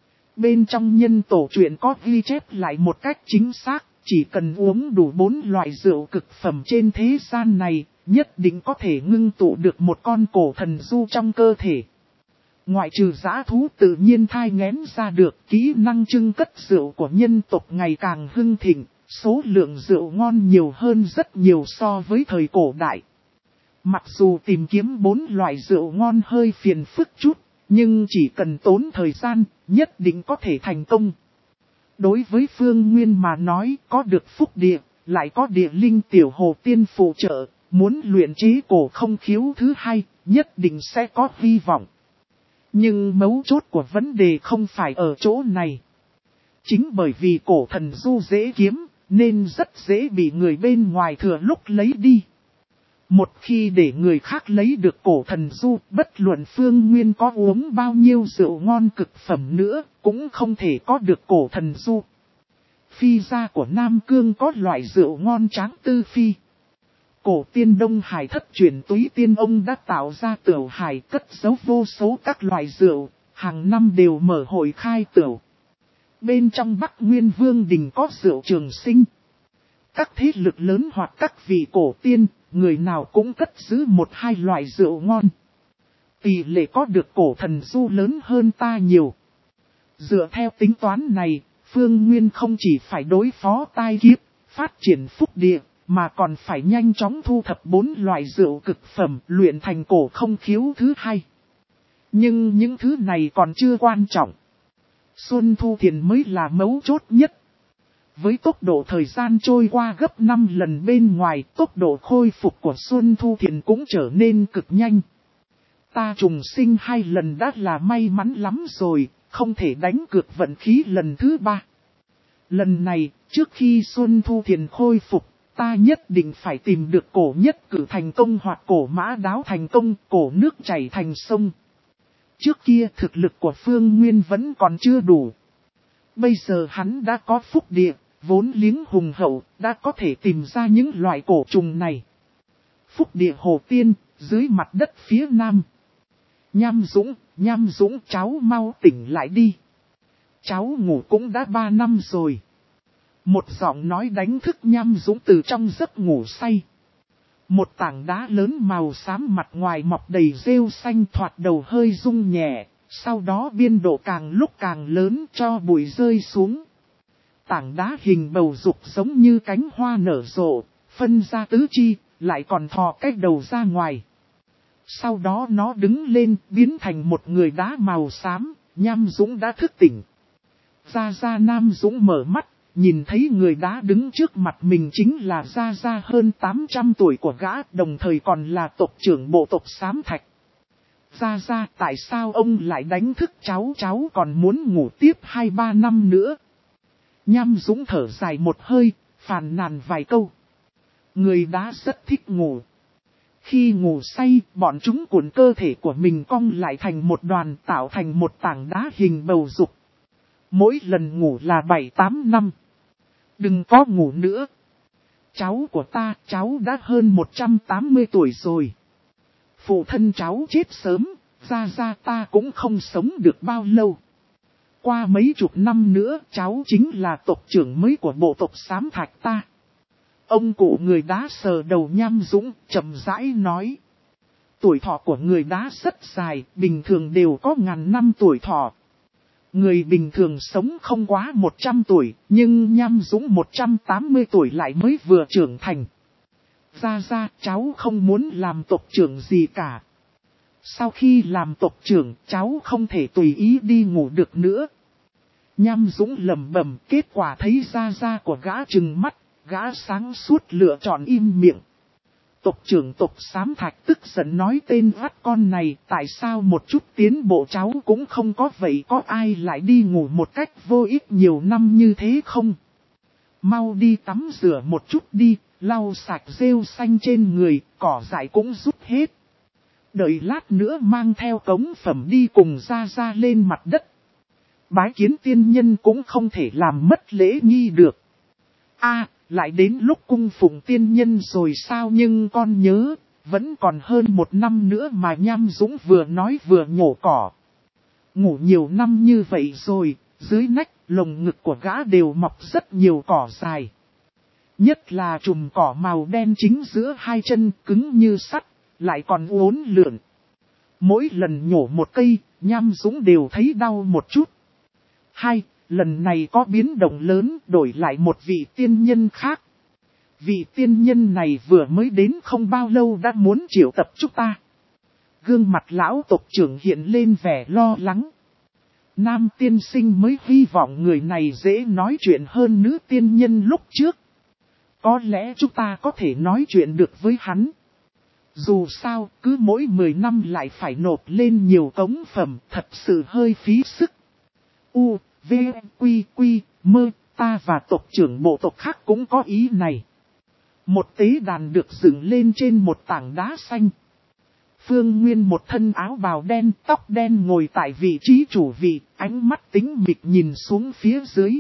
Bên trong nhân tổ truyện có ghi chép lại một cách chính xác, chỉ cần uống đủ bốn loại rượu cực phẩm trên thế gian này, nhất định có thể ngưng tụ được một con cổ thần du trong cơ thể. Ngoại trừ dã thú tự nhiên thai nghén ra được, kỹ năng trưng cất rượu của nhân tộc ngày càng hưng thịnh, số lượng rượu ngon nhiều hơn rất nhiều so với thời cổ đại. Mặc dù tìm kiếm bốn loại rượu ngon hơi phiền phức chút, nhưng chỉ cần tốn thời gian, nhất định có thể thành công. Đối với Phương Nguyên mà nói, có được phúc địa, lại có địa linh tiểu hồ tiên phụ trợ, muốn luyện chế cổ không khiếu thứ hai, nhất định sẽ có hy vọng. Nhưng mấu chốt của vấn đề không phải ở chỗ này. Chính bởi vì cổ thần du dễ kiếm, nên rất dễ bị người bên ngoài thừa lúc lấy đi. Một khi để người khác lấy được cổ thần du, bất luận Phương Nguyên có uống bao nhiêu rượu ngon cực phẩm nữa, cũng không thể có được cổ thần du. Phi gia của Nam Cương có loại rượu ngon tráng tư phi. Cổ tiên Đông Hải thất truyền túy tiên ông đã tạo ra tửu hải cất giấu vô số các loại rượu, hàng năm đều mở hội khai tửu. Bên trong Bắc Nguyên Vương Đình có rượu Trường Sinh. Các thế lực lớn hoặc các vị cổ tiên, người nào cũng cất giữ một hai loại rượu ngon. Tỷ lệ có được cổ thần du lớn hơn ta nhiều. Dựa theo tính toán này, Phương Nguyên không chỉ phải đối phó tai kiếp, phát triển phúc địa, mà còn phải nhanh chóng thu thập bốn loại rượu cực phẩm luyện thành cổ không khiếu thứ hai. Nhưng những thứ này còn chưa quan trọng. Xuân thu thiền mới là mấu chốt nhất. với tốc độ thời gian trôi qua gấp năm lần bên ngoài, tốc độ khôi phục của Xuân Thu Thiền cũng trở nên cực nhanh. Ta trùng sinh hai lần đã là may mắn lắm rồi, không thể đánh cược vận khí lần thứ ba. Lần này, trước khi Xuân Thu Thiền khôi phục, ta nhất định phải tìm được cổ nhất cử thành công hoặc cổ mã đáo thành công, cổ nước chảy thành sông. Trước kia thực lực của Phương Nguyên vẫn còn chưa đủ. Bây giờ hắn đã có phúc địa, vốn liếng hùng hậu, đã có thể tìm ra những loại cổ trùng này. Phúc địa Hồ Tiên, dưới mặt đất phía nam. Nham Dũng, Nham Dũng cháu mau tỉnh lại đi. Cháu ngủ cũng đã ba năm rồi. Một giọng nói đánh thức Nham Dũng từ trong giấc ngủ say. Một tảng đá lớn màu xám mặt ngoài mọc đầy rêu xanh thoạt đầu hơi rung nhẹ, sau đó biên độ càng lúc càng lớn cho bụi rơi xuống. Tảng đá hình bầu dục giống như cánh hoa nở rộ, phân ra tứ chi, lại còn thò cái đầu ra ngoài. Sau đó nó đứng lên biến thành một người đá màu xám, Nham Dũng đã thức tỉnh. Gia Gia Nam Dũng mở mắt, nhìn thấy người đá đứng trước mặt mình chính là Gia Gia hơn tám trăm tuổi của gã, đồng thời còn là tộc trưởng bộ tộc Xám Thạch. Gia Gia, tại sao ông lại đánh thức cháu, cháu còn muốn ngủ tiếp hai ba năm nữa? Nham Dũng thở dài một hơi, phàn nàn vài câu. Người đá rất thích ngủ. Khi ngủ say, bọn chúng cuộn cơ thể của mình cong lại thành một đoàn, tạo thành một tảng đá hình bầu dục. Mỗi lần ngủ là bảy tám năm. Đừng có ngủ nữa. Cháu của ta, cháu đã hơn một trăm tám mươi tuổi rồi. Phụ thân cháu chết sớm, Gia Gia ta cũng không sống được bao lâu. Qua mấy chục năm nữa, cháu chính là tộc trưởng mới của bộ tộc Xám Thạch ta. Ông cụ người đá sờ đầu Nham Dũng, chậm rãi nói. Tuổi thọ của người đá rất dài, bình thường đều có ngàn năm tuổi thọ. Người bình thường sống không quá một trăm tuổi, nhưng Nham Dũng một trăm tám mươi tuổi lại mới vừa trưởng thành. Gia Gia, cháu không muốn làm tộc trưởng gì cả. Sau khi làm tộc trưởng, cháu không thể tùy ý đi ngủ được nữa. Nham Dũng lẩm bẩm, kết quả thấy Gia Gia của gã trừng mắt, gã sáng suốt lựa chọn im miệng. Tộc trưởng tộc Xám Thạch tức giận nói tên vắt con này, tại sao một chút tiến bộ cháu cũng không có, vậy có ai lại đi ngủ một cách vô ích nhiều năm như thế không? Mau đi tắm rửa một chút đi, lau sạch rêu xanh trên người, cỏ dại cũng rút hết. Đợi lát nữa mang theo cống phẩm đi cùng Gia Gia lên mặt đất. Bái kiến tiên nhân cũng không thể làm mất lễ nghi được. A, lại đến lúc cung phụng tiên nhân rồi sao, nhưng con nhớ, vẫn còn hơn một năm nữa mà. Nham Dũng vừa nói vừa nhổ cỏ. Ngủ nhiều năm như vậy rồi, dưới nách, lồng ngực của gã đều mọc rất nhiều cỏ dài. Nhất là chùm cỏ màu đen chính giữa hai chân cứng như sắt, lại còn uốn lượn. Mỗi lần nhổ một cây, Nham Dũng đều thấy đau một chút. Hai, lần này có biến động lớn, đổi lại một vị tiên nhân khác. Vị tiên nhân này vừa mới đến không bao lâu đã muốn triệu tập chúng ta. Gương mặt lão tộc trưởng hiện lên vẻ lo lắng. Nam tiên sinh mới hy vọng người này dễ nói chuyện hơn nữ tiên nhân lúc trước. Có lẽ chúng ta có thể nói chuyện được với hắn. Dù sao, cứ mỗi mười năm lại phải nộp lên nhiều cống phẩm, thật sự hơi phí sức. U, V, Quy, Quy, Mơ, ta và tộc trưởng bộ tộc khác cũng có ý này. Một tế đàn được dựng lên trên một tảng đá xanh. Phương Nguyên một thân áo bào đen, tóc đen ngồi tại vị trí chủ vị, ánh mắt tính mịch nhìn xuống phía dưới.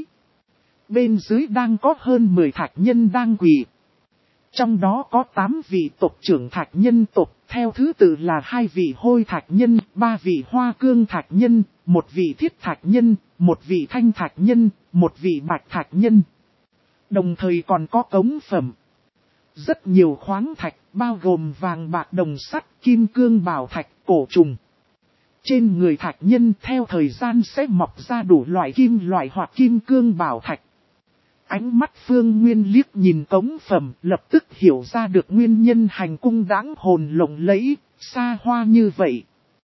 Bên dưới đang có hơn mười thạch nhân đang quỳ. Trong đó có tám vị tộc trưởng thạch nhân tộc, theo thứ tự là hai vị hôi thạch nhân, ba vị hoa cương thạch nhân, một vị thiết thạch nhân, một vị thanh thạch nhân, một vị bạch thạch nhân. Đồng thời còn có cống phẩm. Rất nhiều khoáng thạch, bao gồm vàng bạc đồng sắt, kim cương bảo thạch, cổ trùng. Trên người thạch nhân theo thời gian sẽ mọc ra đủ loại kim loại hoặc kim cương bảo thạch. Ánh mắt Phương Nguyên liếc nhìn cống phẩm, lập tức hiểu ra được nguyên nhân hành cung đáng hồn lộng lẫy, xa hoa như vậy.